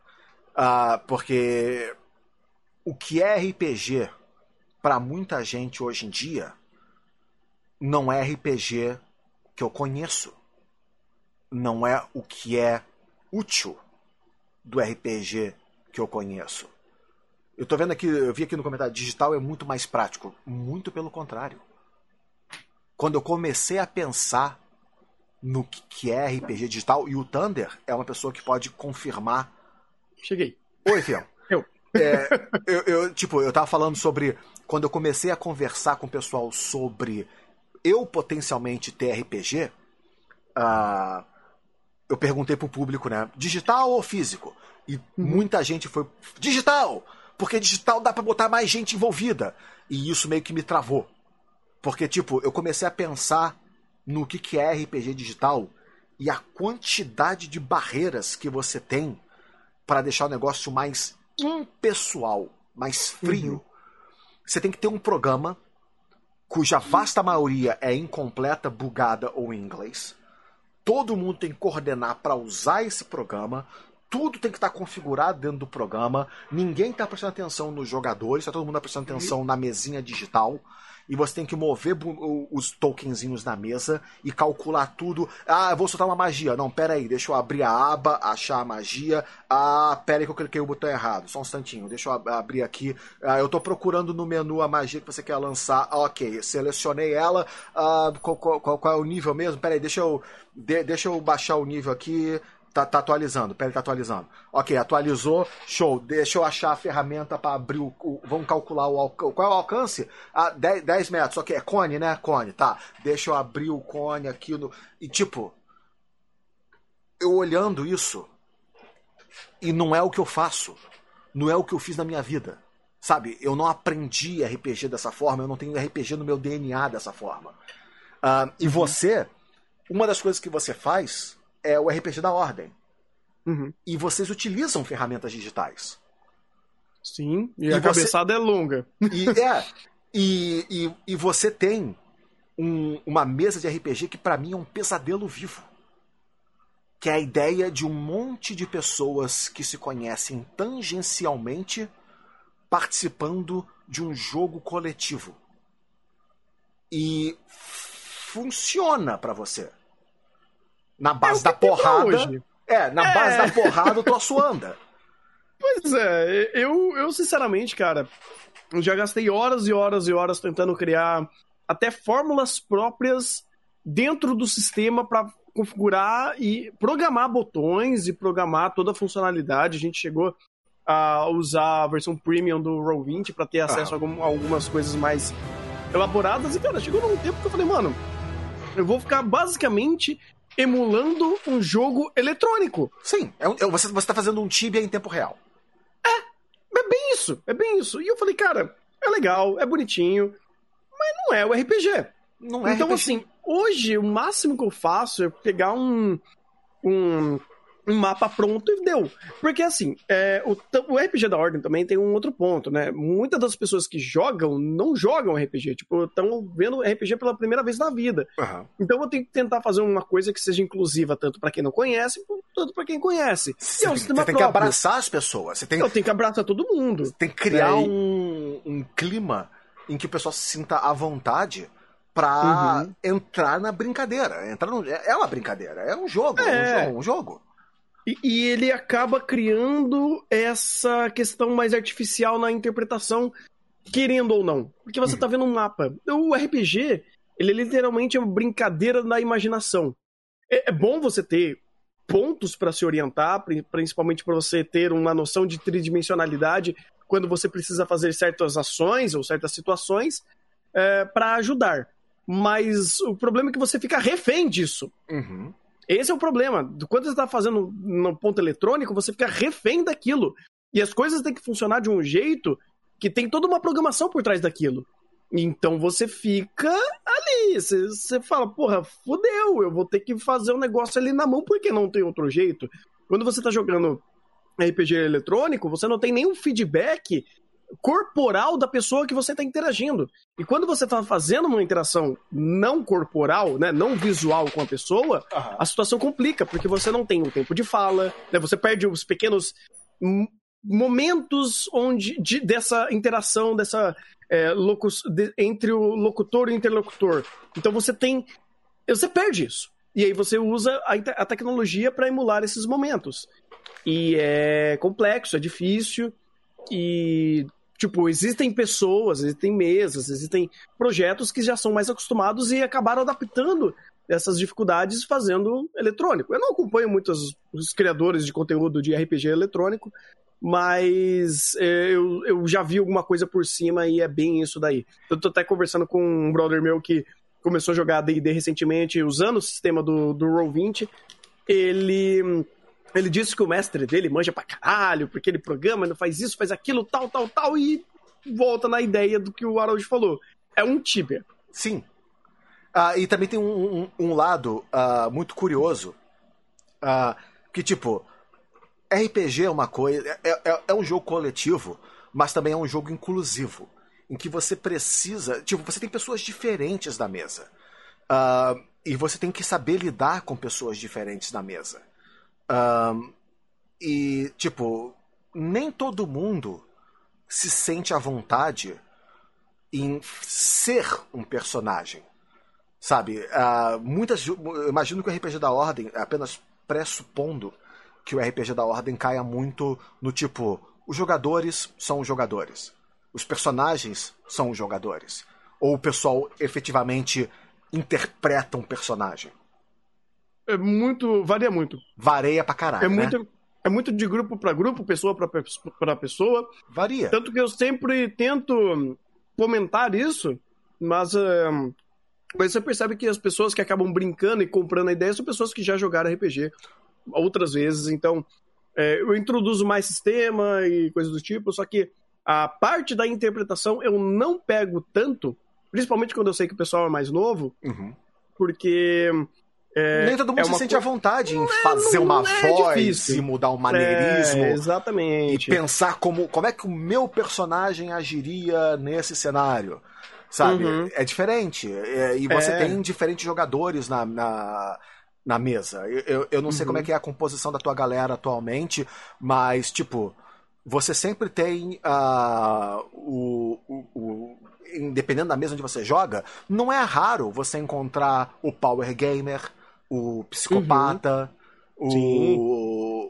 Porque o que é RPG pra muita gente hoje em dia não é RPG que eu conheço. Não é o que é útil do RPG que eu conheço. Eu tô vendo aqui, eu vi aqui no comentário, digital é muito mais prático. Muito pelo contrário. Quando eu comecei a pensar no que é RPG digital, e o Thunder é uma pessoa que pode confirmar. Cheguei. Oi, Fiel. Eu tava falando sobre quando eu comecei a conversar com o pessoal sobre eu potencialmente ter RPG, eu perguntei pro público, né, digital ou físico? E muita gente foi, digital! Porque digital dá pra botar mais gente envolvida. E isso meio que me travou. Porque, tipo, eu comecei a pensar no que é RPG digital e a quantidade de barreiras que você tem para deixar o negócio mais impessoal, mais frio. Você tem que ter um programa cuja vasta maioria é incompleta, bugada ou em inglês. Todo mundo tem que coordenar para usar esse programa. Tudo tem que estar configurado dentro do programa. Ninguém está prestando atenção nos jogadores, está todo mundo prestando atenção na mesinha digital. E você tem que mover os tokenzinhos na mesa e calcular tudo. Eu vou soltar uma magia. Não, pera aí, deixa eu abrir a aba, achar a magia. Pera aí que eu cliquei o botão errado. Só um instantinho, deixa eu abrir aqui. Eu tô procurando no menu a magia que você quer lançar. Ok, selecionei ela. Qual é o nível mesmo? Pera aí, deixa eu baixar o nível aqui. Tá atualizando, peraí, tá atualizando. Ok, atualizou, show. Deixa eu achar a ferramenta para abrir vamos calcular qual é o alcance? 10 metros, ok, é cone, né? Cone, tá. Deixa eu abrir o cone aqui E tipo, eu olhando isso, e não é o que eu faço. Não é o que eu fiz na minha vida. Sabe, eu não aprendi RPG dessa forma, eu não tenho RPG no meu DNA dessa forma. E você, uma das coisas que você faz é o RPG da Ordem. E vocês utilizam ferramentas digitais. Sim, e a cabeçada é longa. E você tem uma mesa de RPG que pra mim é um pesadelo vivo. Que é a ideia de um monte de pessoas que se conhecem tangencialmente participando de um jogo coletivo. E funciona pra você. Na base da porrada. Base da porrada o troço anda. Pois é, eu sinceramente, cara, eu já gastei horas e horas e horas tentando criar até fórmulas próprias dentro do sistema pra configurar e programar botões e programar toda a funcionalidade. A gente chegou a usar a versão premium do Roll20 para ter acesso a algumas coisas mais elaboradas. E, cara, chegou num tempo que eu falei, mano, eu vou ficar basicamente emulando um jogo eletrônico. Sim, você tá fazendo um Tibia em tempo real. É bem isso. E eu falei, cara, é legal, é bonitinho, mas não é o RPG. Não é então, RPG. Assim, hoje o máximo que eu faço é pegar um mapa pronto e deu. Porque, assim, o RPG da Ordem também tem um outro ponto, né? Muitas das pessoas que jogam, não jogam RPG. Tipo, estão vendo RPG pela primeira vez na vida. Uhum. Então eu tenho que tentar fazer uma coisa que seja inclusiva tanto pra quem não conhece, quanto pra quem conhece. Você tem que abraçar as pessoas. Eu tenho que abraçar todo mundo. Você tem que criar um clima em que o pessoal se sinta à vontade pra entrar na brincadeira. É uma brincadeira, é um jogo, um jogo. E ele acaba criando essa questão mais artificial na interpretação, querendo ou não. Porque você tá vendo um mapa. O RPG, ele literalmente é uma brincadeira da imaginação. É bom você ter pontos para se orientar, principalmente para você ter uma noção de tridimensionalidade quando você precisa fazer certas ações ou certas situações para ajudar. Mas o problema é que você fica refém disso. Uhum. Esse é o problema. Quando você está fazendo no ponto eletrônico, você fica refém daquilo. E as coisas têm que funcionar de um jeito que tem toda uma programação por trás daquilo. Então você fica ali. Você fala, porra, fudeu, eu vou ter que fazer um negócio ali na mão porque não tem outro jeito. Quando você está jogando RPG eletrônico, você não tem nenhum feedback corporal da pessoa que você está interagindo. E quando você está fazendo uma interação não corporal, né, não visual com a pessoa, a situação complica, porque você não tem o tempo de fala, né, você perde os pequenos momentos dessa interação, entre o locutor e o interlocutor. Então você perde isso. E aí você usa a tecnologia para emular esses momentos. E é complexo, é difícil, e tipo, existem pessoas, existem mesas, existem projetos que já são mais acostumados e acabaram adaptando essas dificuldades fazendo eletrônico. Eu não acompanho muitos os criadores de conteúdo de RPG eletrônico, mas eu já vi alguma coisa por cima e é bem isso daí. Eu tô até conversando com um brother meu que começou a jogar D&D recentemente, usando o sistema do Roll20. Ele disse que o mestre dele manja pra caralho, porque ele programa, não faz isso, faz aquilo, tal, e volta na ideia do que o Harold falou. É um Tibia. Sim. E também tem um lado muito curioso, que, tipo, RPG é uma coisa... É um jogo coletivo, mas também é um jogo inclusivo, em que você precisa... Tipo, você tem pessoas diferentes na mesa. E você tem que saber lidar com pessoas diferentes na mesa. E, tipo, nem todo mundo se sente à vontade em ser um personagem, sabe? Eu imagino que o RPG da Ordem, apenas pressupondo que o RPG da Ordem caia muito no tipo, os jogadores são os jogadores, os personagens são os jogadores, ou o pessoal efetivamente interpreta um personagem. Varia muito. Varia pra caralho, É muito de grupo pra grupo, pessoa pra pessoa. Varia. Tanto que eu sempre tento comentar isso, mas você percebe que as pessoas que acabam brincando e comprando a ideia são pessoas que já jogaram RPG outras vezes. Então, eu introduzo mais sistema e coisas do tipo, só que a parte da interpretação eu não pego tanto, principalmente quando eu sei que o pessoal é mais novo, porque... nem todo mundo se sente à vontade em fazer uma voz difícil. E mudar um maneirismo. Exatamente. E pensar como é que o meu personagem agiria nesse cenário. Sabe? É diferente. E você tem diferentes jogadores na mesa. Eu não sei como é que é a composição da tua galera atualmente, mas, tipo, você sempre tem independendo da mesa onde você joga, não é raro você encontrar o Power Gamer, o psicopata, o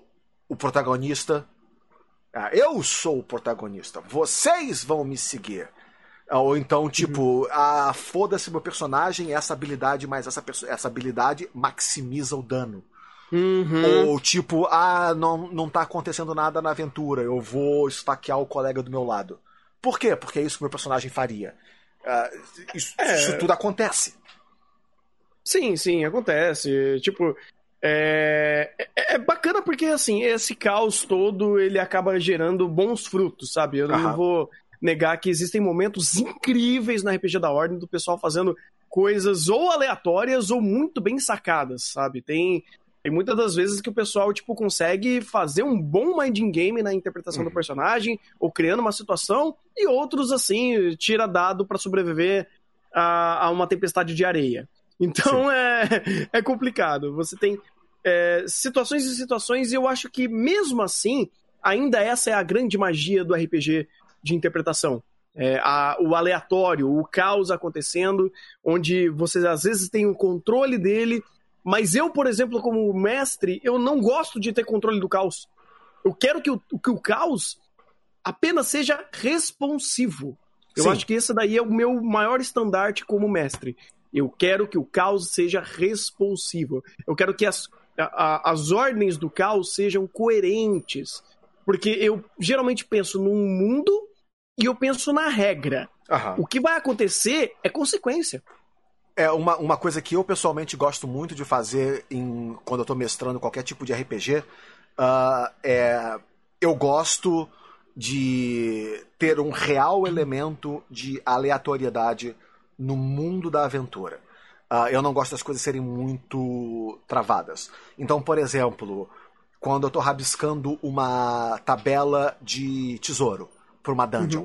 protagonista. Eu sou o protagonista. Vocês vão me seguir. Ou então, tipo, foda-se meu personagem, essa habilidade, mas essa habilidade maximiza o dano. Ou tipo, não tá acontecendo nada na aventura, eu vou esfaquear o colega do meu lado. Por quê? Porque é isso que meu personagem faria. Isso tudo acontece. Sim, acontece. Tipo, é bacana porque, assim, esse caos todo, ele acaba gerando bons frutos, sabe? Eu não vou negar que existem momentos incríveis na RPG da Ordem do pessoal fazendo coisas ou aleatórias ou muito bem sacadas, sabe? Tem muitas das vezes que o pessoal, tipo, consegue fazer um bom minding game na interpretação do personagem ou criando uma situação, e outros, assim, tira dado pra sobreviver a uma tempestade de areia. Então é complicado. Você tem situações e situações, e eu acho que mesmo assim, ainda essa é a grande magia do RPG de interpretação. O aleatório, o caos acontecendo, onde você às vezes tem o controle dele, mas eu, por exemplo, como mestre, eu não gosto de ter controle do caos. Eu quero que o caos apenas seja responsivo. Eu acho que esse daí é o meu maior estandarte como mestre. Eu quero que o caos seja responsivo. Eu quero que as ordens do caos sejam coerentes. Porque eu geralmente penso num mundo e eu penso na regra. O que vai acontecer é consequência. Uma coisa que eu pessoalmente gosto muito de fazer quando eu tô mestrando qualquer tipo de RPG, eu gosto de ter um real elemento de aleatoriedade no mundo da aventura. Eu não gosto das coisas serem muito travadas. Então, por exemplo, quando eu tô rabiscando uma tabela de tesouro para uma dungeon,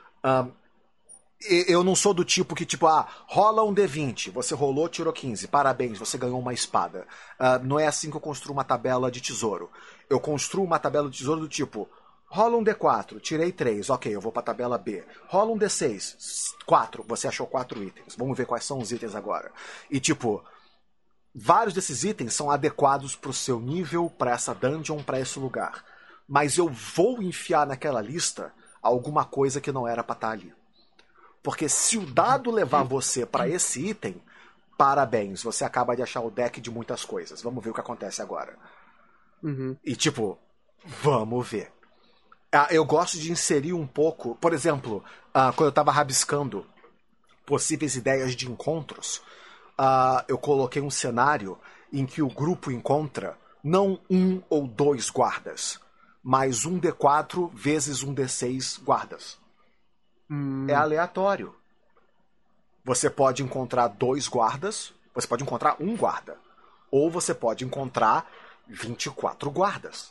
eu não sou do tipo que, tipo, rola um D20, você rolou, tirou 15, parabéns, você ganhou uma espada. Não é assim que eu construo uma tabela de tesouro. Eu construo uma tabela de tesouro do tipo, rola um D4, tirei 3, ok, eu vou pra tabela B. Rola um D6, 4, você achou 4 itens. Vamos ver quais são os itens agora. E, tipo, vários desses itens são adequados pro seu nível, pra essa dungeon, pra esse lugar. Mas eu vou enfiar naquela lista alguma coisa que não era pra estar ali. Porque se o dado levar você para esse item, parabéns, você acaba de achar o deck de muitas coisas. Vamos ver o que acontece agora. E tipo, vamos ver. Eu gosto de inserir um pouco, por exemplo, quando eu estava rabiscando possíveis ideias de encontros, eu coloquei um cenário em que o grupo encontra não 1 ou 2 guardas, mas um D4 vezes um D6 guardas. É aleatório. Você pode encontrar 2 guardas, você pode encontrar 1 guarda, ou você pode encontrar 24 guardas.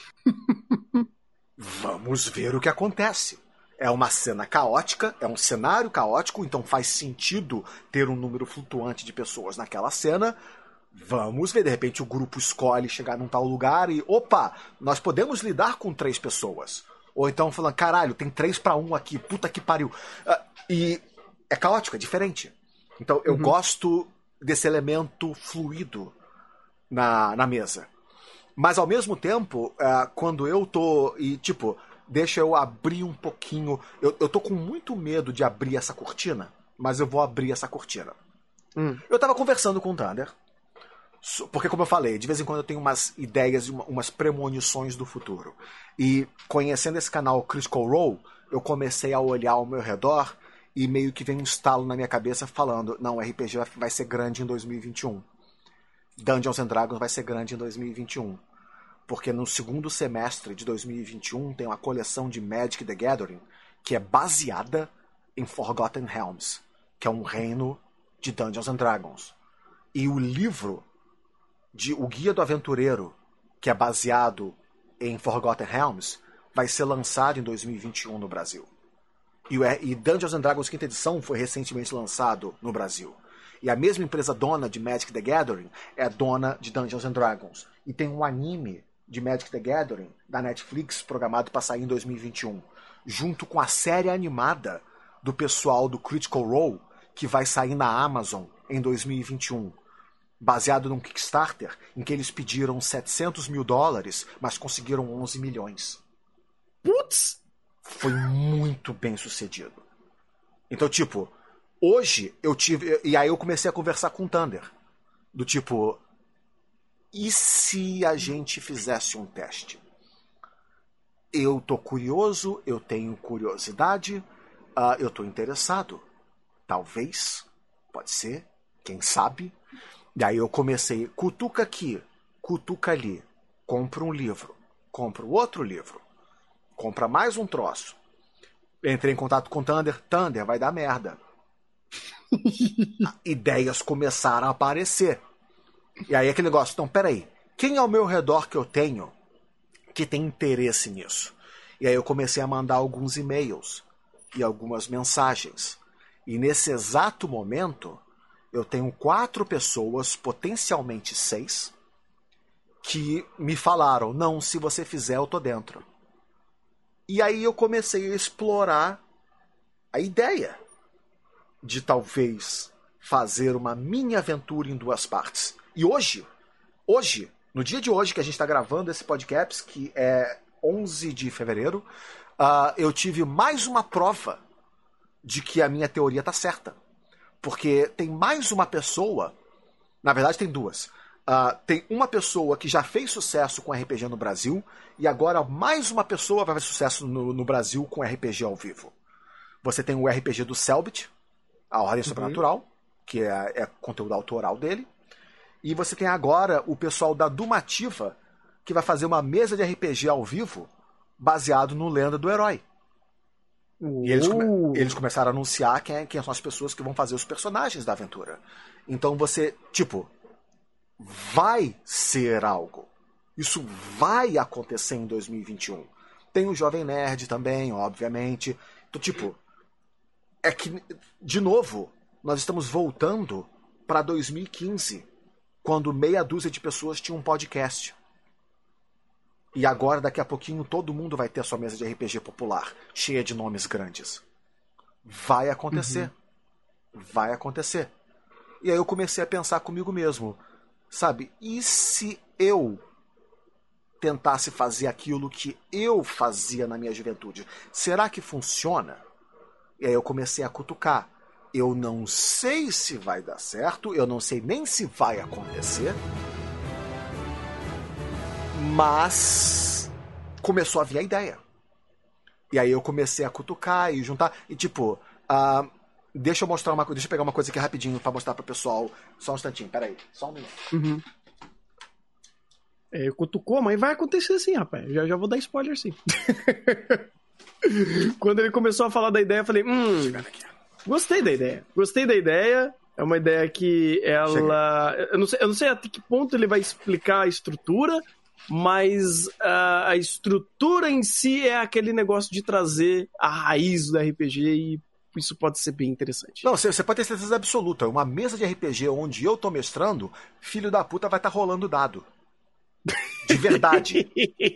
Vamos ver o que acontece. É uma cena caótica, é um cenário caótico, então faz sentido ter um número flutuante de pessoas naquela cena. Vamos ver, de repente o grupo escolhe chegar num tal lugar e, opa, nós podemos lidar com 3 pessoas. Ou então falando, caralho, tem 3 para 1 aqui, puta que pariu. E é caótico, é diferente. Então eu gosto desse elemento fluido na mesa. Mas ao mesmo tempo, quando eu tô. E tipo, deixa eu abrir um pouquinho. Eu tô com muito medo de abrir essa cortina, mas eu vou abrir essa cortina. Eu tava conversando com o Thunder. Porque, como eu falei, de vez em quando eu tenho umas ideias, umas premonições do futuro. E conhecendo esse canal Critical Role, eu comecei a olhar ao meu redor e meio que vem um estalo na minha cabeça falando, não, RPG vai ser grande em 2021. Dungeons and Dragons vai ser grande em 2021. Porque no segundo semestre de 2021 tem uma coleção de Magic the Gathering que é baseada em Forgotten Realms, que é um reino de Dungeons and Dragons. E o livro O Guia do Aventureiro, que é baseado em Forgotten Realms, vai ser lançado em 2021 no Brasil. E Dungeons and Dragons quinta edição foi recentemente lançado no Brasil. E a mesma empresa dona de Magic the Gathering é dona de Dungeons and Dragons. E tem um anime de Magic the Gathering da Netflix programado para sair em 2021, junto com a série animada do pessoal do Critical Role, que vai sair na Amazon em 2021. Baseado num Kickstarter em que eles pediram $700 mil, mas conseguiram 11 milhões. Putz! Foi muito bem sucedido. Então, tipo, hoje eu tive... E aí eu comecei a conversar com o Thunder. Do tipo... E se a gente fizesse um teste? Eu tô curioso, eu tenho curiosidade, eu tô interessado. Talvez, pode ser, quem sabe. E aí eu comecei, cutuca aqui, cutuca ali, compra um livro, compra outro livro, compra mais um troço. Entrei em contato com o Thunder, Thunder, vai dar merda. Ideias começaram a aparecer. E aí aquele negócio, então, peraí, quem ao meu redor que eu tenho que tem interesse nisso? E aí eu comecei a mandar alguns e-mails e algumas mensagens. E nesse exato momento, eu tenho 4 pessoas, potencialmente 6, que me falaram, não, se você fizer, eu tô dentro. E aí eu comecei a explorar a ideia de talvez fazer uma mini aventura em 2 partes. E hoje, no dia de hoje que a gente está gravando esse podcast, que é 11 de fevereiro, eu tive mais uma prova de que a minha teoria tá certa. Porque tem mais uma pessoa, na verdade tem 2. Tem uma pessoa que já fez sucesso com RPG no Brasil, e agora mais uma pessoa vai fazer sucesso no Brasil com RPG ao vivo. Você tem o RPG do Selbit, a Ordem Sobrenatural, que é conteúdo autoral dele. E você tem agora o pessoal da Dumativa, que vai fazer uma mesa de RPG ao vivo baseado no Lenda do Herói. E eles começaram a anunciar quem são as pessoas que vão fazer os personagens da aventura. Então você, tipo, vai ser algo. Isso vai acontecer em 2021. Tem o Jovem Nerd também, obviamente. Então, tipo, é que, de novo, nós estamos voltando para 2015, quando meia dúzia de pessoas tinham um podcast. E agora, daqui a pouquinho, todo mundo vai ter a sua mesa de RPG popular, cheia de nomes grandes. Vai acontecer. Vai acontecer. E aí eu comecei a pensar comigo mesmo, sabe? E se eu tentasse fazer aquilo que eu fazia na minha juventude? Será que funciona? E aí eu comecei a cutucar. Eu não sei se vai dar certo, eu não sei nem se vai acontecer, mas começou a vir a ideia. E aí eu comecei a cutucar e juntar, e tipo, deixa eu pegar uma coisa aqui rapidinho pra mostrar pro pessoal. Só um instantinho, peraí, só um minuto. Cutucou, mas vai acontecer sim, rapaz. Já vou dar spoiler sim. Quando ele começou a falar da ideia, eu falei, gostei da ideia. É uma ideia que ela... Eu não sei até que ponto ele vai explicar a estrutura, mas a estrutura em si é aquele negócio de trazer a raiz do RPG e isso pode ser bem interessante. Não, você pode ter certeza absoluta. Uma mesa de RPG onde eu tô mestrando, filho da puta vai estar rolando dado. De verdade.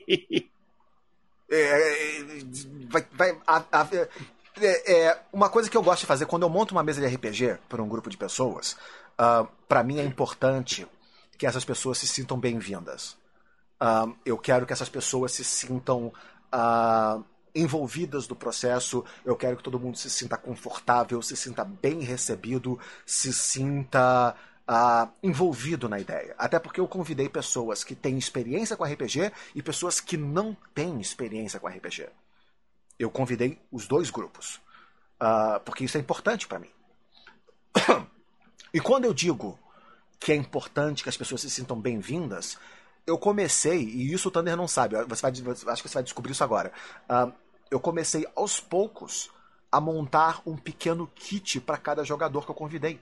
Uma coisa que eu gosto de fazer quando eu monto uma mesa de RPG para um grupo de pessoas, para mim é importante que essas pessoas se sintam bem-vindas. Eu quero que essas pessoas se sintam envolvidas no processo. Eu quero que todo mundo se sinta confortável, se sinta bem recebido, se sinta envolvido na ideia. Até porque eu convidei pessoas que têm experiência com RPG e pessoas que não têm experiência com RPG. Eu convidei os 2 grupos. Porque isso é importante para mim. E quando eu digo que é importante que as pessoas se sintam bem-vindas, eu comecei, e isso o Thunder não sabe, acho que você vai descobrir isso agora. Eu comecei aos poucos a montar um pequeno kit para cada jogador que eu convidei.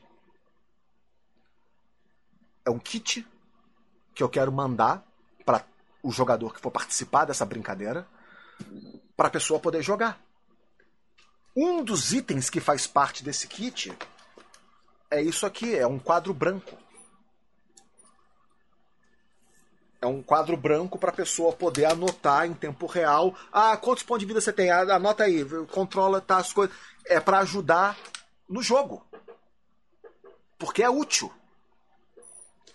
É um kit que eu quero mandar para o jogador que for participar dessa brincadeira, para a pessoa poder jogar. Um dos itens que faz parte desse kit é isso aqui, é um quadro branco. É um quadro branco para a pessoa poder anotar em tempo real. Quantos pontos de vida você tem? Anota aí, controla as coisas. É para ajudar no jogo. Porque é útil.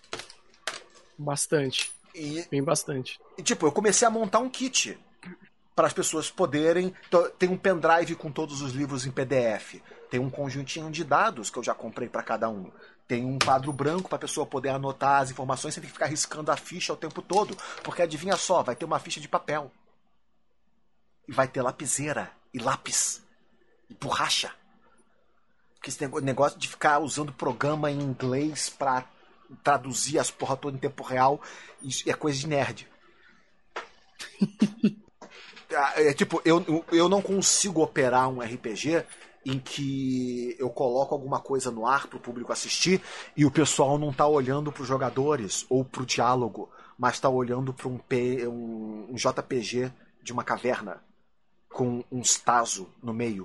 Bastante. Bem bastante. E tipo, eu comecei a montar um kit. para as pessoas poderem... Tem um pendrive com todos os livros em PDF. Tem um conjuntinho de dados que eu já comprei para cada um. Tem um quadro branco para a pessoa poder anotar as informações sem ter que ficar riscando a ficha o tempo todo. Porque adivinha só, vai ter uma ficha de papel. E vai ter lapiseira e lápis e borracha. Porque esse negócio de ficar usando programa em inglês para traduzir as porra toda em tempo real, isso é coisa de nerd. Tipo, eu não consigo operar um RPG em que eu coloco alguma coisa no ar pro público assistir e o pessoal não tá olhando pros jogadores ou pro diálogo, mas tá olhando pra um JPG de uma caverna com um Tazo no meio.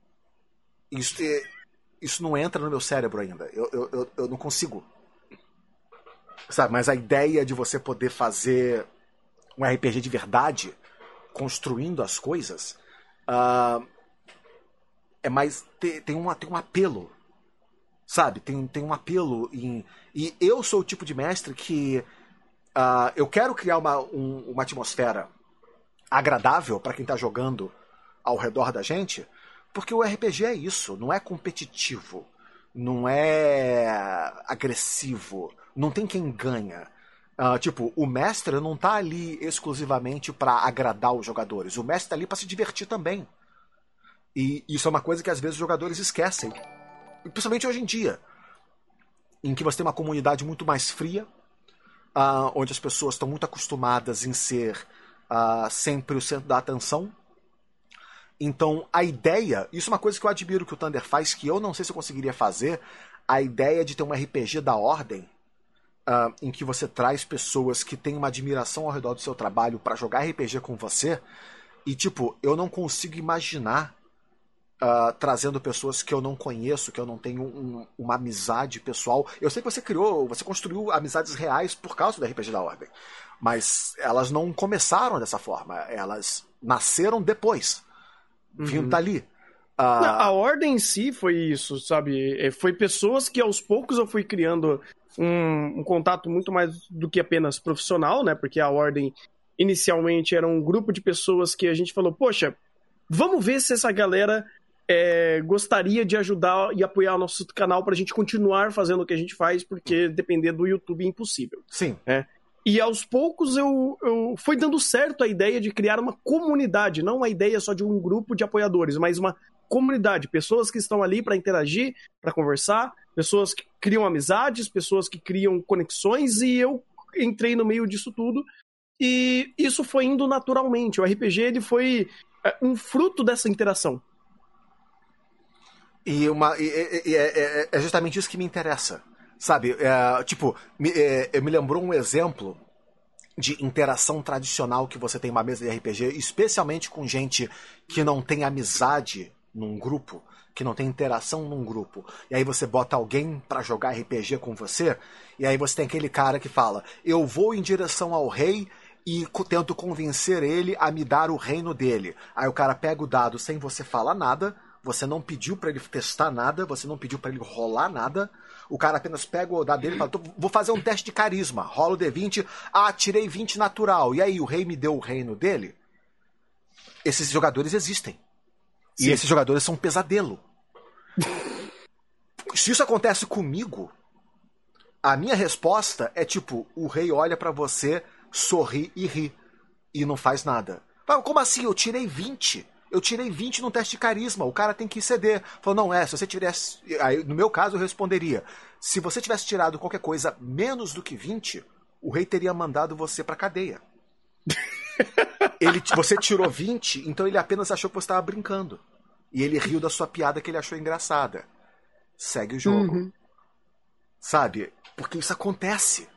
Isso não entra no meu cérebro ainda. Eu não consigo. Sabe, mas a ideia de você poder fazer um RPG de verdade, construindo as coisas, é mais. Tem um apelo. Sabe? Tem um apelo em. E eu sou o tipo de mestre que eu quero criar uma atmosfera agradável para quem tá jogando ao redor da gente, porque o RPG é isso, não é competitivo, não é agressivo, não tem quem ganha. Tipo, o mestre não tá ali exclusivamente para agradar os jogadores, o mestre tá ali para se divertir também. E isso é uma coisa que às vezes os jogadores esquecem, principalmente hoje em dia, em que você tem uma comunidade muito mais fria, onde as pessoas estão muito acostumadas em ser sempre o centro da atenção. Então, a ideia... Isso é uma coisa que eu admiro que o Thunder faz, que eu não sei se eu conseguiria fazer. A ideia de ter um RPG da Ordem, em que você traz pessoas que têm uma admiração ao redor do seu trabalho para jogar RPG com você. E, tipo, eu não consigo imaginar trazendo pessoas que eu não conheço, que eu não tenho uma amizade pessoal. Eu sei que você construiu amizades reais por causa do RPG da Ordem. Mas elas não começaram dessa forma. Elas nasceram depois. Vindo dali. A Ordem em si foi isso, sabe? Foi pessoas que aos poucos eu fui criando um contato muito mais do que apenas profissional, né? Porque a Ordem inicialmente era um grupo de pessoas que a gente falou, poxa, vamos ver se essa galera gostaria de ajudar e apoiar o nosso canal pra gente continuar fazendo o que a gente faz, porque depender do YouTube é impossível. Sim. E aos poucos eu foi dando certo a ideia de criar uma comunidade, não uma ideia só de um grupo de apoiadores, mas uma comunidade, pessoas que estão ali para interagir, para conversar, pessoas que criam amizades, pessoas que criam conexões, e eu entrei no meio disso tudo, e isso foi indo naturalmente. O RPG ele foi um fruto dessa interação. E é justamente isso que me interessa. Sabe, me lembrou um exemplo de interação tradicional que você tem em uma mesa de RPG, especialmente com gente que não tem amizade num grupo, que não tem interação num grupo. E aí você bota alguém pra jogar RPG com você, e aí você tem aquele cara que fala, eu vou em direção ao rei e tento convencer ele a me dar o reino dele. Aí o cara pega o dado sem você falar nada, você não pediu pra ele testar nada, você não pediu pra ele rolar nada. O cara apenas pega o dado dele e fala, vou fazer um teste de carisma. Rola o D20, tirei 20 natural. E aí, o rei me deu o reino dele? Esses jogadores existem. Sim. E esses jogadores são um pesadelo. Se isso acontece comigo, a minha resposta é tipo, o rei olha pra você, sorri e ri. E não faz nada. Como assim? Eu tirei 20. Eu tirei 20 no teste de carisma, o cara tem que ceder. Falou, não, se você tivesse... Aí, no meu caso, eu responderia, se você tivesse tirado qualquer coisa menos do que 20, o rei teria mandado você pra cadeia. Você tirou 20, então ele apenas achou que você estava brincando. E ele riu da sua piada que ele achou engraçada. Segue o jogo. Sabe? Porque isso acontece.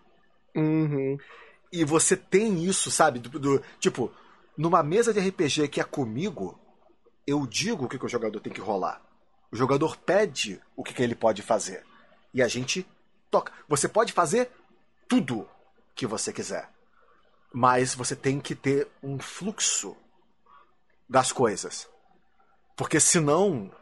E você tem isso, sabe? Tipo... Numa mesa de RPG que é comigo, eu digo o que o jogador tem que rolar. O jogador pede o que ele pode fazer. E a gente toca. Você pode fazer tudo que você quiser. Mas você tem que ter um fluxo das coisas. Porque senão,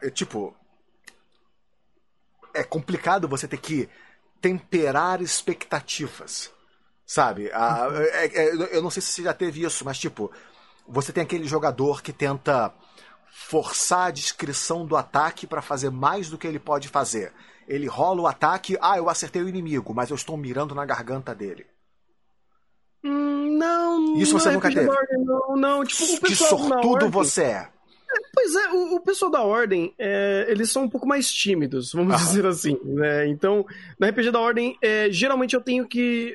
é complicado você ter que temperar expectativas. Sabe? Eu não sei se você já teve isso, mas você tem aquele jogador que tenta forçar a descrição do ataque para fazer mais do que ele pode fazer. Ele rola o ataque, eu acertei o inimigo, mas eu estou mirando na garganta dele. Não. Isso você nunca teve? Não. Tipo, o que pessoal sortudo você é. Pois é, o pessoal da Ordem, eles são um pouco mais tímidos, vamos dizer assim, né? Então, no RPG da Ordem, geralmente eu tenho que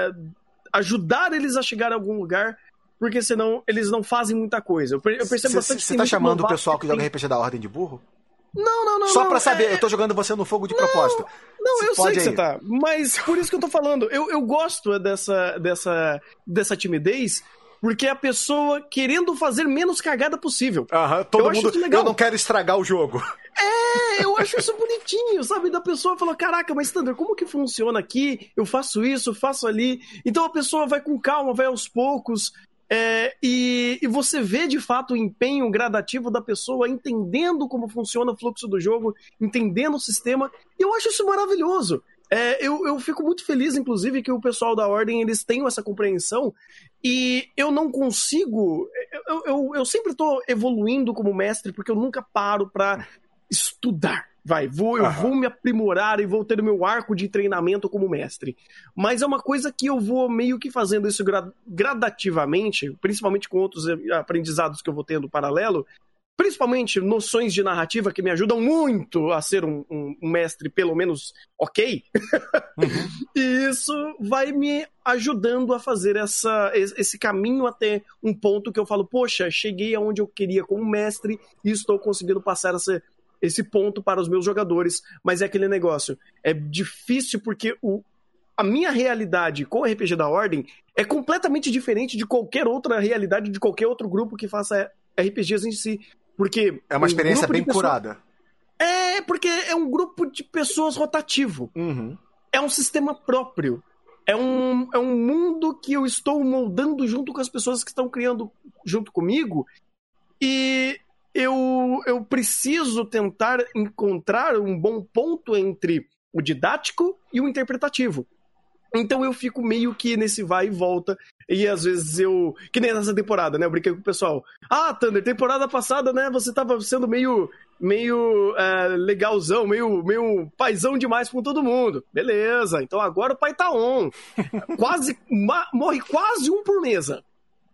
ajudar eles a chegar a algum lugar, porque senão eles não fazem muita coisa. Eu percebo bastante que você tá chamando o pessoal que joga RPG da Ordem de burro? Não. Só pra saber, eu tô jogando você no fogo de propósito. Não, eu sei que você tá, mas por isso que eu tô falando. Eu gosto dessa timidez, porque é a pessoa querendo fazer menos cagada possível. Todo mundo, eu não quero estragar o jogo. Eu acho isso bonitinho, sabe? Da pessoa falar, caraca, mas Thunder, como que funciona aqui? Eu faço isso, faço ali. Então a pessoa vai com calma, vai aos poucos. E você vê de fato o empenho gradativo da pessoa, entendendo como funciona o fluxo do jogo, entendendo o sistema, e eu acho isso maravilhoso. Eu fico muito feliz, inclusive, que o pessoal da Ordem, eles tenham essa compreensão, e eu não consigo... Eu sempre estou evoluindo como mestre, porque eu nunca paro para estudar. Eu vou me aprimorar e vou ter o meu arco de treinamento como mestre. Mas é uma coisa que eu vou meio que fazendo isso gradativamente, principalmente com outros aprendizados que eu vou tendo paralelo, principalmente noções de narrativa que me ajudam muito a ser um mestre, pelo menos, ok? E isso vai me ajudando a fazer esse caminho até um ponto que eu falo, poxa, cheguei aonde eu queria como mestre e estou conseguindo passar esse ponto para os meus jogadores, mas é aquele negócio, é difícil porque a minha realidade com o RPG da Ordem é completamente diferente de qualquer outra realidade de qualquer outro grupo que faça RPGs em si, porque... É uma experiência bem curada. Porque é um grupo de pessoas rotativo. É um sistema próprio. É um mundo que eu estou moldando junto com as pessoas que estão criando junto comigo, e eu preciso tentar encontrar um bom ponto entre o didático e o interpretativo. Então eu fico meio que nesse vai e volta, e às vezes que nem nessa temporada, né? Eu brinquei com o pessoal. Thunder, temporada passada, né? Você tava sendo meio legalzão, meio paizão demais com todo mundo. Beleza, então agora o pai tá on. Morre quase um por mesa.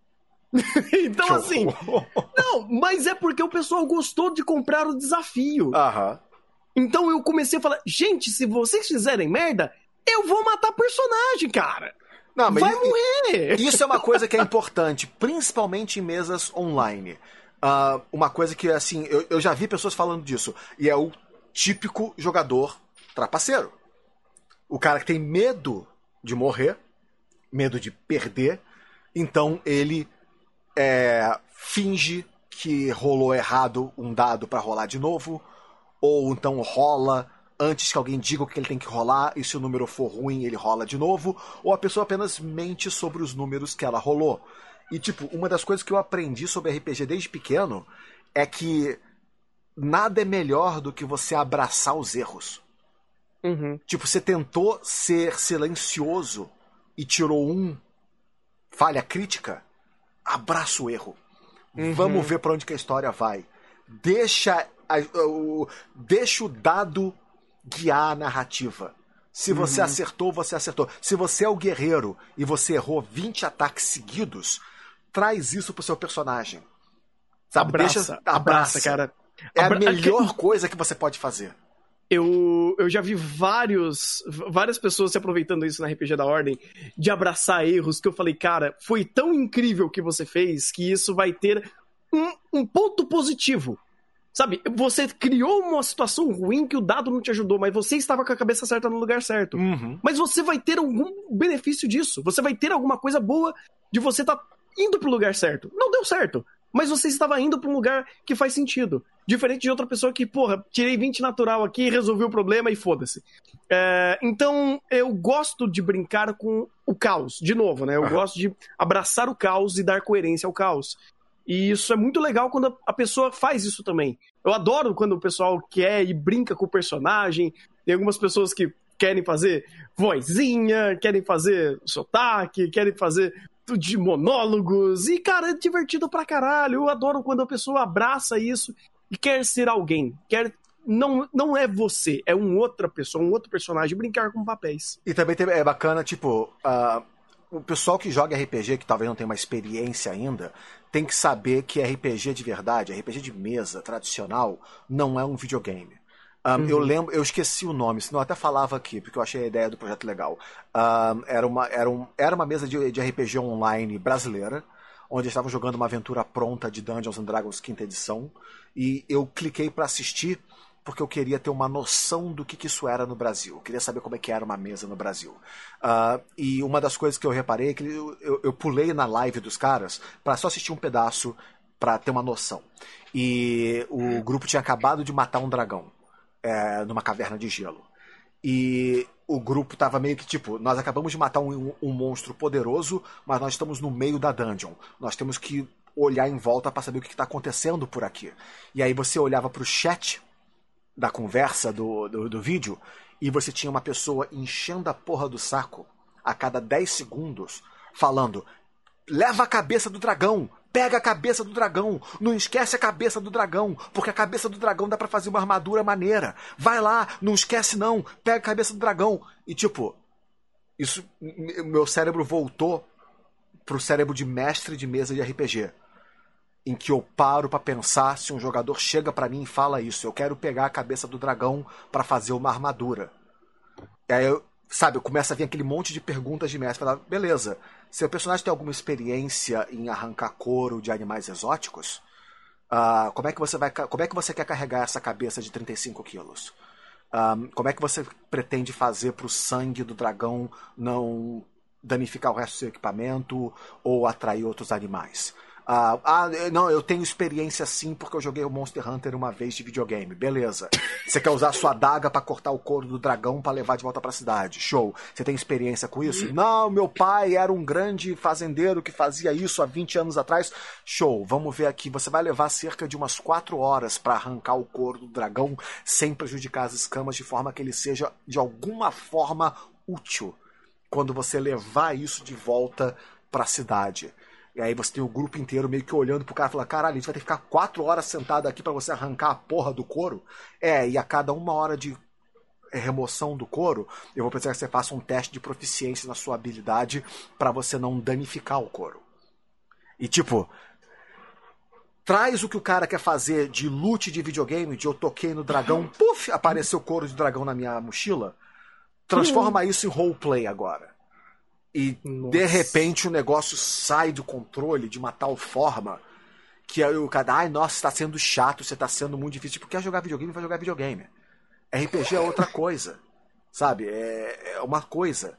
Então, assim... Não, mas é porque o pessoal gostou de comprar o desafio. Então eu comecei a falar, gente, se vocês fizerem merda, eu vou matar personagem, cara. Não, mas vai morrer. Isso é uma coisa que é importante, principalmente em mesas online. Uma coisa que, assim, eu já vi pessoas falando disso, e é o típico jogador trapaceiro. O cara que tem medo de morrer, medo de perder, então ele finge que rolou errado um dado pra rolar de novo, ou então rola antes que alguém diga o que ele tem que rolar, e se o número for ruim, ele rola de novo, ou a pessoa apenas mente sobre os números que ela rolou. E, tipo, uma das coisas que eu aprendi sobre RPG desde pequeno é que nada é melhor do que você abraçar os erros. Tipo, você tentou ser silencioso e tirou falha crítica, abraça o erro. Vamos ver pra onde que a história vai. Deixa o dado guiar a narrativa. Se você acertou, você acertou. Se você é o guerreiro e você errou 20 ataques seguidos, traz isso pro seu personagem. Sabe? Abraça, cara. É a melhor coisa que você pode fazer. Eu já vi várias pessoas se aproveitando isso na RPG da Ordem, de abraçar erros, que eu falei, cara, foi tão incrível o que você fez, que isso vai ter um ponto positivo. Sabe, você criou uma situação ruim que o dado não te ajudou, mas você estava com a cabeça certa no lugar certo. Mas você vai ter algum benefício disso. Você vai ter alguma coisa boa de você estar indo pro lugar certo. Não deu certo, mas você estava indo para um lugar que faz sentido. Diferente de outra pessoa que, tirei 20 natural aqui, resolvi o problema e foda-se. Então, eu gosto de brincar com o caos, de novo, né? Eu gosto de abraçar o caos e dar coerência ao caos. E isso é muito legal quando a pessoa faz isso também. Eu adoro quando o pessoal quer e brinca com o personagem. Tem algumas pessoas que querem fazer vozinha, querem fazer sotaque, querem fazer de monólogos. E, cara, é divertido pra caralho. Eu adoro quando a pessoa abraça isso e quer ser alguém. Não é você, é outra pessoa, um outro personagem, brincar com papéis. E também é bacana, tipo, o pessoal que joga RPG, que talvez não tenha uma experiência ainda, tem que saber que RPG de verdade, RPG de mesa tradicional, não é um videogame. Eu esqueci o nome, senão eu até falava aqui, porque eu achei a ideia do projeto legal. Era uma mesa de RPG online brasileira, onde eles estavam jogando uma aventura pronta de Dungeons and Dragons 5ª edição, e eu cliquei pra assistir porque eu queria ter uma noção do que isso era no Brasil. Eu queria saber como é que era uma mesa no Brasil. E uma das coisas que eu reparei é que eu pulei na live dos caras pra só assistir um pedaço pra ter uma noção. E o grupo tinha acabado de matar um dragão numa caverna de gelo. E o grupo tava meio que tipo, nós acabamos de matar um monstro poderoso, mas nós estamos no meio da dungeon. Nós temos que olhar em volta pra saber o que tá acontecendo por aqui. E aí você olhava pro chat da conversa do vídeo, e você tinha uma pessoa enchendo a porra do saco a cada 10 segundos, falando: leva a cabeça do dragão, pega a cabeça do dragão, não esquece a cabeça do dragão, porque a cabeça do dragão dá pra fazer uma armadura maneira, vai lá, não esquece não, pega a cabeça do dragão. E tipo, isso, meu cérebro voltou pro cérebro de mestre de mesa de RPG, em que eu paro pra pensar se um jogador chega pra mim e fala isso: eu quero pegar a cabeça do dragão pra fazer uma armadura. E aí eu começa a vir aquele monte de perguntas de mestre. Falar, beleza, seu personagem tem alguma experiência em arrancar couro de animais exóticos? Como é que você quer carregar essa cabeça de 35 quilos? Como é que você pretende fazer pro sangue do dragão não danificar o resto do seu equipamento ou atrair outros animais? Não, eu tenho experiência sim porque eu joguei o Monster Hunter uma vez de videogame. Beleza. Você quer usar sua adaga pra cortar o couro do dragão pra levar de volta pra cidade. Show. Você tem experiência com isso? Não, meu pai era um grande fazendeiro que fazia isso há 20 anos atrás. Show. Vamos ver aqui. Você vai levar cerca de umas 4 horas pra arrancar o couro do dragão sem prejudicar as escamas, de forma que ele seja de alguma forma útil quando você levar isso de volta pra cidade. E aí você tem o grupo inteiro meio que olhando pro cara e falando: caralho, a gente vai ter que ficar 4 horas sentado aqui pra você arrancar a porra do couro? E a cada 1 hora de remoção do couro, eu vou precisar que você faça um teste de proficiência na sua habilidade pra você não danificar o couro. E tipo, traz o que o cara quer fazer de loot de videogame, de eu toquei no dragão, puf, apareceu couro de dragão na minha mochila. Transforma isso em roleplay agora. E de repente o negócio sai do controle de uma tal forma que aí o cara, nossa, está sendo chato, você está sendo muito difícil. Tipo, quer jogar videogame, vai jogar videogame. RPG é outra coisa, sabe? É uma coisa.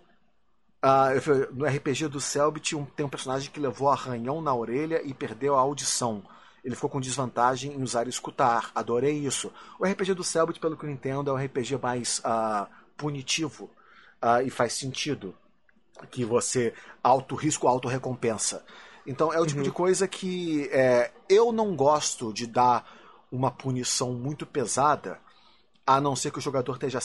No RPG do Selbit tem um personagem que levou arranhão na orelha e perdeu a audição. Ele ficou com desvantagem em usar escutar. Adorei isso. O RPG do Selbit, pelo que eu entendo, é um RPG mais punitivo e faz sentido. Que você auto-risco, auto-recompensa. Então é o tipo de coisa que eu não gosto de dar uma punição muito pesada, a não ser que o jogador esteja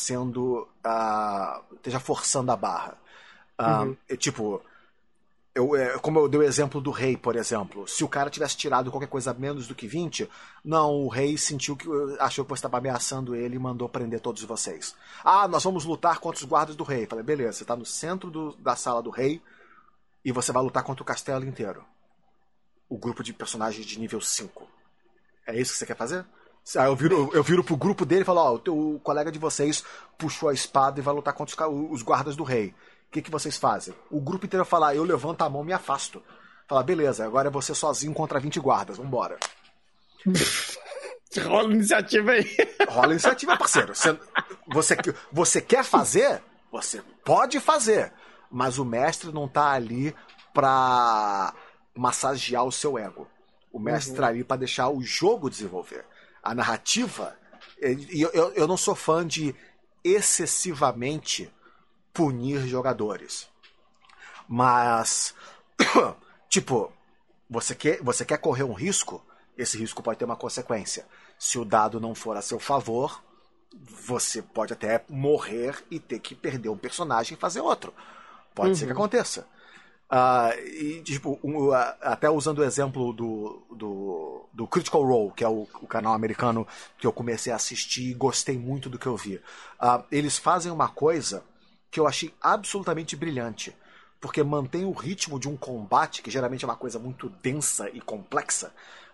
forçando a barra. Tipo, como eu dei o exemplo do rei, por exemplo. Se o cara tivesse tirado qualquer coisa menos do que 20, não, o rei achou que você estava ameaçando ele e mandou prender todos vocês. Nós vamos lutar contra os guardas do rei. Falei, beleza, você está no centro da sala do rei e você vai lutar contra o castelo inteiro. O grupo de personagens de nível 5. É isso que você quer fazer? Aí eu viro pro grupo dele e falo, o colega de vocês puxou a espada e vai lutar contra os guardas do rei. O que vocês fazem? O grupo inteiro fala, eu levanto a mão e me afasto. Fala, beleza, agora é você sozinho contra 20 guardas, vambora. Rola iniciativa aí. Rola iniciativa, parceiro. Você quer fazer? Você pode fazer. Mas o mestre não tá ali pra massagear o seu ego. O mestre tá ali pra deixar o jogo desenvolver. A narrativa... Eu não sou fã de excessivamente punir jogadores. Mas, tipo, você quer correr um risco? Esse risco pode ter uma consequência. Se o dado não for a seu favor, você pode até morrer e ter que perder um personagem e fazer outro. Pode ser que aconteça. E, tipo, até usando o exemplo do Critical Role, que é o canal americano que eu comecei a assistir e gostei muito do que eu vi. Eles fazem uma coisa que eu achei absolutamente brilhante, porque mantém o ritmo de um combate, que geralmente é uma coisa muito densa e complexa.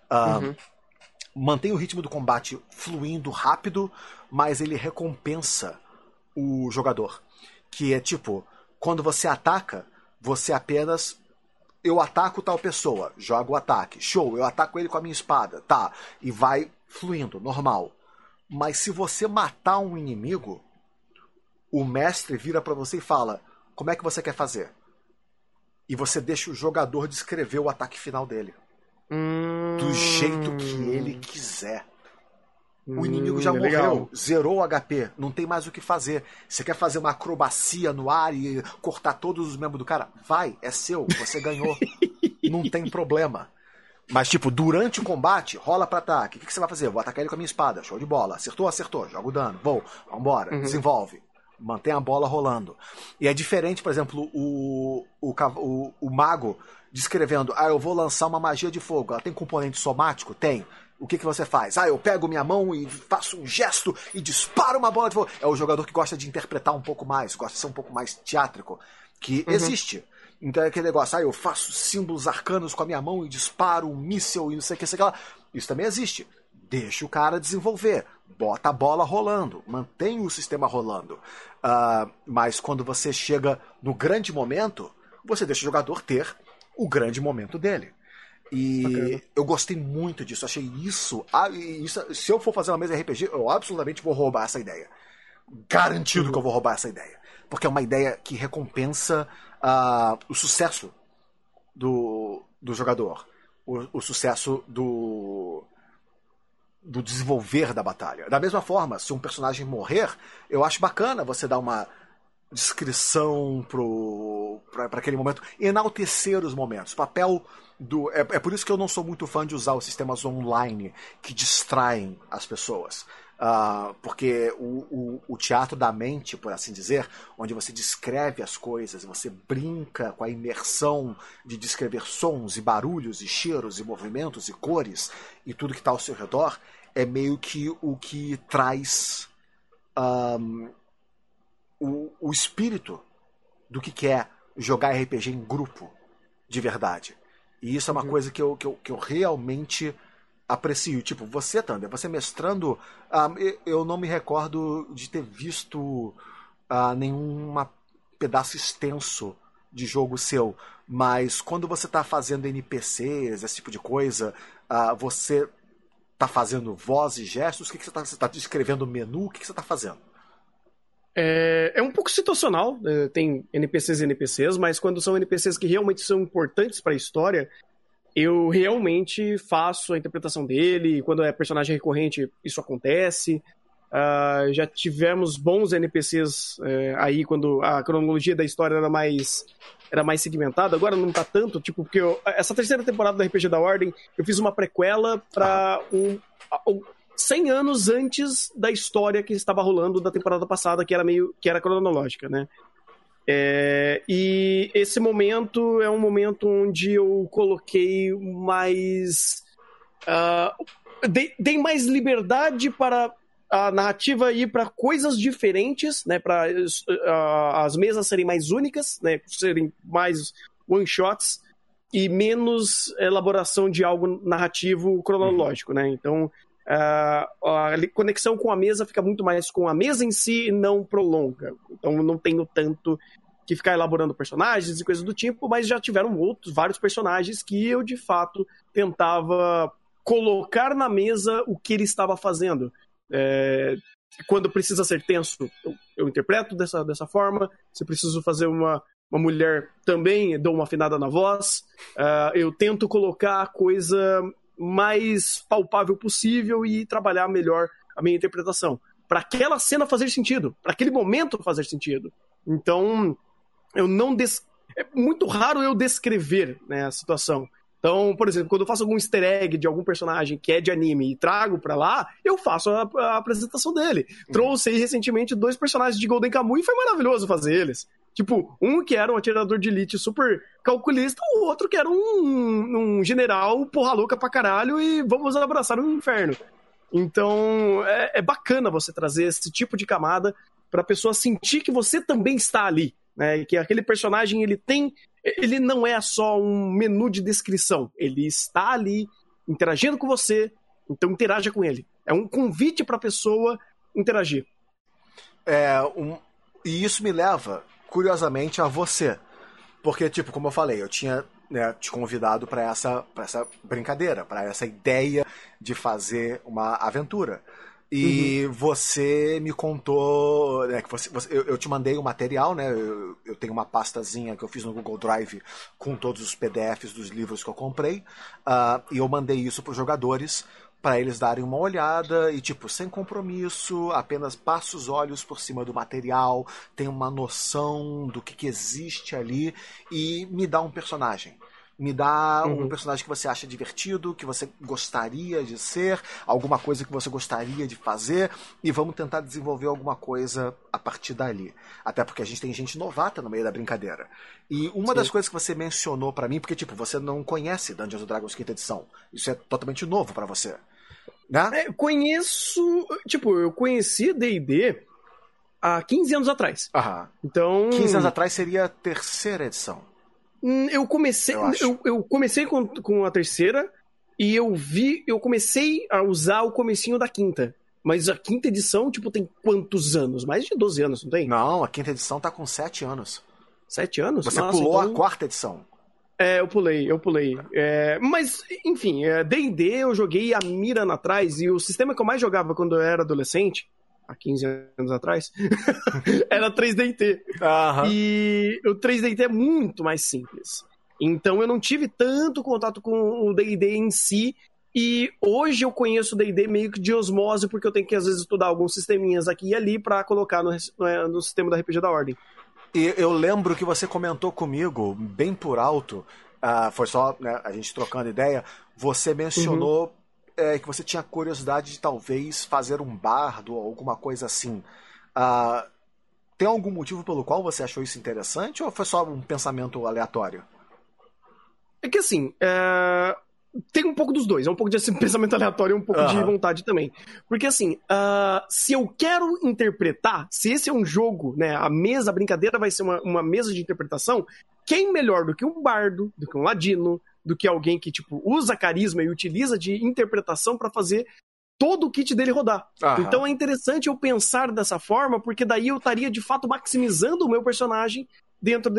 Mantém o ritmo do combate fluindo rápido, mas ele recompensa o jogador. Que é tipo, quando você ataca, você apenas... Eu ataco tal pessoa, jogo o ataque. Show, eu ataco ele com a minha espada. Tá, e vai fluindo, normal. Mas se você matar um inimigo, o mestre vira pra você e fala, como é que você quer fazer? E você deixa o jogador descrever o ataque final dele. Do jeito que ele quiser. O inimigo já morreu, legal. Zerou o HP, não tem mais o que fazer. Você quer fazer uma acrobacia no ar e cortar todos os membros do cara? Vai, é seu, você ganhou. Não tem problema. Mas, tipo, durante o combate, rola pra ataque. O que você vai fazer? Vou atacar ele com a minha espada, show de bola. Acertou? Joga o dano. Vambora, desenvolve. Mantém a bola rolando. E é diferente, por exemplo, o mago descrevendo, eu vou lançar uma magia de fogo. Ela tem componente somático? Tem. O que você faz? Eu pego minha mão e faço um gesto e disparo uma bola de fogo. É o jogador que gosta de interpretar um pouco mais, gosta de ser um pouco mais teátrico, que existe. Então é aquele negócio, eu faço símbolos arcanos com a minha mão e disparo um míssil e não sei o que, sei lá. Isso também existe. Deixa o cara desenvolver. Bota a bola rolando. Mantém o sistema rolando. Mas quando você chega no grande momento, você deixa o jogador ter o grande momento dele. E eu gostei muito disso. Achei isso... Se eu for fazer uma mesa RPG, eu absolutamente vou roubar essa ideia. Garantido que eu vou roubar essa ideia. Porque é uma ideia que recompensa o sucesso do jogador. O sucesso do desenvolver da batalha. Da mesma forma, se um personagem morrer, eu acho bacana você dar uma descrição para aquele momento, enaltecer os momentos. Papel é por isso que eu não sou muito fã de usar os sistemas online que distraem as pessoas. Porque o teatro da mente, por assim dizer, onde você descreve as coisas, você brinca com a imersão de descrever sons e barulhos e cheiros e movimentos e cores e tudo que está ao seu redor, é meio que o que traz o espírito do que é jogar RPG em grupo de verdade. E isso é uma coisa que eu realmente aprecio. Tipo, você, Thunder, você mestrando, eu não me recordo de ter visto nenhum pedaço extenso de jogo seu, mas quando você está fazendo NPCs, esse tipo de coisa, você está fazendo voz e gestos? O que você está descrevendo o menu? O que você está fazendo? É um pouco situacional, tem NPCs e NPCs, mas quando são NPCs que realmente são importantes para a história, eu realmente faço a interpretação dele, e quando é personagem recorrente, isso acontece. Já tivemos bons NPCs aí, quando a cronologia da história era mais segmentada, agora não tá tanto, tipo, porque essa terceira temporada do RPG da Ordem, eu fiz uma prequela para 100 anos antes da história que estava rolando da temporada passada, que era cronológica, né? E esse momento é um momento onde eu coloquei mais... dei mais liberdade para a narrativa ir para coisas diferentes, né? Para as mesas serem mais únicas, né? Serem mais one-shots e menos elaboração de algo narrativo cronológico, né? Então... a conexão com a mesa fica muito mais com a mesa em si e não prolonga. Então não tenho tanto que ficar elaborando personagens e coisas do tipo, mas já tiveram vários personagens que eu de fato tentava colocar na mesa o que ele estava fazendo. Quando precisa ser tenso, eu interpreto dessa forma. Se preciso fazer uma mulher, também dou uma afinada na voz. Eu tento colocar a coisa mais palpável possível e trabalhar melhor a minha interpretação, para aquela cena fazer sentido, para aquele momento fazer sentido. Então, é muito raro eu descrever, né, a situação. Então, por exemplo, quando eu faço algum easter egg de algum personagem que é de anime e trago pra lá, eu faço a apresentação dele. Trouxe aí recentemente 2 personagens de Golden Kamuy e foi maravilhoso fazer eles. Tipo, um que era um atirador de elite super calculista, o outro que era um general porra louca pra caralho e vamos abraçar o inferno. Então, é bacana você trazer esse tipo de camada pra pessoa sentir que você também está ali, né? Que aquele personagem, ele não é só um menu de descrição, ele está ali interagindo com você, então interaja com ele. É um convite pra pessoa interagir. E isso me leva, curiosamente, a você. Porque, tipo, como eu falei, eu tinha, né, te convidado para essa brincadeira, para essa ideia de fazer uma aventura. E você me contou, né, que eu te mandei o material, né? Eu tenho uma pastazinha que eu fiz no Google Drive com todos os PDFs dos livros que eu comprei. E eu mandei isso para os jogadores, para eles darem uma olhada e, tipo, sem compromisso, apenas passa os olhos por cima do material, tem uma noção do que existe ali e me dá um personagem. Me dá um personagem que você acha divertido, que você gostaria de ser, alguma coisa que você gostaria de fazer, e vamos tentar desenvolver alguma coisa a partir dali. Até porque a gente tem gente novata no meio da brincadeira. E uma das coisas que você mencionou pra mim, porque, tipo, você não conhece Dungeons & Dragons 5ª edição. Isso é totalmente novo pra você. Né? Eu conheci D&D há 15 anos atrás. Então... 15 anos atrás seria a 3ª edição. Eu comecei com a 3ª e eu comecei a usar o comecinho da 5ª. Mas a 5ª edição, tipo, tem quantos anos? Mais de 12 anos, não tem? Não, a 5ª edição tá com 7 anos. 7 anos? Você pulou a 4ª edição. Eu pulei. Mas, enfim, D&D eu joguei há mil anos atrás e o sistema que eu mais jogava quando eu era adolescente, há 15 anos atrás, era 3DT. E o 3DT é muito mais simples. Então eu não tive tanto contato com o D&D em si, e hoje eu conheço o D&D meio que de osmose, porque eu tenho que às vezes estudar alguns sisteminhas aqui e ali pra colocar no sistema da RPG da Ordem. E eu lembro que você comentou comigo, bem por alto, foi só, né, a gente trocando ideia, você mencionou que você tinha curiosidade de talvez fazer um bardo ou alguma coisa assim. Tem algum motivo pelo qual você achou isso interessante ou foi só um pensamento aleatório? É que assim, tem um pouco dos dois. É um pouco de assim, pensamento aleatório e um pouco de vontade também. Porque assim, se eu quero interpretar, se esse é um jogo, né, a brincadeira vai ser uma mesa de interpretação, quem melhor do que um bardo, do que um ladino, do que alguém que, tipo, usa carisma e utiliza de interpretação pra fazer todo o kit dele rodar. Então é interessante eu pensar dessa forma, porque daí eu estaria, de fato, maximizando o meu personagem dentro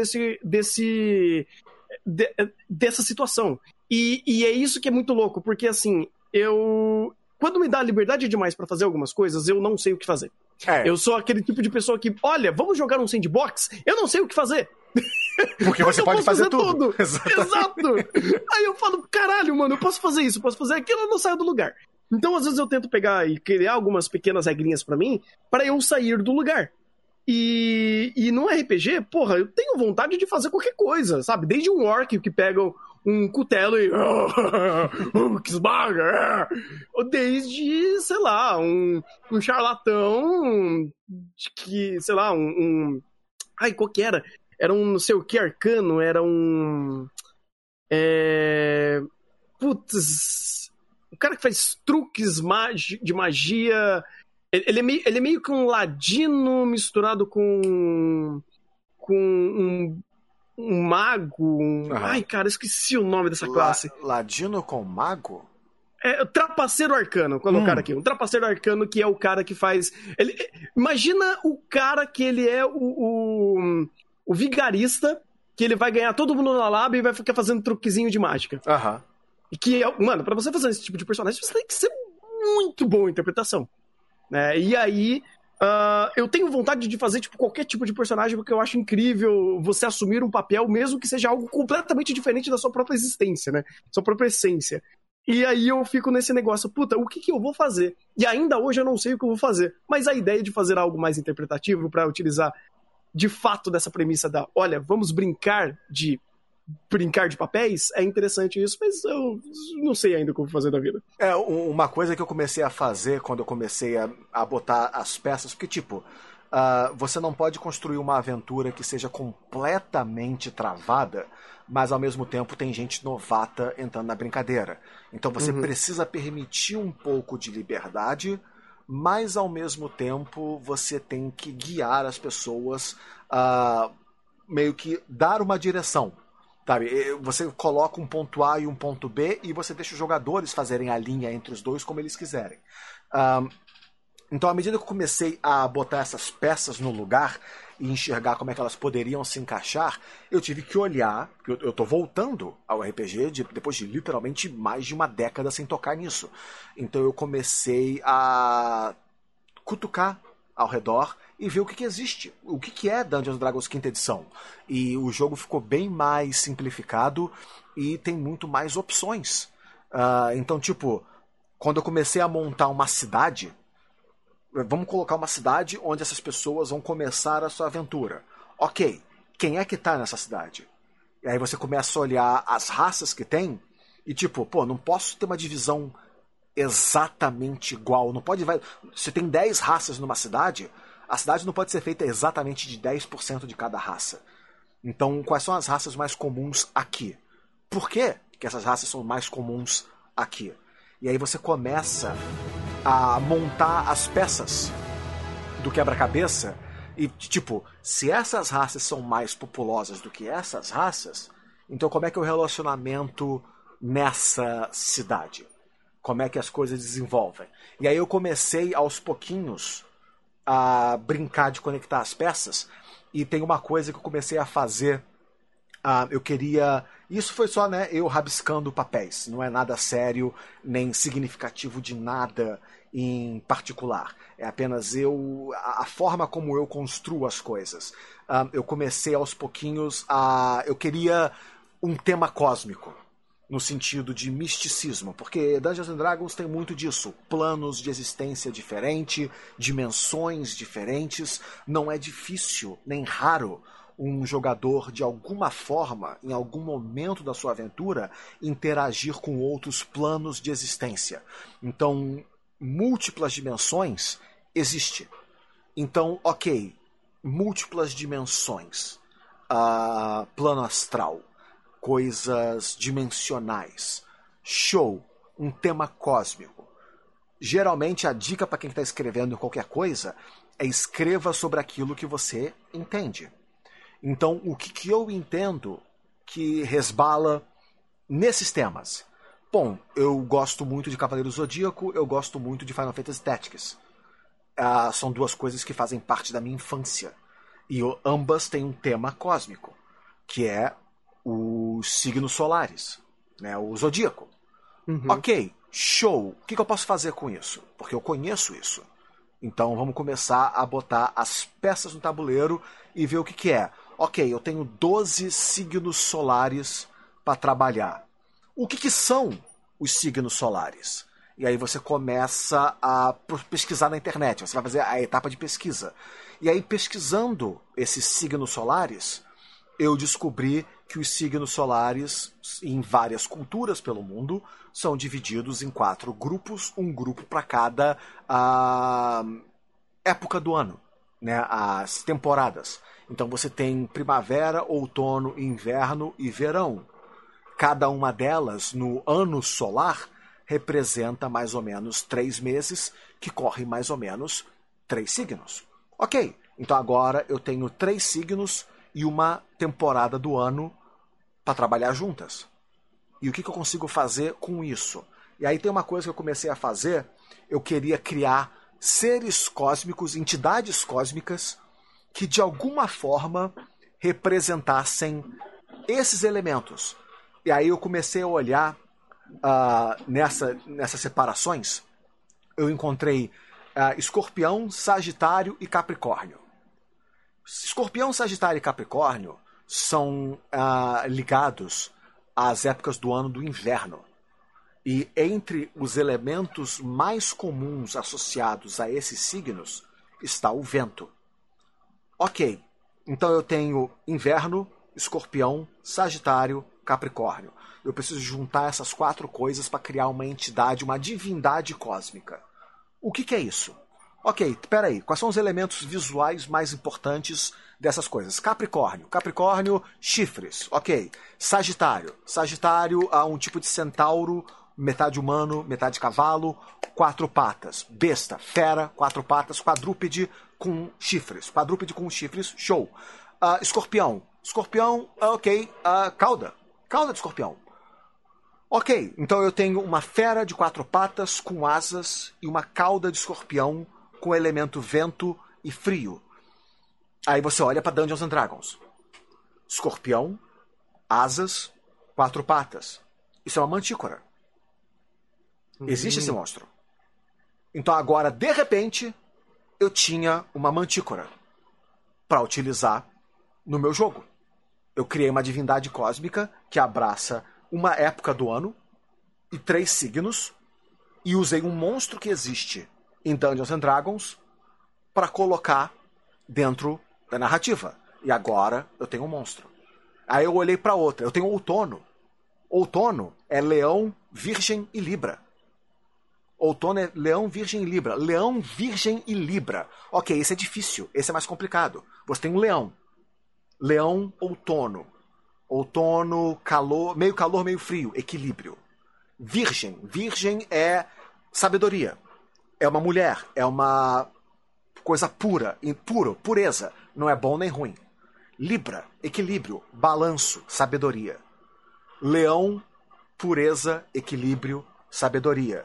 dessa situação. E é isso que é muito louco, porque, assim, quando me dá liberdade demais pra fazer algumas coisas, eu não sei o que fazer. Eu sou aquele tipo de pessoa que, olha, vamos jogar um sandbox? Eu não sei o que fazer. Porque você pode fazer tudo. Exato. Aí eu falo, caralho, mano, eu posso fazer isso, posso fazer aquilo, eu não saio do lugar. Então, às vezes, eu tento pegar e criar algumas pequenas regrinhas pra mim, para eu sair do lugar. E no RPG, porra, eu tenho vontade de fazer qualquer coisa, sabe? Desde um orc que pega um cutelo e... que esmaga! Ou desde, sei lá, um charlatão que, sei lá, ai, qual que era? Era um não sei o que arcano, era um... Putz... O cara que faz truques de magia... Ele é meio que um ladino misturado com um mago. Ai, cara, eu esqueci o nome dessa classe. Ladino com mago? O trapaceiro arcano, colocar aqui. Um trapaceiro arcano que é o cara que faz... Imagina o cara que ele é o vigarista, que ele vai ganhar todo mundo na lab e vai ficar fazendo truquezinho de mágica. E que, mano, pra você fazer esse tipo de personagem, você tem que ser muito bom em interpretação. E aí, eu tenho vontade de fazer tipo, qualquer tipo de personagem, porque eu acho incrível você assumir um papel, mesmo que seja algo completamente diferente da sua própria existência, né? Sua própria essência. E aí eu fico nesse negócio, puta, o que eu vou fazer? E ainda hoje eu não sei o que eu vou fazer. Mas a ideia de fazer algo mais interpretativo para utilizar, de fato, dessa premissa da, olha, vamos brincar de papéis, é interessante isso, mas eu não sei ainda o que eu vou fazer da vida. Uma coisa que eu comecei a fazer quando eu comecei a botar as peças, porque, tipo, você não pode construir uma aventura que seja completamente travada, mas ao mesmo tempo tem gente novata entrando na brincadeira. Então você precisa permitir um pouco de liberdade, mas ao mesmo tempo você tem que guiar as pessoas a meio que dar uma direção. Sabe? Você coloca um ponto A e um ponto B e você deixa os jogadores fazerem a linha entre os dois como eles quiserem. Então, à medida que eu comecei a botar essas peças no lugar e enxergar como é que elas poderiam se encaixar, eu tive que olhar, porque eu tô voltando ao RPG depois de literalmente mais de uma década sem tocar nisso. Então eu comecei a cutucar ao redor e ver o que existe, o que é Dungeons & Dragons quinta edição. E o jogo ficou bem mais simplificado e tem muito mais opções. Então, tipo, quando eu comecei a montar uma cidade, vamos colocar uma cidade onde essas pessoas vão começar a sua aventura. Ok, quem é que tá nessa cidade? E aí você começa a olhar as raças que tem e tipo, pô, não posso ter uma divisão exatamente igual. Não pode. Se tem 10 raças numa cidade, a cidade não pode ser feita exatamente de 10% de cada raça. Então, quais são as raças mais comuns aqui? Por que essas raças são mais comuns aqui? E aí você começa a montar as peças do quebra-cabeça e, tipo, se essas raças são mais populosas do que essas raças, então como é que é o relacionamento nessa cidade? Como é que as coisas desenvolvem? E aí eu comecei, aos pouquinhos, a brincar de conectar as peças, e tem uma coisa que eu comecei a fazer. Eu queria... Isso foi só, né, eu rabiscando papéis. Não é nada sério, nem significativo de nada em particular. É apenas a forma como eu construo as coisas. Eu comecei aos pouquinhos a... Eu queria um tema cósmico, no sentido de misticismo, porque Dungeons & Dragons tem muito disso. Planos de existência diferente, dimensões diferentes. Não é difícil, nem raro, um jogador, de alguma forma, em algum momento da sua aventura, interagir com outros planos de existência. Então, múltiplas dimensões existe. Então, ok, múltiplas dimensões. Plano astral, coisas dimensionais, show, um tema cósmico. Geralmente, a dica para quem está escrevendo qualquer coisa é escreva sobre aquilo que você entende. Então, o que eu entendo que resbala nesses temas? Bom, eu gosto muito de Cavaleiro Zodíaco, eu gosto muito de Final Fantasy Tactics. São duas coisas que fazem parte da minha infância. E ambas têm um tema cósmico, que é os signos solares, né, o Zodíaco. Ok, show. O que eu posso fazer com isso? Porque eu conheço isso. Então vamos começar a botar as peças no tabuleiro e ver o que é. Ok, eu tenho 12 signos solares para trabalhar. O que são os signos solares? E aí você começa a pesquisar na internet. Você vai fazer a etapa de pesquisa. E aí, pesquisando esses signos solares, eu descobri que os signos solares, em várias culturas pelo mundo, são divididos em 4 grupos, um grupo para cada época do ano, né, as temporadas. Então você tem primavera, outono, inverno e verão. Cada uma delas, no ano solar, representa mais ou menos 3 meses, que correm mais ou menos 3 signos. Ok, então agora eu tenho 3 signos e uma temporada do ano para trabalhar juntas. E o que eu consigo fazer com isso? E aí tem uma coisa que eu comecei a fazer, eu queria criar seres cósmicos, entidades cósmicas, que de alguma forma representassem esses elementos. E aí eu comecei a olhar nessas separações, eu encontrei Escorpião, Sagitário e Capricórnio. Escorpião, Sagitário e Capricórnio são ligados às épocas do ano do inverno. E entre os elementos mais comuns associados a esses signos está o vento. Ok, então eu tenho inverno, Escorpião, Sagitário, Capricórnio. Eu preciso juntar essas 4 coisas para criar uma entidade, uma divindade cósmica. O que é isso? Ok, peraí. Quais são os elementos visuais mais importantes dessas coisas? Capricórnio. Capricórnio, chifres. Ok. Sagitário. Sagitário, um tipo de centauro, metade humano, metade cavalo, 4 patas. Besta, fera, 4 patas. Quadrúpede com chifres. Quadrúpede com chifres, show. Escorpião. Escorpião, ok. Cauda. Cauda de escorpião. Ok, então eu tenho uma fera de 4 patas com asas e uma cauda de escorpião com elemento vento e frio. Aí você olha para Dungeons and Dragons. Escorpião, asas, 4 patas. Isso é uma mantícora. Existe esse monstro. Então agora, de repente, eu tinha uma mantícora para utilizar no meu jogo. Eu criei uma divindade cósmica que abraça uma época do ano e 3 signos e usei um monstro que existe em Dungeons and Dragons para colocar dentro da narrativa. E agora eu tenho um monstro. Aí eu olhei para outra. Eu tenho outono. Outono é leão, virgem e libra. Outono é leão, virgem e libra. Leão, virgem e libra. Ok, esse é difícil. Esse é mais complicado. Você tem um leão. Leão, outono. Outono, calor, meio frio. Equilíbrio. Virgem. Virgem é sabedoria. É uma mulher, é uma coisa pura, pureza. Não é bom nem ruim. Libra, equilíbrio, balanço, sabedoria. Leão, pureza, equilíbrio, sabedoria.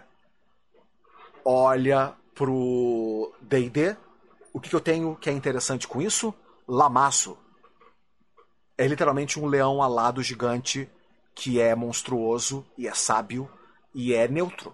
Olha pro D&D. O que eu tenho que é interessante com isso? Lamaço. É literalmente um leão alado gigante que é monstruoso e é sábio e é neutro.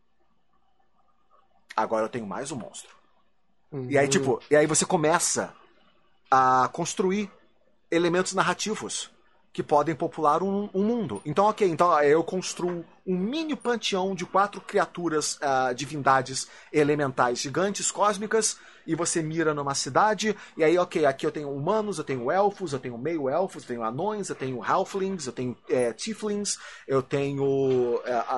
Agora eu tenho mais um monstro. E aí você começa a construir elementos narrativos que podem popular um mundo. Então, ok, então eu construo um mini panteão de 4 criaturas, divindades elementais gigantes, cósmicas, e você mira numa cidade, e aí, ok, aqui eu tenho humanos, eu tenho elfos, eu tenho meio-elfos, eu tenho anões, eu tenho halflings, eu tenho tieflings, eu tenho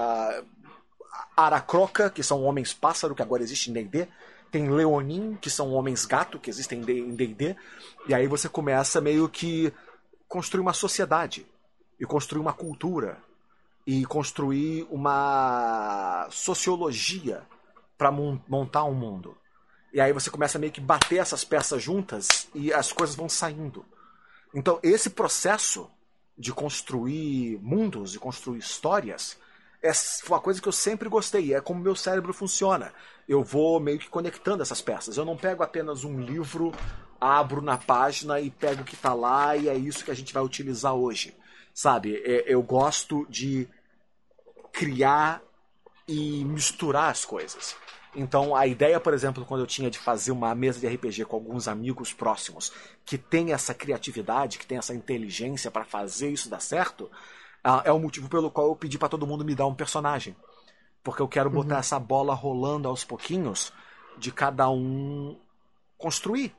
Aracroca, que são homens-pássaro, que agora existe em D&D. Tem Leonin, que são homens-gato, que existem em D&D. E aí você começa meio que construir uma sociedade. E construir uma cultura. E construir uma sociologia para montar um mundo. E aí você começa meio que bater essas peças juntas e as coisas vão saindo. Então esse processo de construir mundos e construir histórias é uma coisa que eu sempre gostei, é como meu cérebro funciona. Eu vou meio que conectando essas peças. Eu não pego apenas um livro, abro na página e pego o que está lá e é isso que a gente vai utilizar hoje. Sabe? Eu gosto de criar e misturar as coisas. Então a ideia, por exemplo, quando eu tinha de fazer uma mesa de RPG com alguns amigos próximos que tem essa criatividade, que tem essa inteligência para fazer isso dar certo, é o motivo pelo qual eu pedi para todo mundo me dar um personagem. Porque eu quero botar essa bola rolando aos pouquinhos de cada um construir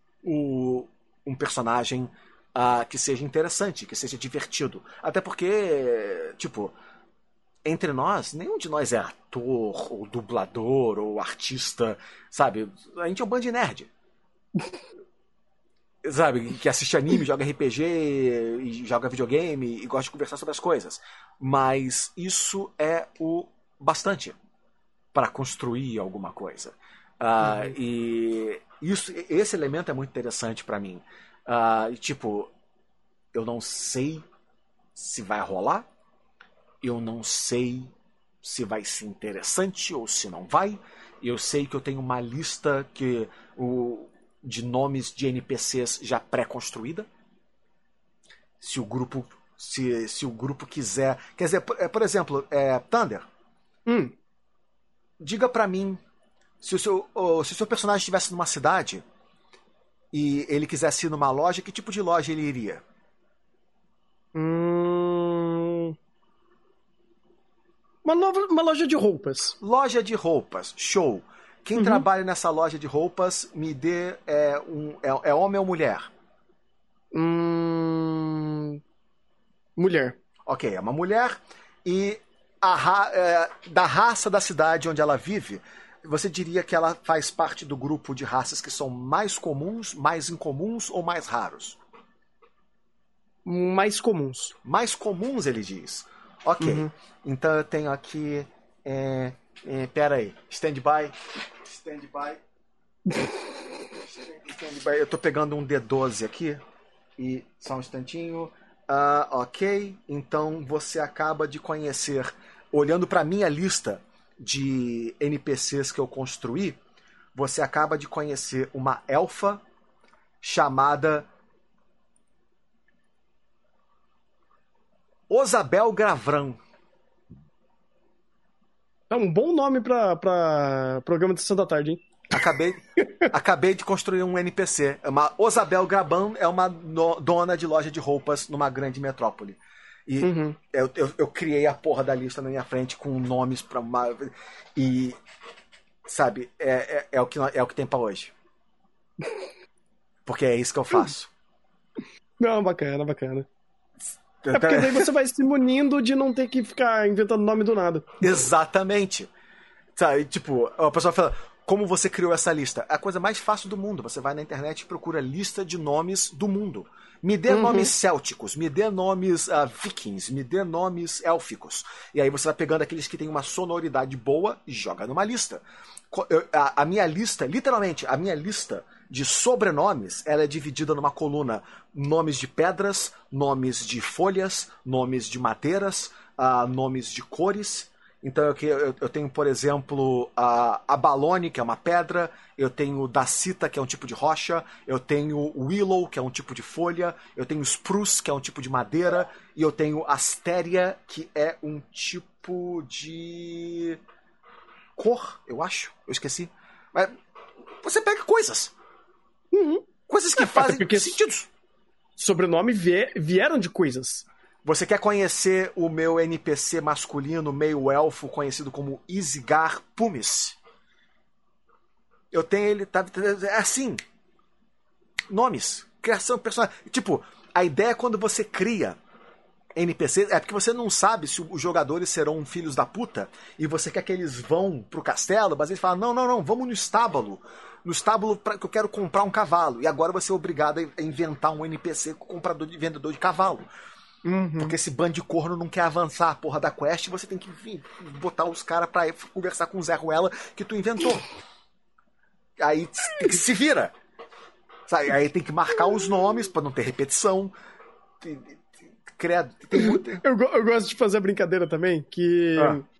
um personagem que seja interessante, que seja divertido. Até porque, tipo, entre nós, nenhum de nós é ator, ou dublador, ou artista, sabe? A gente é um bando de nerd. Sabe, que assiste anime, joga RPG, e joga videogame e gosta de conversar sobre as coisas. Mas isso é o bastante para construir alguma coisa. E esse elemento é muito interessante para mim. Tipo, eu não sei se vai rolar, eu não sei se vai ser interessante ou se não vai. Eu sei que eu tenho uma lista de nomes de NPCs já pré-construída. Se o grupo quiser... Quer dizer, por exemplo, Thunder, diga pra mim, se o seu personagem estivesse numa cidade e ele quisesse ir numa loja, que tipo de loja ele iria? Uma loja de roupas. Loja de roupas, show. Quem trabalha nessa loja de roupas, me dê é homem ou mulher? Mulher. Ok, é uma mulher. E da raça da cidade onde ela vive, Você diria que ela faz parte do grupo de raças que são mais comuns, mais incomuns ou mais raros? Mais comuns. Mais comuns, ele diz. Ok. Uhum. Então eu tenho aqui... pera aí. Stand by. Eu tô pegando um D12 aqui. E só um instantinho. Ok. Então você acaba de conhecer, olhando para minha lista de NPCs que eu construí, você acaba de conhecer uma elfa chamada Osabel Gravran. É um bom nome pra programa de sessão da tarde, hein? Acabei de construir um NPC. Osabel Graban é uma dona de loja de roupas numa grande metrópole. E eu criei a porra da lista na minha frente com nomes pra uma... E... Sabe, é o que tem pra hoje. Porque é isso que eu faço. Não, bacana. É porque daí você vai se munindo de não ter que ficar inventando nome do nada. Exatamente. Sabe, tipo, a pessoa fala... Como você criou essa lista? É a coisa mais fácil do mundo. Você vai na internet e procura lista de nomes do mundo. Me dê nomes célticos, me dê nomes vikings, me dê nomes élficos. E aí você vai pegando aqueles que têm uma sonoridade boa e joga numa lista. A minha lista, literalmente, a minha lista de sobrenomes, ela é dividida numa coluna: nomes de pedras, nomes de folhas, nomes de madeiras, nomes de cores. Então eu tenho, por exemplo, a Balone, que é uma pedra, eu tenho Dacita, que é um tipo de rocha, eu tenho Willow, que é um tipo de folha, eu tenho Spruce, que é um tipo de madeira, e eu tenho Astéria, que é um tipo de cor, eu acho, eu esqueci. Mas você pega coisas. Coisas que fazem sentido. Sobrenome vieram de coisas. Você quer conhecer o meu NPC masculino, meio elfo, conhecido como Isigar Pumis? Eu tenho ele... É assim. Nomes. Criação de personagem. Tipo, a ideia é quando você cria NPC, é porque você não sabe se os jogadores serão filhos da puta e você quer que eles vão pro castelo, mas eles falam, não, vamos no estábulo. No estábulo que eu quero comprar um cavalo. E agora você é obrigado a inventar um NPC comprador e vendedor de cavalo. Porque esse bando de corno não quer avançar a porra da quest, você tem que botar os caras pra conversar com o Zé Ruela que tu inventou. Aí se vira. Sabe? Aí tem que marcar os nomes pra não ter repetição. Credo. Eu gosto de fazer a brincadeira também, que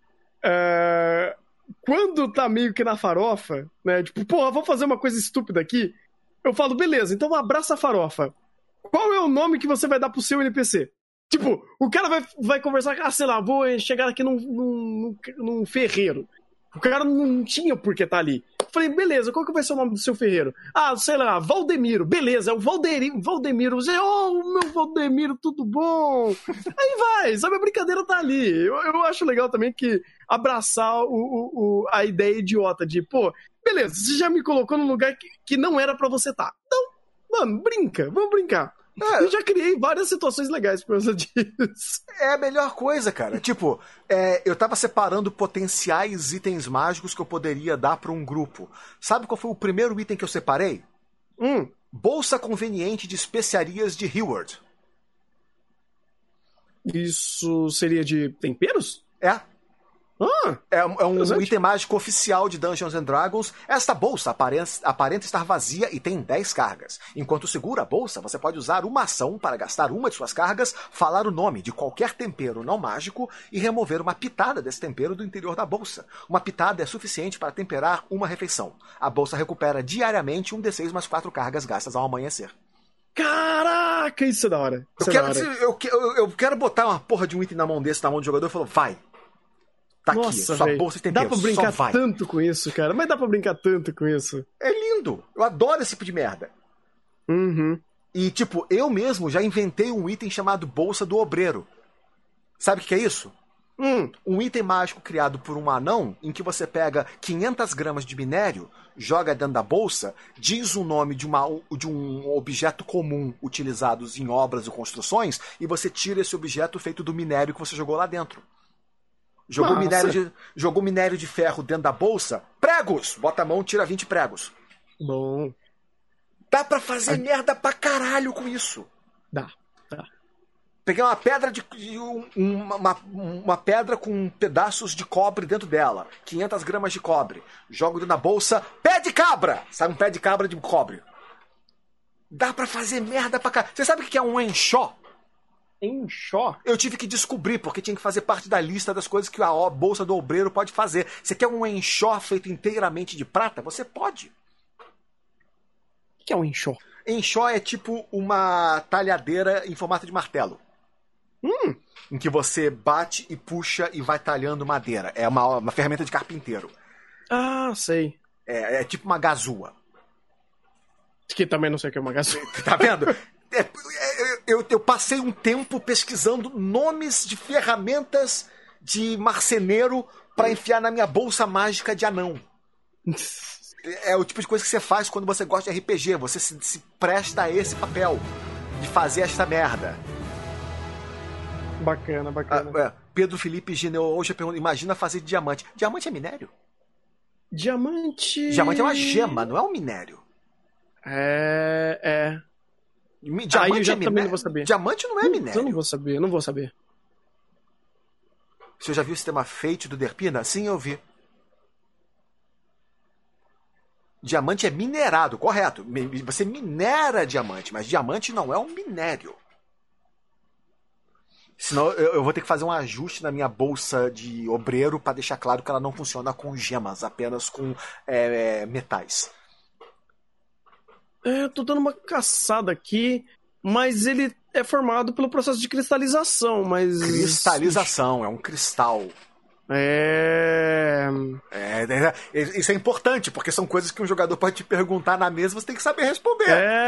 quando tá meio que na farofa, né? Tipo, porra, vou fazer uma coisa estúpida aqui. Eu falo, beleza, então abraça a farofa. Qual é o nome que você vai dar pro seu NPC? Tipo, o cara vai conversar, sei lá, vou chegar aqui num ferreiro. O cara não tinha por que estar ali. Eu falei, beleza, qual que vai ser o nome do seu ferreiro? Sei lá, Valdemiro. Beleza, é o Valdemiro. Você, meu Valdemiro, tudo bom? Aí vai, sabe, a brincadeira tá ali. Eu acho legal também que abraçar a ideia idiota de, pô, beleza, você já me colocou num lugar que não era pra você estar. Então, mano, vamos brincar. Eu já criei várias situações legais por causa disso. É a melhor coisa, cara. Tipo, eu tava separando potenciais itens mágicos que eu poderia dar pra um grupo. Sabe qual foi o primeiro item que eu separei? Bolsa conveniente de especiarias de Heward. Isso seria de temperos? É um item mágico oficial de Dungeons and Dragons. Esta bolsa aparenta estar vazia e tem 10 cargas. Enquanto segura a bolsa, você pode usar uma ação para gastar uma de suas cargas, falar o nome de qualquer tempero não mágico e remover uma pitada desse tempero do interior da bolsa. Uma pitada é suficiente para temperar uma refeição. A bolsa recupera diariamente um D6 mais 4 cargas gastas ao amanhecer. Caraca, isso é da hora. Eu quero botar uma porra de um item na mão desse, na mão do jogador, e falar, vai. Tá aqui, nossa, sua bolsa tem tempo. Dá pra brincar tanto com isso, cara. Mas dá pra brincar tanto com isso. É lindo. Eu adoro esse tipo de merda. E, tipo, eu mesmo já inventei um item chamado Bolsa do Obreiro. Sabe o que é isso? Um item mágico criado por um anão, em que você pega 500 gramas de minério, joga dentro da bolsa, diz o nome de um objeto comum utilizados em obras e construções, e você tira esse objeto feito do minério que você jogou lá dentro. Jogou minério de ferro dentro da bolsa, pregos! Bota a mão, tira 20 pregos. Bom. Dá pra fazer merda pra caralho com isso. Dá. Peguei uma pedra uma pedra com pedaços de cobre dentro dela. 500 gramas de cobre. Jogo na bolsa. Pé de cabra! Sabe um pé de cabra de cobre? Dá pra fazer merda pra caralho. Você sabe o que é um enxó? Enxó? Eu tive que descobrir, porque tinha que fazer parte da lista das coisas que a bolsa do obreiro pode fazer. Você quer um enxó feito inteiramente de prata? Você pode. O que é um enxó? Enxó é tipo uma talhadeira em formato de martelo. Em que você bate e puxa e vai talhando madeira. É uma ferramenta de carpinteiro. Ah, sei. É tipo uma gazua. Que também não sei o que é uma gazua. Tá vendo? Eu passei um tempo pesquisando nomes de ferramentas de marceneiro pra enfiar na minha bolsa mágica de anão. É o tipo de coisa que você faz quando você gosta de RPG. Você se presta a esse papel de fazer esta merda. Bacana. Pedro Felipe Gineu hoje pergunta: imagina fazer diamante. Diamante é minério? Diamante é uma gema, não é um minério. Diamante eu já é minério? também não vou saber. Diamante não é minério. Eu não vou saber. Você já viu o sistema Fate do Derpina? Sim, eu vi. Diamante é minerado, correto. Você minera diamante, mas diamante não é um minério. Senão eu vou ter que fazer um ajuste na minha bolsa de obreiro para deixar claro que ela não funciona com gemas, apenas com metais. Tô dando uma caçada aqui, mas ele é formado pelo processo de cristalização, mas... Cristalização, é um cristal. Isso é importante, porque são coisas que um jogador pode te perguntar na mesa, você tem que saber responder.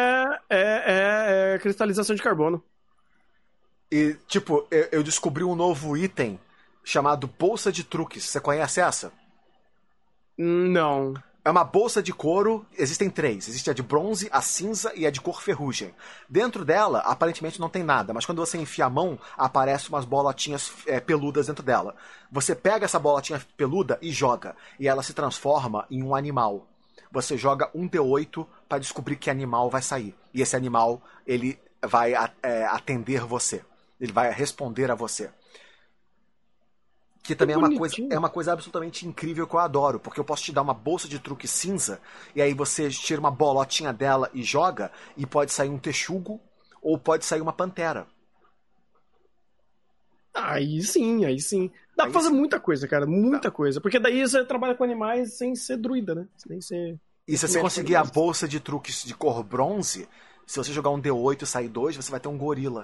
É cristalização de carbono. E, tipo, eu descobri um novo item chamado Bolsa de Truques. Você conhece essa? Não. É uma bolsa de couro, existem 3. Existe a de bronze, a cinza e a de cor ferrugem. Dentro dela, aparentemente não tem nada, mas quando você enfia a mão, aparecem umas bolotinhas peludas dentro dela. Você pega essa bolotinha peluda e joga, e ela se transforma em um animal. Você joga um D8 para descobrir que animal vai sair. E esse animal, ele vai atender você. Ele vai responder a você. Que também é uma coisa absolutamente incrível que eu adoro, porque eu posso te dar uma bolsa de truque cinza, e aí você tira uma bolotinha dela e joga, e pode sair um texugo, ou pode sair uma pantera. Aí sim. Dá pra fazer muita coisa, cara, muita coisa. Porque daí você trabalha com animais sem ser druida, né? Sem ser... E se você conseguir a bolsa de truques de cor bronze, se você jogar um D8 e sair 2, você vai ter um gorila.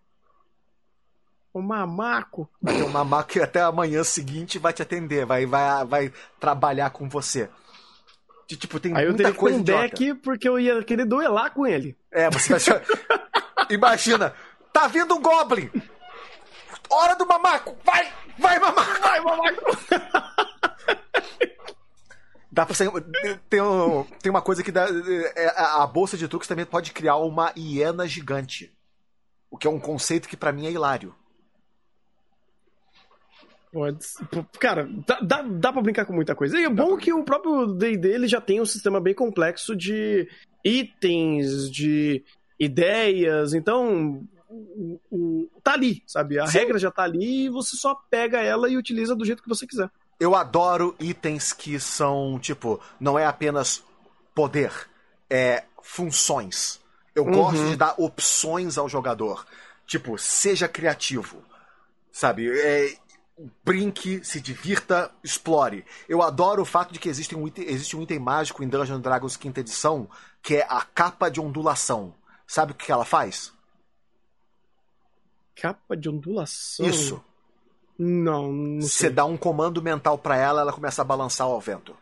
Um mamaco. Vai ter um mamaco que até amanhã seguinte vai te atender, vai trabalhar com você. Tipo, tem aí muita coisa idiota. Aí eu teria que porque eu ia querer duelar com ele. Você vai... Imagina, tá vindo um Goblin! Hora do mamaco! Vai mamaco! Vai, mamaco! Dá pra sair... Tem uma coisa que dá... A bolsa de truques também pode criar uma hiena gigante. O que é um conceito que pra mim é hilário. Cara, dá pra brincar com muita coisa. E é bom que o próprio D&D ele já tem um sistema bem complexo de itens, de ideias. Então, tá ali, sabe? A regra já tá ali e você só pega ela e utiliza do jeito que você quiser. Eu adoro itens que são, tipo, não é apenas poder, é funções. Eu gosto de dar opções ao jogador. Tipo, seja criativo, sabe? Brinque, se divirta, explore. Eu adoro o fato de que existe um item mágico em Dungeons & Dragons 5ª edição, que é a capa de ondulação. Sabe o que ela faz? Capa de ondulação? Isso. Não sei. Você dá um comando mental pra ela, ela começa a balançar ao vento.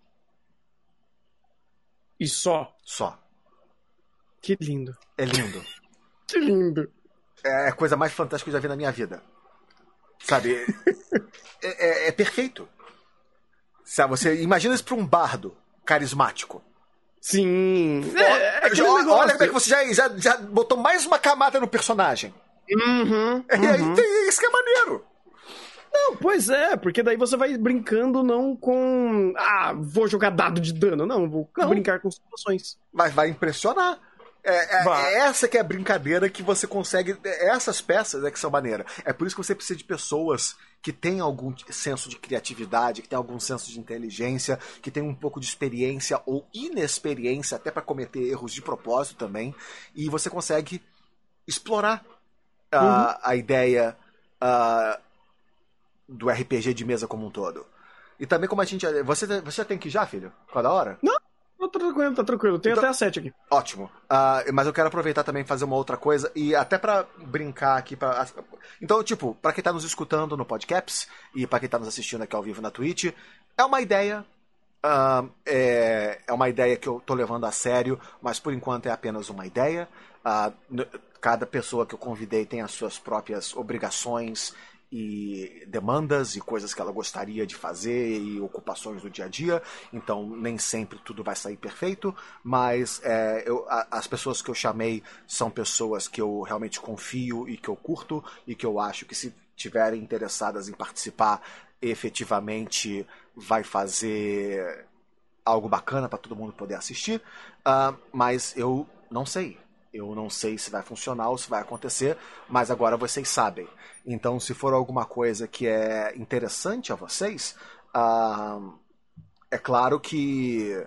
E só? Só. Que lindo. É lindo. Que lindo. É a coisa mais fantástica que eu já vi na minha vida. Sabe? É perfeito. Sabe, você imagina isso pra um bardo carismático. Sim. Olha como é que você já botou mais uma camada no personagem. E aí tem isso que é maneiro. Não, pois é, porque daí você vai brincando não com... vou jogar dado de dano. Não, vou brincar com situações. Mas vai impressionar. É essa que é a brincadeira que você consegue... Essas peças que são maneiras. É por isso que você precisa de pessoas que têm algum senso de criatividade, que têm algum senso de inteligência, que têm um pouco de experiência ou inexperiência, até para cometer erros de propósito também. E você consegue explorar a ideia do RPG de mesa como um todo. E também como a gente... Você já tem que ir já, filho? Qual é a hora? Não. Tá tranquilo. Tem até a 7 aqui. Ótimo. Mas eu quero aproveitar também e fazer uma outra coisa, e até pra brincar aqui. Então, tipo, pra quem tá nos escutando no Podcasts, e pra quem tá nos assistindo aqui ao vivo na Twitch, é uma ideia. É uma ideia que eu tô levando a sério, mas por enquanto é apenas uma ideia. Cada pessoa que eu convidei tem as suas próprias obrigações e demandas e coisas que ela gostaria de fazer e ocupações do dia a dia, então nem sempre tudo vai sair perfeito, mas as pessoas que eu chamei são pessoas que eu realmente confio e que eu curto e que eu acho que se tiverem interessadas em participar, efetivamente vai fazer algo bacana para todo mundo poder assistir, mas eu não sei. Eu não sei se vai funcionar ou se vai acontecer, mas agora vocês sabem. Então, se for alguma coisa que é interessante a vocês, é claro que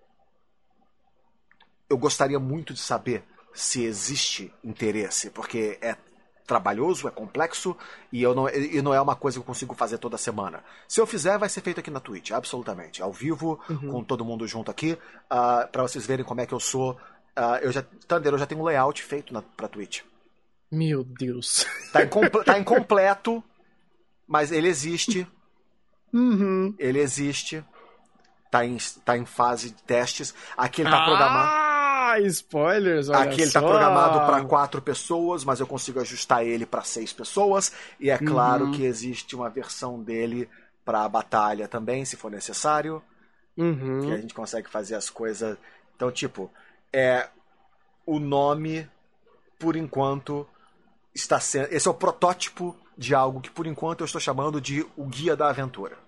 eu gostaria muito de saber se existe interesse, porque é trabalhoso, é complexo e não é uma coisa que eu consigo fazer toda semana. Se eu fizer, vai ser feito aqui na Twitch, absolutamente. Ao vivo, com todo mundo junto aqui, para vocês verem como é que eu sou. Thunder, eu já tenho um layout feito pra Twitch. Meu Deus. Tá incompleto, mas ele existe. Uhum. Ele existe. Tá em fase de testes. Aqui ele tá programado. Spoilers, olha Aqui ele só. tá programado para 4 pessoas, mas eu consigo ajustar ele para 6 pessoas. E é claro que existe uma versão dele pra batalha também, se for necessário. Que a gente consegue fazer as coisas. Então, tipo... o nome, por enquanto, está sendo... Esse é o protótipo de algo que, por enquanto, eu estou chamando de o Guia da Aventura.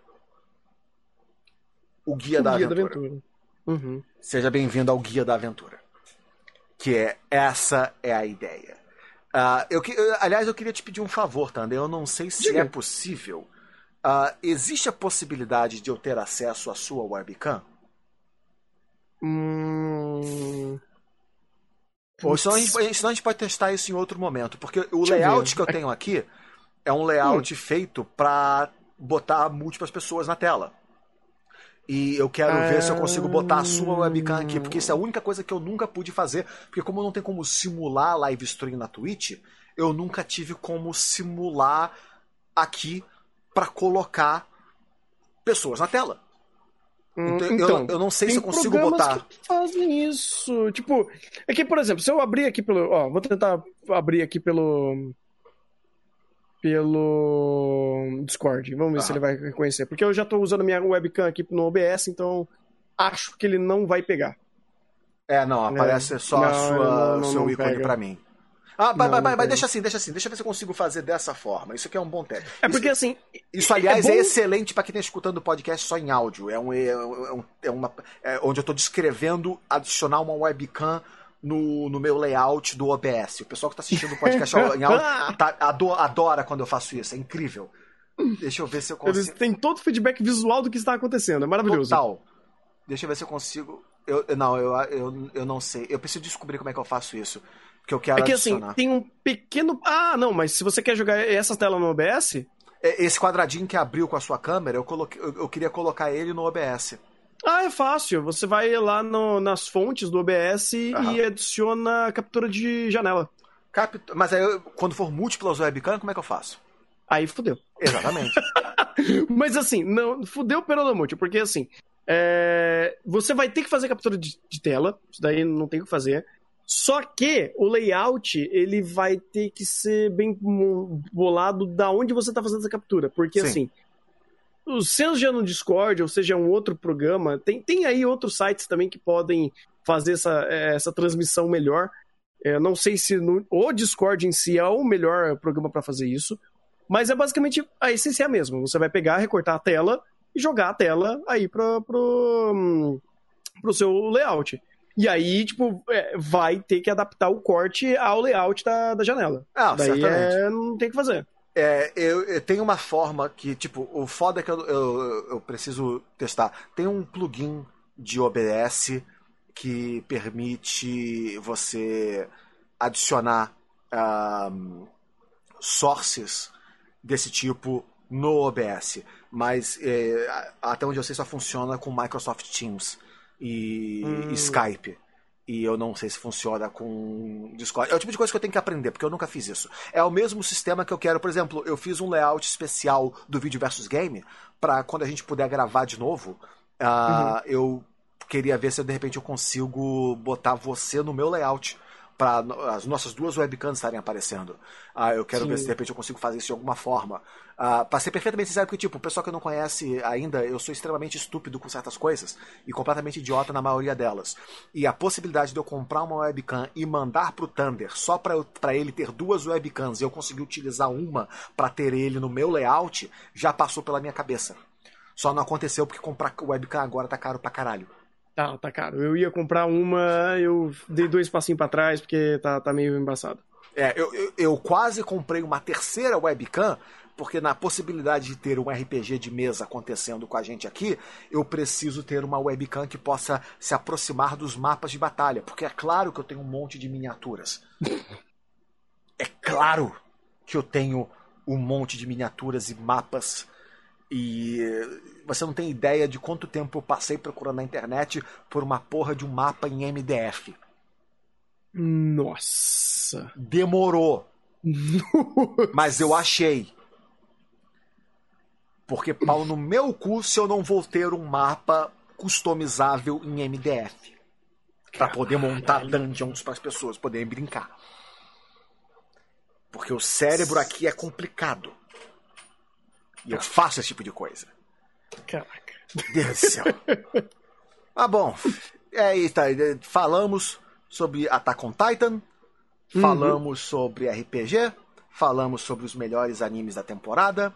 O Guia da Aventura. Seja bem-vindo ao Guia da Aventura. Essa é a ideia. Aliás, eu queria te pedir um favor, Thunder. Eu não sei se é possível. Existe a possibilidade de eu ter acesso à sua webcam? Ou senão a gente pode testar isso em outro momento, porque o layout que eu tenho aqui é um layout feito para botar múltiplas pessoas na tela. E eu quero ver se eu consigo botar a sua webcam aqui, porque isso é a única coisa que eu nunca pude fazer, porque como não tem como simular live stream na Twitch, eu nunca tive como simular aqui para colocar pessoas na tela. Então, eu não sei se eu consigo botar. Que fazem isso. Tipo, é que, por exemplo, se eu abrir aqui pelo. Vou tentar abrir aqui pelo Discord. Vamos ver se ele vai reconhecer. Porque eu já tô usando a minha webcam aqui no OBS, então acho que ele não vai pegar. Não, aparece só o seu ícone pega pra mim. Mas deixa assim. Deixa eu ver se eu consigo fazer dessa forma. Isso aqui é um bom teste. Porque assim... Isso, aliás, é excelente pra quem tá escutando o podcast só em áudio. Onde eu tô descrevendo adicionar uma webcam no meu layout do OBS. O pessoal que tá assistindo o podcast em áudio adora quando eu faço isso. É incrível. Deixa eu ver se eu consigo... Eles têm todo o feedback visual do que está acontecendo. É maravilhoso. Total. Deixa eu ver se eu consigo... Eu não sei. Eu preciso descobrir como é que eu faço isso. Que eu quero adicionar. Assim, tem um pequeno... não, mas se você quer jogar essa tela no OBS... Esse quadradinho que abriu com a sua câmera, eu queria colocar ele no OBS. É fácil. Você vai lá nas fontes do OBS e adiciona captura de janela. Mas aí, quando for múltiplas webcam, como é que eu faço? Aí fudeu. Exatamente. Mas assim, não fudeu pelo múltiplo, porque assim... você vai ter que fazer captura de tela. Isso daí não tem o que fazer. Só que o layout, ele vai ter que ser bem bolado da onde você está fazendo essa captura. Porque, assim, seja no Discord ou seja um outro programa, tem aí outros sites também que podem fazer essa transmissão melhor. Não sei se o Discord em si é o melhor programa para fazer isso. Mas é basicamente a essência é a mesma. Você vai pegar, recortar a tela e jogar a tela aí pro seu layout. E aí, tipo, vai ter que adaptar o corte ao layout da janela. Daí não tem o que fazer. Eu tenho uma forma que, tipo, o foda é que eu preciso testar. Tem um plugin de OBS que permite você adicionar sources desse tipo no OBS. Mas até onde eu sei só funciona com Microsoft Teams e Skype. E eu não sei se funciona com Discord. É o tipo de coisa que eu tenho que aprender, porque eu nunca fiz isso. É o mesmo sistema que eu quero. Por exemplo, eu fiz um layout especial do Vídeo versus Game para quando a gente puder gravar de novo, eu queria ver se de repente eu consigo botar você no meu layout para as nossas duas webcams estarem aparecendo. Eu quero ver se de repente eu consigo fazer isso de alguma forma. Pra ser perfeitamente sincero, porque, tipo, o pessoal que não conhece ainda, eu sou extremamente estúpido com certas coisas e completamente idiota na maioria delas. E a possibilidade de eu comprar uma webcam e mandar pro Thunder só pra ele ter duas webcams e eu conseguir utilizar uma pra ter ele no meu layout já passou pela minha cabeça. Só não aconteceu porque comprar webcam agora tá caro pra caralho. Tá caro. Eu ia comprar uma, eu dei 2 passinhos pra trás porque tá meio embaçado. Eu quase comprei uma terceira webcam, porque na possibilidade de ter um RPG de mesa acontecendo com a gente aqui, eu preciso ter uma webcam que possa se aproximar dos mapas de batalha, porque é claro que eu tenho um monte de miniaturas. É claro que eu tenho um monte de miniaturas e mapas, e você não tem ideia de quanto tempo eu passei procurando na internet por uma porra de um mapa em MDF. Nossa. Demorou. Mas eu achei. Porque pau no meu cu se eu não vou ter um mapa customizável em MDF. Pra poder montar dungeons para as pessoas poderem brincar. Porque o cérebro aqui é complicado. E eu faço esse tipo de coisa. Caraca. Deus do céu. Bom. É isso, tá. Falamos sobre Attack on Titan. Falamos sobre RPG. Falamos sobre os melhores animes da temporada.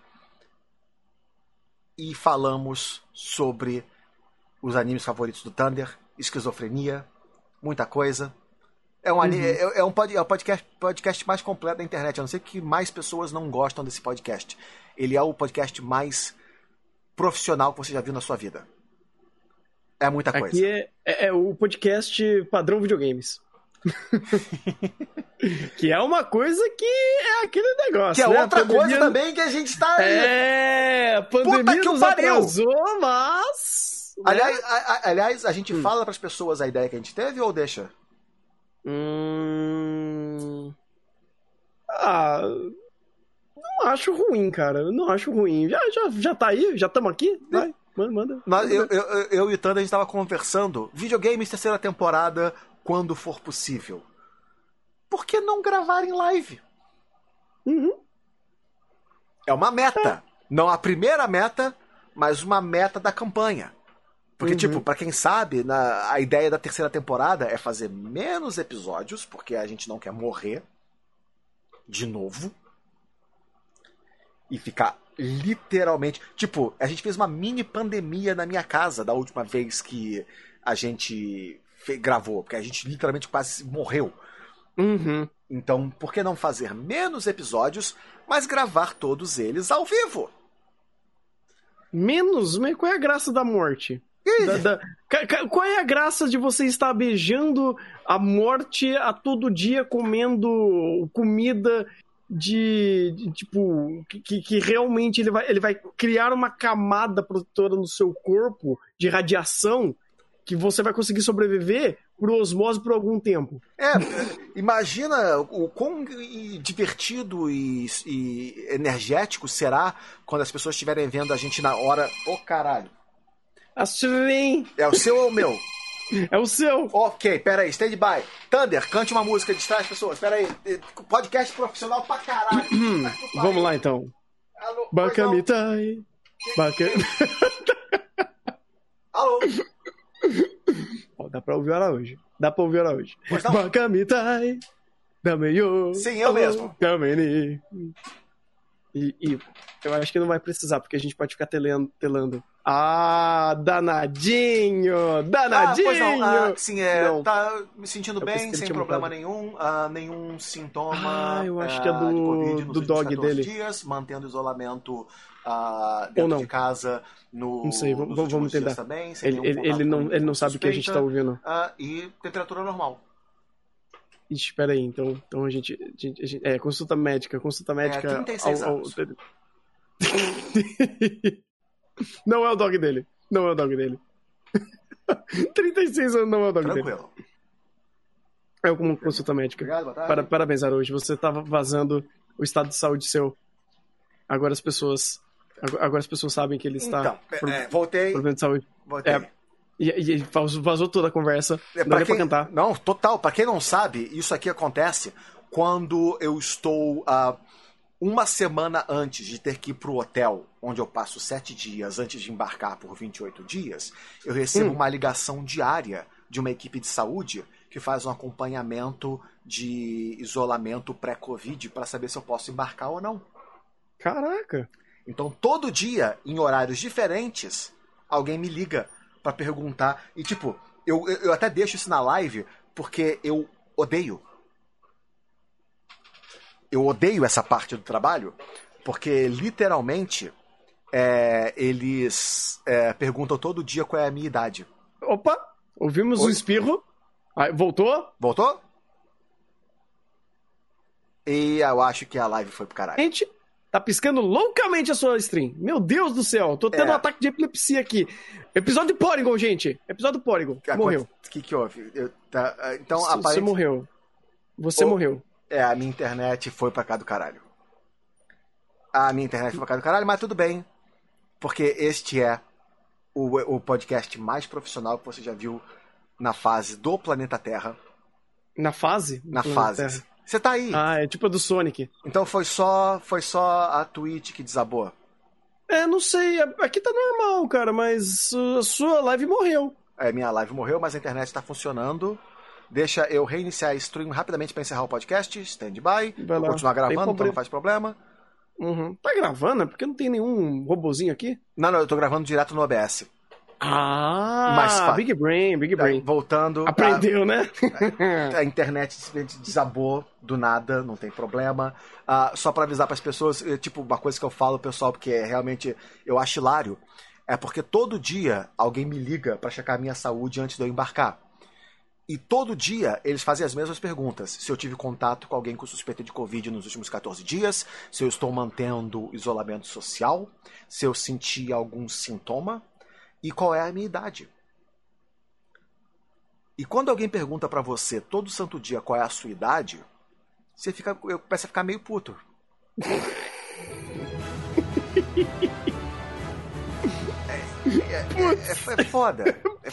E falamos sobre os animes favoritos do Thunder, esquizofrenia, muita coisa. É um podcast mais completo da internet. A não ser que mais pessoas não gostam desse podcast. Ele é o podcast mais profissional que você já viu na sua vida. É muita coisa. Aqui é o podcast padrão videogames. Que é uma coisa que é aquele negócio, que é né? outra coisa também que a gente tá... a pandemia nos atrasou, mas... Aliás, a gente fala pras pessoas a ideia que a gente teve ou deixa? Não acho ruim, cara. Não acho ruim. Já tá aí? Já estamos aqui? Vai, manda. Eu e o Thunder, a gente tava conversando. Videogames terceira temporada, quando for possível. Por que não gravar em live? É uma meta. Não a primeira meta, mas uma meta da campanha. Porque, tipo, pra quem sabe, a ideia da terceira temporada é fazer menos episódios, porque a gente não quer morrer de novo. E ficar literalmente... Tipo, a gente fez uma mini pandemia na minha casa da última vez que a gente gravou. Porque a gente literalmente quase morreu. Então, por que não fazer menos episódios, mas gravar todos eles ao vivo? Menos? Mas qual é a graça da morte? Qual é a graça de você estar beijando a morte a todo dia, comendo comida tipo, que realmente ele vai criar uma camada protetora no seu corpo de radiação que você vai conseguir sobreviver por osmose por algum tempo. Imagina o quão divertido e energético será quando as pessoas estiverem vendo a gente na hora... caralho. Assim. É o seu ou o meu? É o seu. Ok, peraí, stand by. Thunder, cante uma música, distrai as pessoas. Peraí, podcast profissional pra caralho. Vamos lá, então. Bakamitai. Alô? Dá pra ouvir ela hoje. Bakamitai. Dameyo. Sim, eu mesmo. Kameni. E eu acho que não vai precisar, porque a gente pode ficar telando. Ah, danadinho! Danadinho! Pois não, sim, Não. tá me sentindo Eu bem, pensei que ele sem tinha problema mutado. nenhum sintoma Eu acho que é de Covid nos do últimos dog 14 dele. dias, mantendo isolamento Ou dentro não. de casa Não sei, nos vamos últimos dias tentar. também, sem nenhum Ele contato com não nenhuma sabe o que a gente tá suspeita, ouvindo. e temperatura normal. Ixi, espera aí, então a gente consulta médica 36 anos. Não é o dog dele. 36 anos não é o dog dele. Tranquilo. É como consulta médica. Obrigado, boa tarde. Parabéns, Araújo. Você tava vazando o estado de saúde seu. Agora as pessoas sabem que ele está voltei. problema de saúde. Voltei. E vazou toda a conversa. Não deu pra cantar. Não, total. Pra quem não sabe, isso aqui acontece quando eu estou uma semana antes de ter que ir pro hotel, onde eu passo 7 dias antes de embarcar por 28 dias, eu recebo uma ligação diária de uma equipe de saúde que faz um acompanhamento de isolamento pré-Covid para saber se eu posso embarcar ou não. Caraca! Então, todo dia, em horários diferentes, alguém me liga pra perguntar. E, tipo, eu até deixo isso na live porque eu odeio. Eu odeio essa parte do trabalho porque, literalmente, eles perguntam todo dia qual é a minha idade. Opa! Ouvimos um espirro. Voltou? Voltou? E eu acho que a live foi pro caralho. Gente, tá piscando loucamente a sua stream. Meu Deus do céu, tô tendo um ataque de epilepsia aqui. Episódio do Porygon, gente. Episódio do Porygon. Morreu. O que houve? Então, Você morreu. Você morreu. A minha internet foi pra cá do caralho. Mas tudo bem. Porque este é o podcast mais profissional que você já viu na fase do planeta Terra. Na fase? Na fase. Você tá aí. É tipo a do Sonic. Então foi só a Twitch que desabou. Não sei. Aqui tá normal, cara, mas a sua live morreu. Minha live morreu, mas a internet tá funcionando. Deixa eu reiniciar a stream rapidamente pra encerrar o podcast. Stand by. Vou continuar gravando, então não faz problema. Tá gravando? Porque não tem nenhum robozinho aqui? Não, eu tô gravando direto no OBS. Big Brain. Voltando. Aprendeu, né? A internet desabou do nada, não tem problema. Só pra avisar pras pessoas, tipo, uma coisa que eu falo, pessoal, porque realmente eu acho hilário, é porque todo dia alguém me liga pra checar a minha saúde antes de eu embarcar. E todo dia eles fazem as mesmas perguntas. Se eu tive contato com alguém com suspeita de Covid nos últimos 14 dias, se eu estou mantendo isolamento social, se eu senti algum sintoma e qual é a minha idade. E quando alguém pergunta pra você todo santo dia qual é a sua idade, eu começo a ficar meio puto. É foda.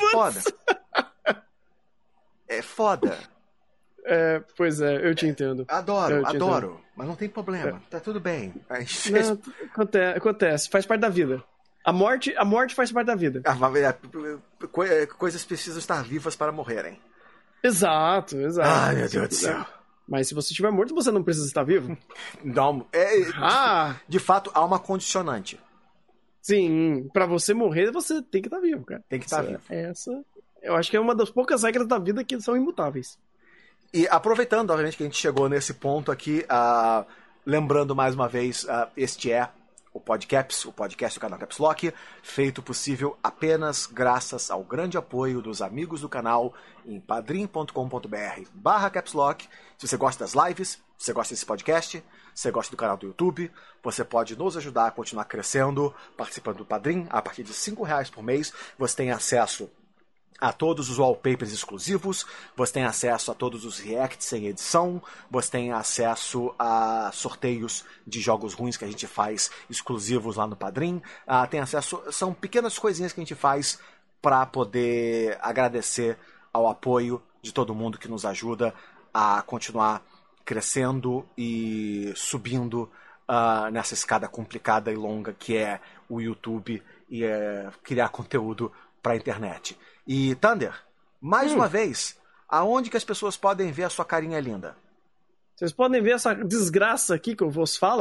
É foda. Pois é, eu te entendo. Adoro. Mas não tem problema, tá tudo bem. Acontece, faz parte da vida. A morte faz parte da vida. Coisas precisam estar vivas para morrerem. Exato. Ai, meu Deus do céu. Mas se você estiver morto, você não precisa estar vivo? Não. De fato, há uma condicionante. Sim, pra você morrer, você tem que estar vivo, cara. Tem que estar vivo. Eu acho que é uma das poucas regras da vida que são imutáveis. E aproveitando, obviamente, que a gente chegou nesse ponto aqui, lembrando mais uma vez, este é o Podcaps, o podcast do canal Caps Lock, feito possível apenas graças ao grande apoio dos amigos do canal em padrim.com.br/capslock. Se você gosta das lives, se você gosta desse podcast, se você gosta do canal do YouTube, você pode nos ajudar a continuar crescendo, participando do Padrim. A partir de R$5 por mês, você tem acesso a todos os wallpapers exclusivos, você tem acesso a todos os reacts sem edição, você tem acesso a sorteios de jogos ruins que a gente faz exclusivos lá no Padrim, tem acesso, são pequenas coisinhas que a gente faz para poder agradecer ao apoio de todo mundo que nos ajuda a continuar crescendo e subindo nessa escada complicada e longa que é o YouTube e criar conteúdo para a internet. E, Thunder, mais uma vez, aonde que as pessoas podem ver a sua carinha linda? Vocês podem ver essa desgraça aqui que eu vos falo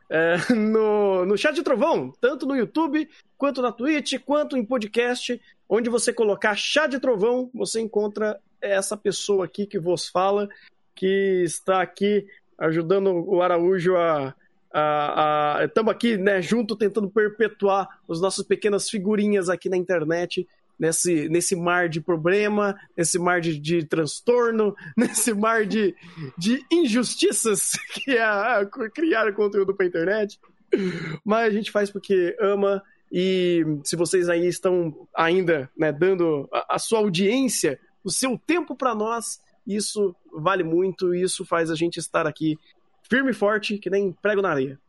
no Chat de Trovão, tanto no YouTube, quanto na Twitch, quanto em podcast. Onde você colocar Chat de Trovão, você encontra essa pessoa aqui que vos fala, que está aqui ajudando o Araújo estamos aqui, né, junto, tentando perpetuar as nossas pequenas figurinhas aqui na internet, nesse mar de problema, nesse mar de transtorno, nesse mar de injustiças que é criar conteúdo para a internet. Mas a gente faz porque ama, e se vocês aí estão ainda, né, dando a sua audiência, o seu tempo para nós, isso vale muito, e isso faz a gente estar aqui firme e forte, que nem prego na areia.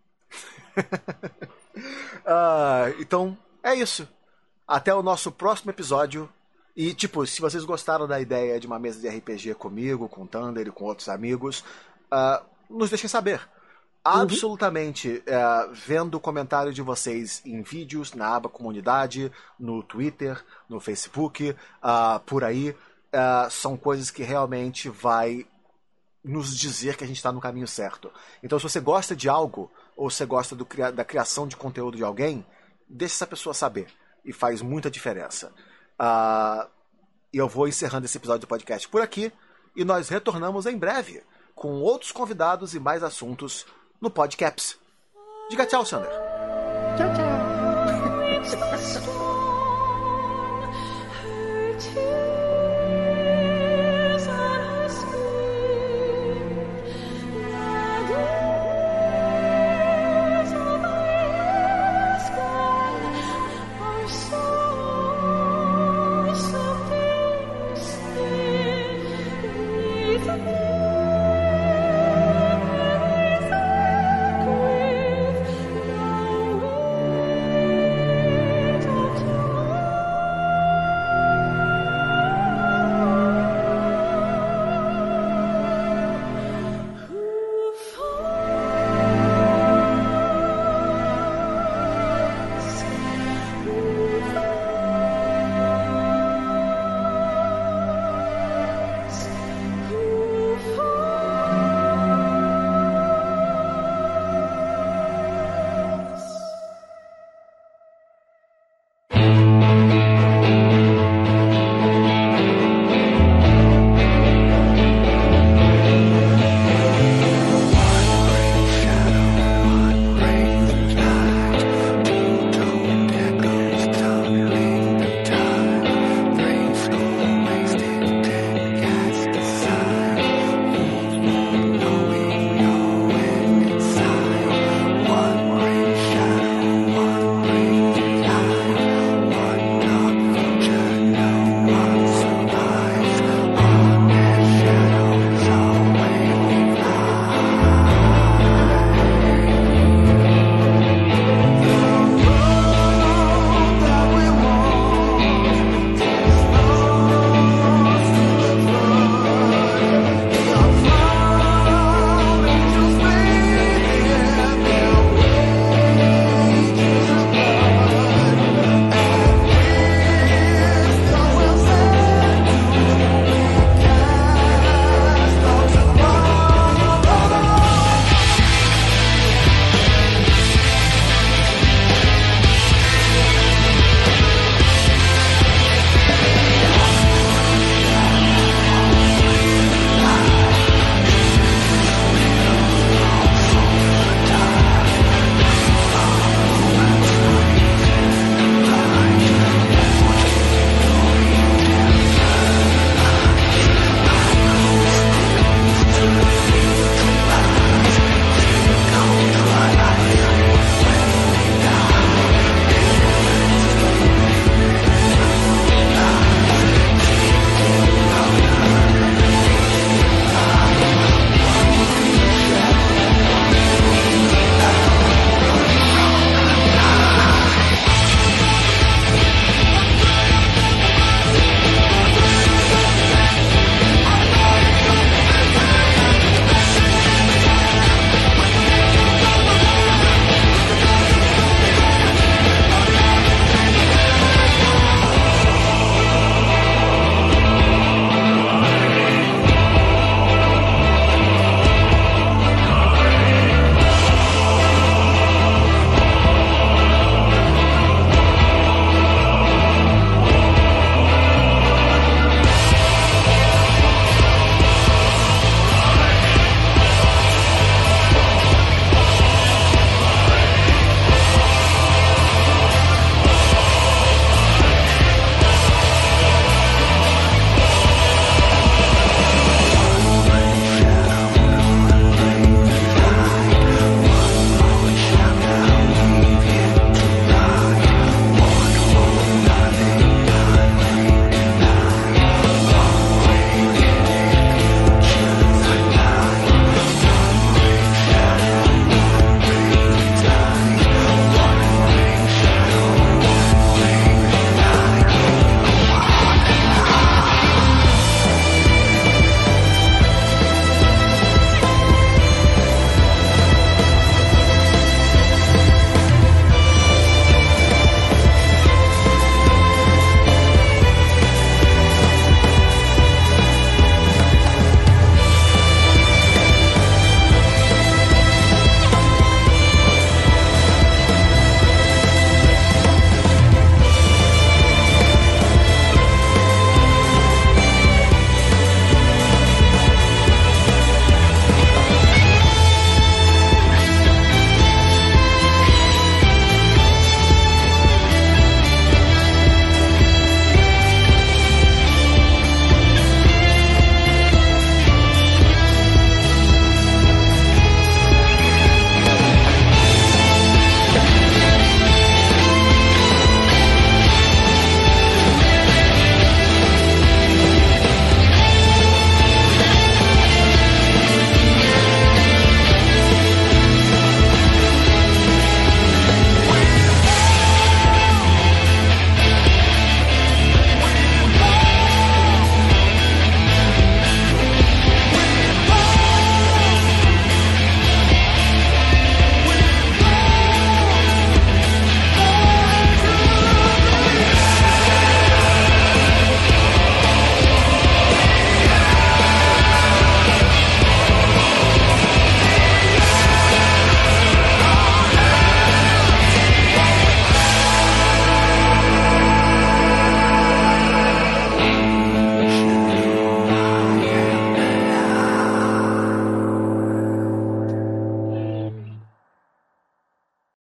Então, é isso. Até o nosso próximo episódio. E, tipo, se vocês gostaram da ideia de uma mesa de RPG comigo, com o Thunder e com outros amigos, nos deixem saber. Absolutamente, vendo o comentário de vocês em vídeos, na aba comunidade, no Twitter, no Facebook, por aí, são coisas que realmente vai nos dizer que a gente está no caminho certo. Então, se você gosta de algo, ou você gosta da criação de conteúdo de alguém, deixe essa pessoa saber. E faz muita diferença. E eu vou encerrando esse episódio do podcast por aqui, e nós retornamos em breve, com outros convidados e mais assuntos no Podcaps. Diga tchau, Sander. Tchau, tchau.